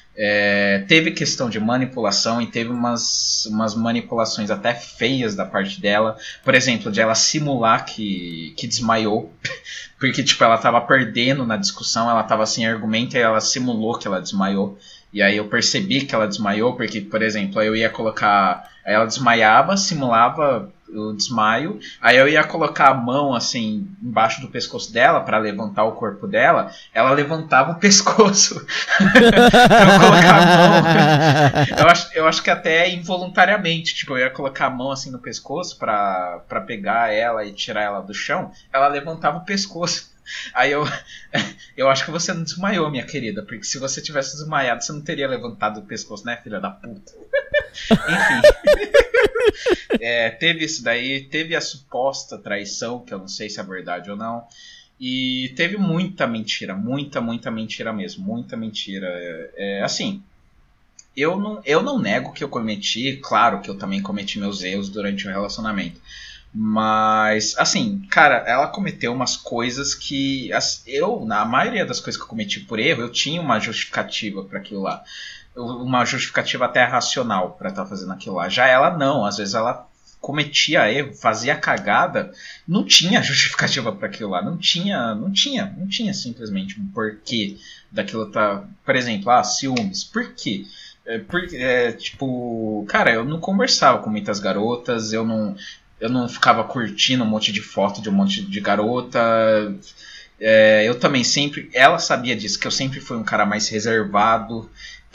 É, teve questão de manipulação e teve umas, umas manipulações até feias da parte dela. Por exemplo, de ela simular que, que desmaiou. Porque tipo, ela tava perdendo na discussão, ela tava sem argumento e ela simulou que ela desmaiou. E aí eu percebi que ela desmaiou, porque, por exemplo, eu ia colocar... Aí ela desmaiava, simulava o desmaio, aí eu ia colocar a mão assim embaixo do pescoço dela para levantar o corpo dela, ela levantava o pescoço pra colocar a mão. Eu acho, eu acho que até involuntariamente, tipo, eu ia colocar a mão assim no pescoço pra, pra pegar ela e tirar ela do chão, ela levantava o pescoço. Aí eu, eu acho que você não desmaiou, minha querida, porque se você tivesse desmaiado, você não teria levantado o pescoço, né, filha da puta? Enfim, é, teve isso daí, teve a suposta traição, que eu não sei se é verdade ou não, e teve muita mentira, muita, muita mentira mesmo, muita mentira. É, é, assim, eu não, eu não nego que eu cometi, claro que eu também cometi meus erros durante o relacionamento. Mas, assim, cara, ela cometeu umas coisas que eu, na maioria das coisas que eu cometi por erro, eu tinha uma justificativa para aquilo lá. Uma justificativa até racional para estar fazendo aquilo lá. Já ela não, às vezes ela cometia erro, fazia cagada, não tinha justificativa para aquilo lá. Não tinha, não tinha, não tinha simplesmente um porquê daquilo tá. Por exemplo, ah, ciúmes. Por quê? É, por, é, tipo, cara, eu não conversava com muitas garotas, eu não. Eu não ficava curtindo um monte de foto de um monte de garota. É, eu também sempre... Ela sabia disso, que eu sempre fui um cara mais reservado.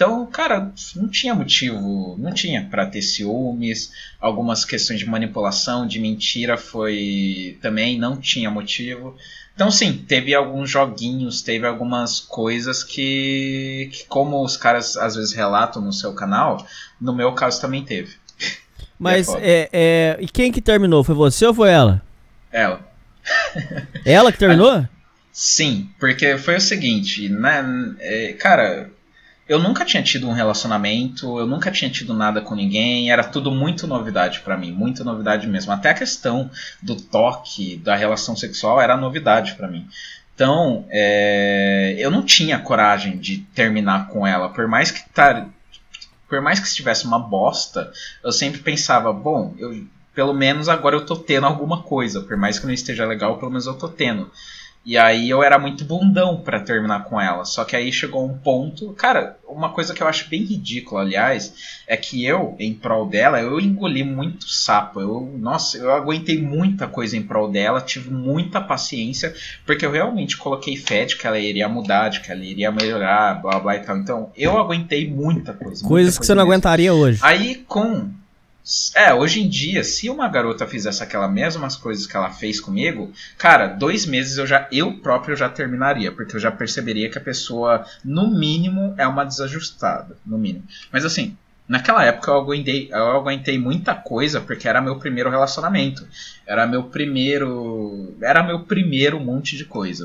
Então, cara, não tinha motivo, não tinha pra ter ciúmes. Algumas questões de manipulação, de mentira, foi também não tinha motivo. Então, sim, teve alguns joguinhos, teve algumas coisas que, que, como os caras às vezes relatam no seu canal, no meu caso também teve. Mas, é, é, é, e quem que terminou? Foi você ou foi ela? Ela. Ela que terminou? Sim, porque foi o seguinte, né, é, cara, eu nunca tinha tido um relacionamento, eu nunca tinha tido nada com ninguém, era tudo muito novidade pra mim, muito novidade mesmo. Até a questão do toque, da relação sexual era novidade pra mim. Então, é, eu não tinha coragem de terminar com ela, por mais que tar, por mais que estivesse uma bosta, eu sempre pensava, bom, eu, pelo menos agora eu tô tendo alguma coisa, por mais que não esteja legal, pelo menos eu tô tendo. E aí eu era muito bundão pra terminar com ela. Só que aí chegou um ponto... Cara, uma coisa que eu acho bem ridícula, aliás, é que eu, em prol dela, eu engoli muito sapo. Eu, nossa, eu aguentei muita coisa em prol dela, tive muita paciência, porque eu realmente coloquei fé de que ela iria mudar, de que ela iria melhorar, blá blá e tal. Então, eu aguentei muita coisa. Coisas muita que coisa você não mesmo. aguentaria hoje. Aí, com... É, hoje em dia, se uma garota fizesse aquelas mesmas coisas que ela fez comigo, cara, dois meses eu já eu próprio já terminaria, porque eu já perceberia que a pessoa, no mínimo, é uma desajustada, no mínimo. Mas assim, naquela época eu aguentei, eu aguentei muita coisa, porque era meu primeiro relacionamento, era meu primeiro, era meu primeiro monte de coisa.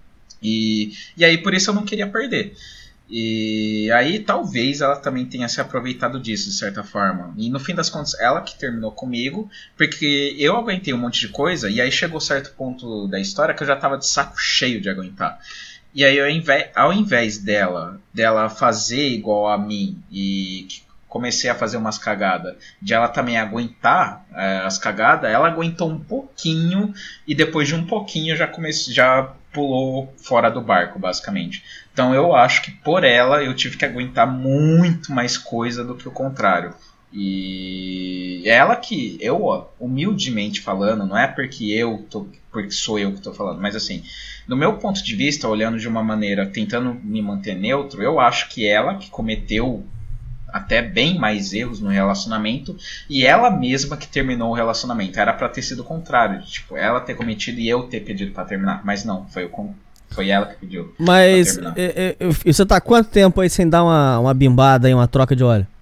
E, e aí por isso eu não queria perder. E aí talvez ela também tenha se aproveitado disso de certa forma. E no fim das contas ela que terminou comigo, porque eu aguentei um monte de coisa. E aí chegou certo ponto da história que eu já tava de saco cheio de aguentar. E aí ao invés, ao invés dela dela fazer igual a mim e comecei a fazer umas cagadas, de ela também aguentar é, as cagadas, ela aguentou um pouquinho. E depois de um pouquinho já comecei, já pulou fora do barco basicamente. Então eu acho que por ela eu tive que aguentar muito mais coisa do que o contrário. E ela que, eu humildemente falando, não é porque eu tô, porque sou eu que estou falando, mas assim, no meu ponto de vista, olhando de uma maneira, tentando me manter neutro, eu acho que ela que cometeu até bem mais erros no relacionamento, e ela mesma que terminou o relacionamento. Era pra ter sido o contrário, tipo, ela ter cometido e eu ter pedido pra terminar, mas não, foi o contrário. Foi ela que pediu. Mas é, é, você tá quanto tempo aí sem dar uma, uma bimbada e uma troca de óleo?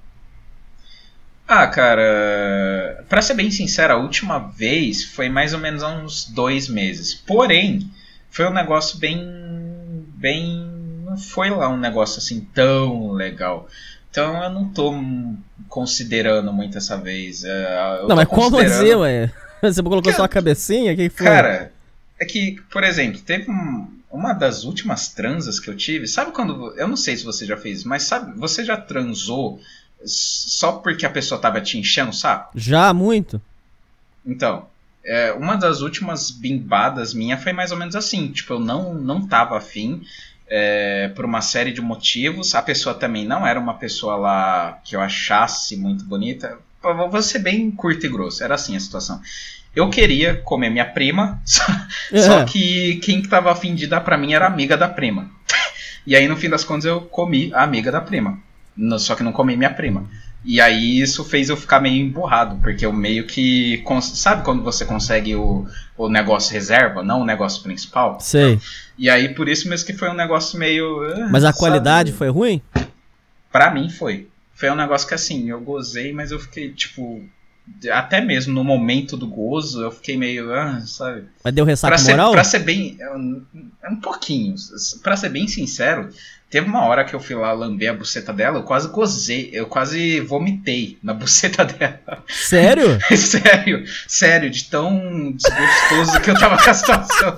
Ah, cara, pra ser bem sincero, a última vez foi mais ou menos há uns dois meses. Porém, foi um negócio bem... bem... não foi lá um negócio assim tão legal. Então eu não tô considerando muito essa vez. Eu não, mas como assim, ué? Você colocou que, só a cabecinha? Que foi? Cara, é que, por exemplo, teve um... uma das últimas transas que eu tive, sabe quando, eu não sei se você já fez, mas sabe, você já transou só porque a pessoa tava te enchendo o saco? Já, muito. Então, é, uma das últimas bimbadas minha foi mais ou menos assim, tipo, eu não, não tava afim, é, por uma série de motivos, a pessoa também não era uma pessoa lá que eu achasse muito bonita, vou ser bem curto e grosso, era assim a situação. Eu queria comer minha prima, só, é. só que quem tava afim de dar pra mim era a amiga da prima. E aí, no fim das contas, eu comi a amiga da prima. No, só que não comi minha prima. E aí, isso fez eu ficar meio emburrado, porque eu meio que... Sabe quando você consegue o, o negócio reserva, não o negócio principal? Sei. E aí, por isso mesmo que foi um negócio meio... Mas a sabe? qualidade foi ruim? Pra mim, foi. Foi um negócio que, assim, eu gozei, mas eu fiquei, tipo... Até mesmo no momento do gozo, eu fiquei meio, ah, sabe? Mas deu ressaca pra ser, moral? Pra ser bem, um, um pouquinho, pra ser bem sincero, teve uma hora que eu fui lá lamber a buceta dela, eu quase gozei, eu quase vomitei na buceta dela. Sério? sério, sério, de tão desgostoso que eu tava com a situação.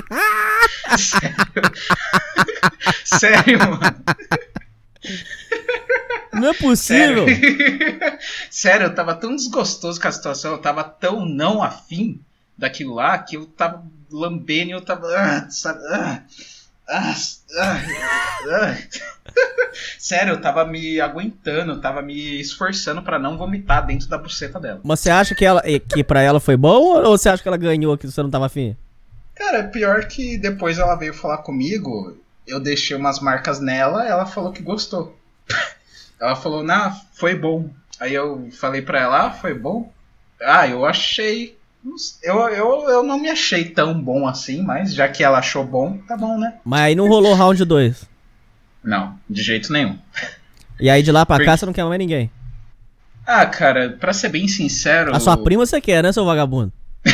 Sério. Sério, mano. Não é possível. Sério. Sério, eu tava tão desgostoso com a situação, eu tava tão não afim daquilo lá, que eu tava lambendo e eu tava... Ah, sabe? Ah, ah, ah, ah. Sério, eu tava me aguentando, eu tava me esforçando pra não vomitar dentro da buceta dela. Mas você acha que, ela, que pra ela foi bom ou você acha que ela ganhou, que você não tava afim? Cara, pior que depois ela veio falar comigo, eu deixei umas marcas nela, ela falou que gostou. Ela falou, não, foi bom. Aí eu falei pra ela, ah, foi bom? Ah, eu achei... Eu, eu, eu não me achei tão bom assim, mas já que ela achou bom, tá bom, né? Mas aí não rolou round dois. Não, de jeito nenhum. E aí de lá pra Porque... cá você não quer mais ninguém? Ah, cara, pra ser bem sincero... A sua prima você quer, né, seu vagabundo?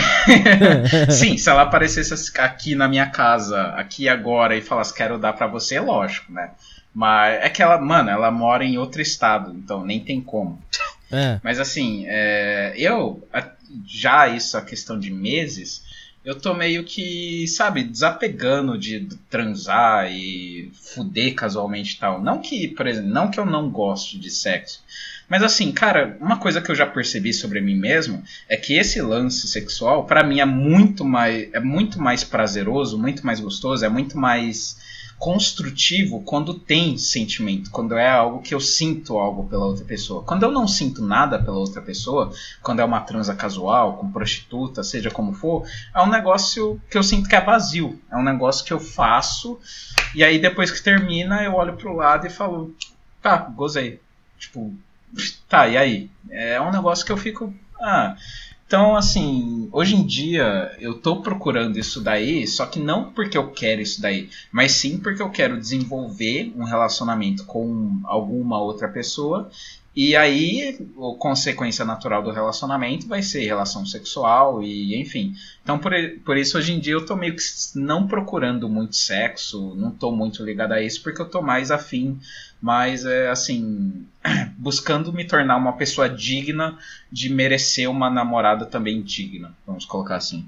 Sim, se ela aparecesse aqui na minha casa, aqui agora, e falasse quero dar pra você, é lógico, né? Mas é que ela, mano, ela mora em outro estado, então nem tem como. É. Mas assim, é, eu, já isso, a questão de meses, eu tô meio que, sabe, desapegando de transar e fuder casualmente e tal. Não que, por exemplo, não que eu não goste de sexo. Mas assim, cara, uma coisa que eu já percebi sobre mim mesmo é que esse lance sexual, pra mim, é muito mais, é muito mais prazeroso, muito mais gostoso, é muito mais construtivo quando tem sentimento, quando é algo que eu sinto algo pela outra pessoa. Quando eu não sinto nada pela outra pessoa, quando é uma transa casual, com prostituta, seja como for, é um negócio que eu sinto que é vazio. É um negócio que eu faço e aí depois que termina eu olho pro lado e falo, tá, gozei. Tipo, tá, e aí? É um negócio que eu fico... Ah, então, assim, hoje em dia eu tô procurando isso daí, só que não porque eu quero isso daí, mas sim porque eu quero desenvolver um relacionamento com alguma outra pessoa. E aí, a consequência natural do relacionamento vai ser relação sexual e enfim. Então, por, por isso, hoje em dia, eu tô meio que não procurando muito sexo, não tô muito ligado a isso, porque eu tô mais afim, mais, é, assim, buscando me tornar uma pessoa digna de merecer uma namorada também digna, vamos colocar assim.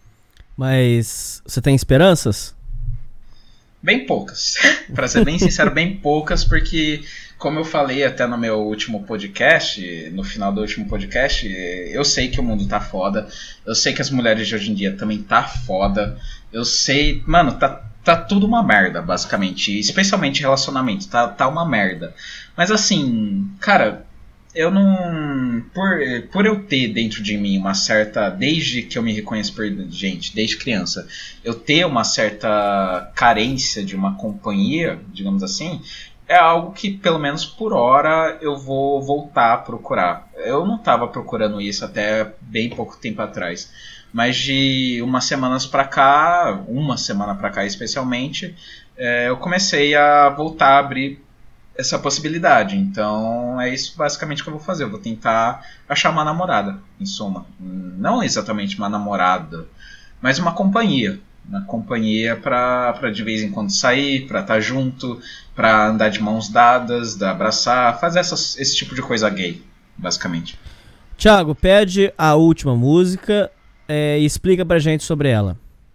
Mas você tem esperanças? Bem poucas. Pra ser bem sincero, bem poucas, porque... Como eu falei até no meu último podcast, no final do último podcast, eu sei que o mundo tá foda, eu sei que as mulheres de hoje em dia também tá foda, eu sei, mano, tá, tá tudo uma merda, basicamente, especialmente relacionamento, tá, tá uma merda. Mas assim, cara, eu não... Por, por eu ter dentro de mim uma certa... Desde que eu me reconheço por gente, desde criança, eu ter uma certa carência de uma companhia, digamos assim... É algo que, pelo menos por hora, eu vou voltar a procurar. Eu não estava procurando isso até bem pouco tempo atrás. Mas de umas semanas pra cá, uma semana pra cá especialmente, é, eu comecei a voltar a abrir essa possibilidade. Então é isso basicamente que eu vou fazer. Eu vou tentar achar uma namorada, em suma. Não exatamente uma namorada, mas uma companhia. Uma companhia pra, pra de vez em quando sair, pra estar junto, pra andar de mãos dadas, dar, abraçar, fazer essas, esse tipo de coisa gay, basicamente. Thiago, pede a última música é, e explica pra gente sobre ela.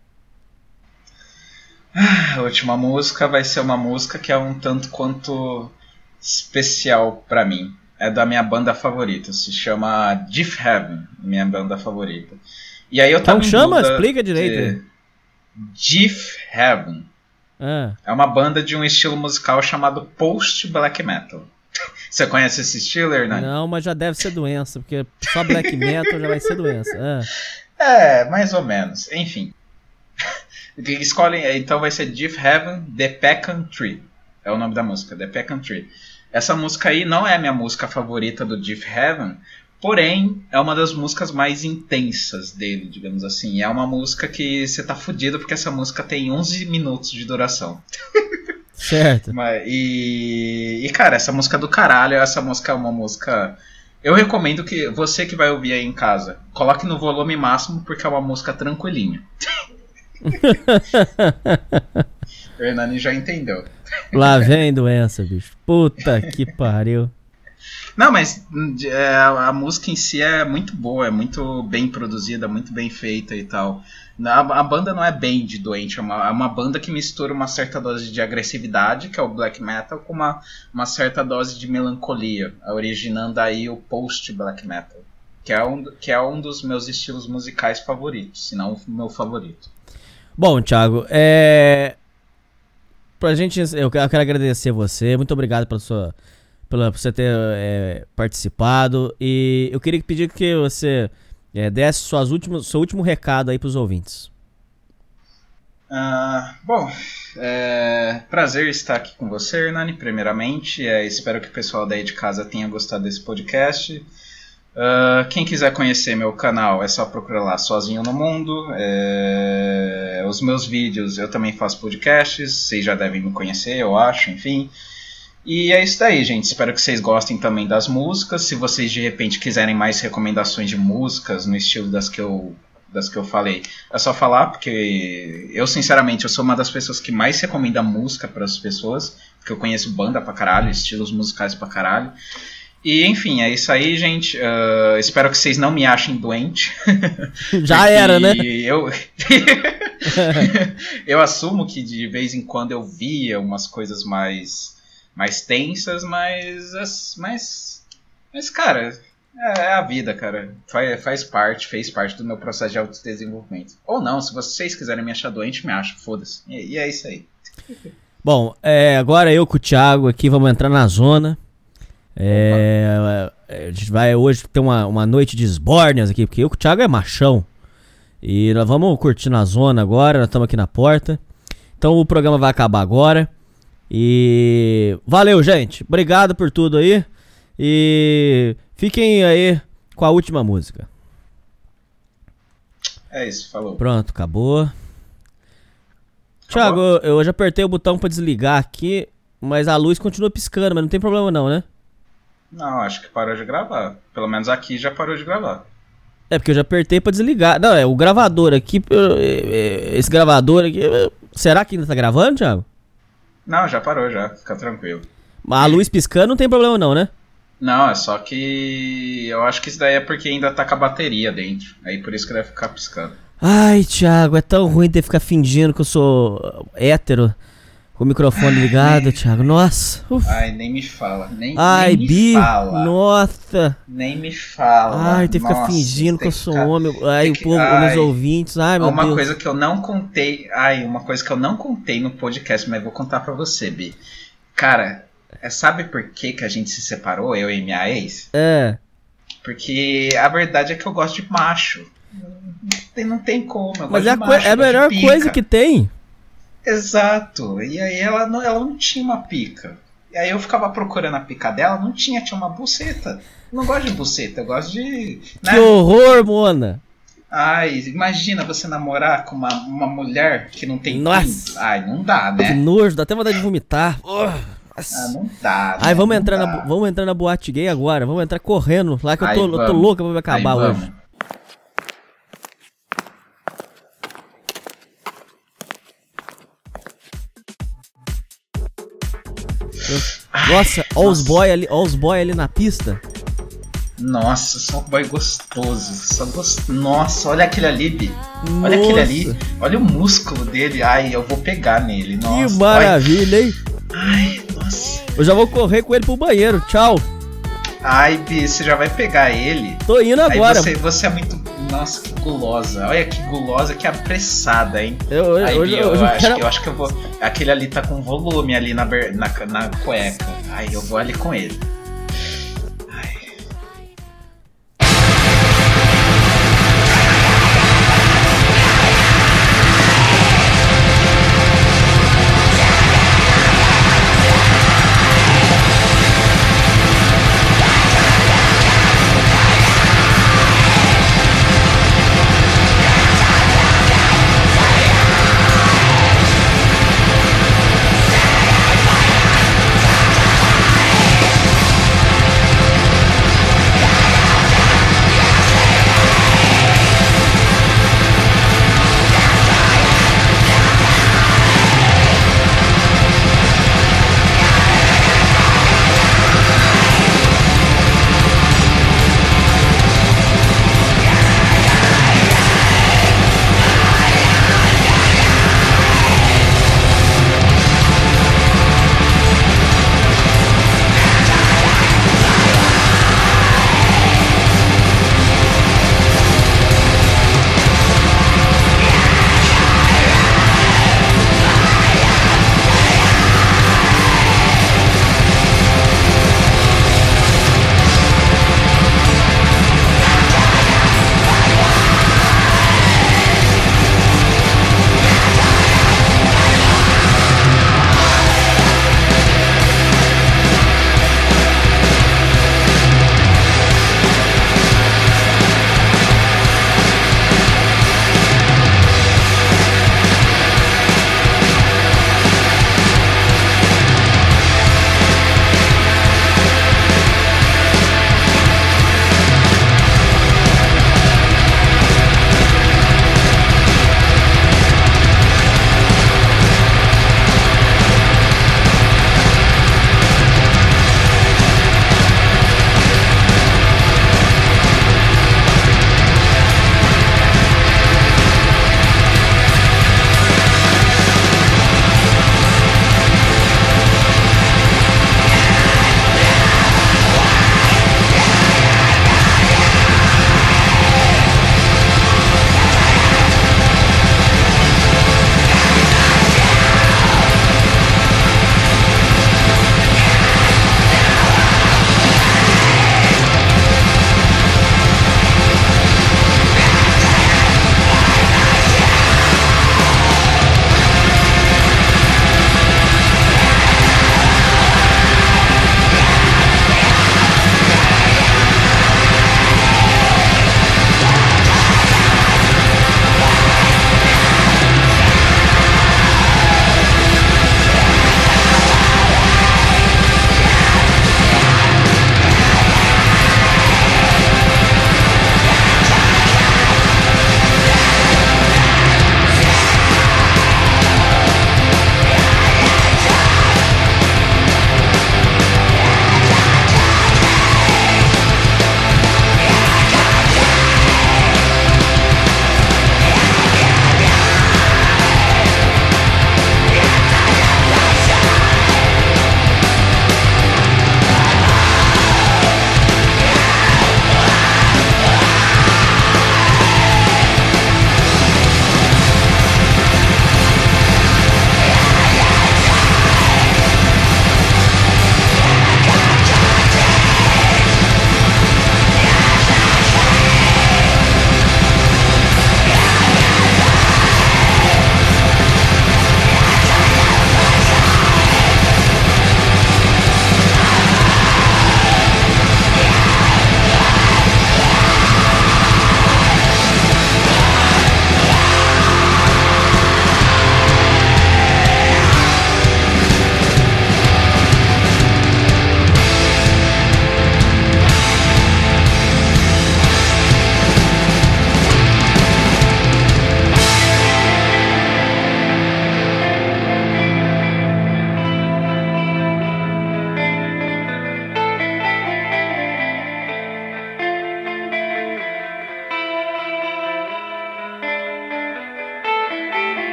A última música vai ser uma música que é um tanto quanto especial pra mim. É da minha banda favorita, se chama Deaf Heaven, minha banda favorita. E aí eu tava Como chama? Explica direito. De... Deaf Heaven. Ah. É uma banda de um estilo musical chamado Post Black Metal. Você conhece esse estilo, Hernani? Não, mas já deve ser doença, porque só Black Metal já vai ser doença. Ah. É, mais ou menos. Enfim. Escolhem, então vai ser Deaf Heaven, The Pecan Tree. É o nome da música, The Pecan Tree. Essa música aí não é a minha música favorita do Deaf Heaven, porém, é uma das músicas mais intensas dele, digamos assim. É uma música que você tá fudido porque essa música tem onze minutos de duração. Certo. Mas, e, e, cara, essa música é do caralho. Essa música é uma música... Eu recomendo que você que vai ouvir aí em casa, coloque no volume máximo porque é uma música tranquilinha. O Hernani já entendeu. Lá vem doença, bicho. Puta que pariu. Não, mas é, a música em si é muito boa, é muito bem produzida, muito bem feita e tal. A, a banda não é bem de doente, é uma, é uma banda que mistura uma certa dose de agressividade, que é o black metal, com uma, uma certa dose de melancolia, originando aí o post-black metal, que é, um, que é um dos meus estilos musicais favoritos, se não o meu favorito. Bom, Thiago, é... pra gente, eu quero agradecer você, muito obrigado pela sua... Pela, por você ter é, participado. E eu queria pedir que você é, desse suas últimas, seu último recado aí pros ouvintes. Uh, bom, é, prazer estar aqui com você, Hernani, primeiramente. É, espero que o pessoal daí de casa tenha gostado desse podcast. Uh, quem quiser conhecer meu canal é só procurar lá Sozinho no Mundo. É, os meus vídeos, eu também faço podcasts, vocês já devem me conhecer, eu acho, enfim. E é isso daí, gente. Espero que vocês gostem também das músicas. Se vocês de repente quiserem mais recomendações de músicas no estilo das que eu, das que eu falei, é só falar, porque eu, sinceramente, eu sou uma das pessoas que mais recomenda música para as pessoas, porque eu conheço banda pra caralho, estilos musicais pra caralho. E enfim, é isso aí, gente. Uh, espero que vocês não me achem doente. Já era, né? Eu... eu assumo que de vez em quando eu via umas coisas mais... mais tensas, mas, mas, mas cara, é, é a vida, cara, faz, faz parte, fez parte do meu processo de autodesenvolvimento. Ou não, se vocês quiserem me achar doente, me acham, foda-se, e, e é isso aí. Bom, é, agora eu com o Thiago aqui, vamos entrar na zona, é, a gente vai hoje ter uma, uma noite de esbórnias aqui, porque eu com o Thiago é machão, e nós vamos curtir na zona agora, nós estamos aqui na porta, então o programa vai acabar agora. E valeu, gente, obrigado por tudo aí. E fiquem aí com a última música. É isso, falou. Pronto, acabou, acabou. Thiago, eu, eu já apertei o botão pra desligar aqui, mas a luz continua piscando, mas não tem problema não, né? Não, acho que parou de gravar. Pelo menos aqui já parou de gravar. É porque eu já apertei pra desligar. Não, é o gravador aqui. Esse gravador aqui. Será que ainda tá gravando, Thiago? Não, já parou, já. Fica tranquilo. Mas a luz piscando não tem problema não, né? Não, é só que... eu acho que isso daí é porque ainda tá com a bateria dentro. Aí por isso que deve ficar piscando. Ai, Thiago, é tão ruim ter que ficar fingindo que eu sou hétero com o microfone ligado, Thiago. Nossa. Uf. Ai, nem me fala. Nem, Ai, nem me Bi, fala. Nossa. Nem me fala. Ai, tem que ficar fingindo que eu sou ficar... homem. Ai, que... o povo, ai, meus ouvintes. Ai, meu uma Deus. Uma coisa que eu não contei. Ai, uma coisa que eu não contei no podcast, mas vou contar pra você, Bi. Cara, sabe por que, que a gente se separou, eu e minha ex? É. Porque a verdade é que eu gosto de macho. Não tem, não tem como. Eu mas gosto é, de macho, é a melhor coisa que tem. Exato. E aí ela não, ela não tinha uma pica. E aí eu ficava procurando a pica dela, não tinha, tinha uma buceta. Eu não gosto de buceta, eu gosto de... Né? Que horror, Mona. Ai, imagina você namorar com uma, uma mulher que não tem Nossa. pinto. Ai, não dá, né? Que nojo, dá até vontade de vomitar. Oh, ah, não dá, né? Ai, vamos não entrar, dá. na, vamos entrar na boate gay agora. Vamos entrar correndo lá que eu Ai, tô, eu tô louca pra me acabar Ai, hoje. Nossa, olha os boy ali, olha os boy ali na pista. Nossa, só um boy gostoso. Só gost... Nossa, olha aquele ali, Bi. Olha Nossa. aquele ali. Olha o músculo dele. Ai, eu vou pegar nele. Nossa, que maravilha, hein? Ai, nossa. Eu já vou correr com ele pro banheiro. Tchau. Ai, Bi, você já vai pegar ele? Tô indo agora. Aí você, você é muito... Nossa, que gulosa. Olha que gulosa, que apressada, hein? Eu, eu, Ai, hoje, Bi, eu, hoje eu, eu, acho quero... que, eu acho que eu vou... Aquele ali tá com volume ali na, na, na cueca. Ai, eu vou ali com ele.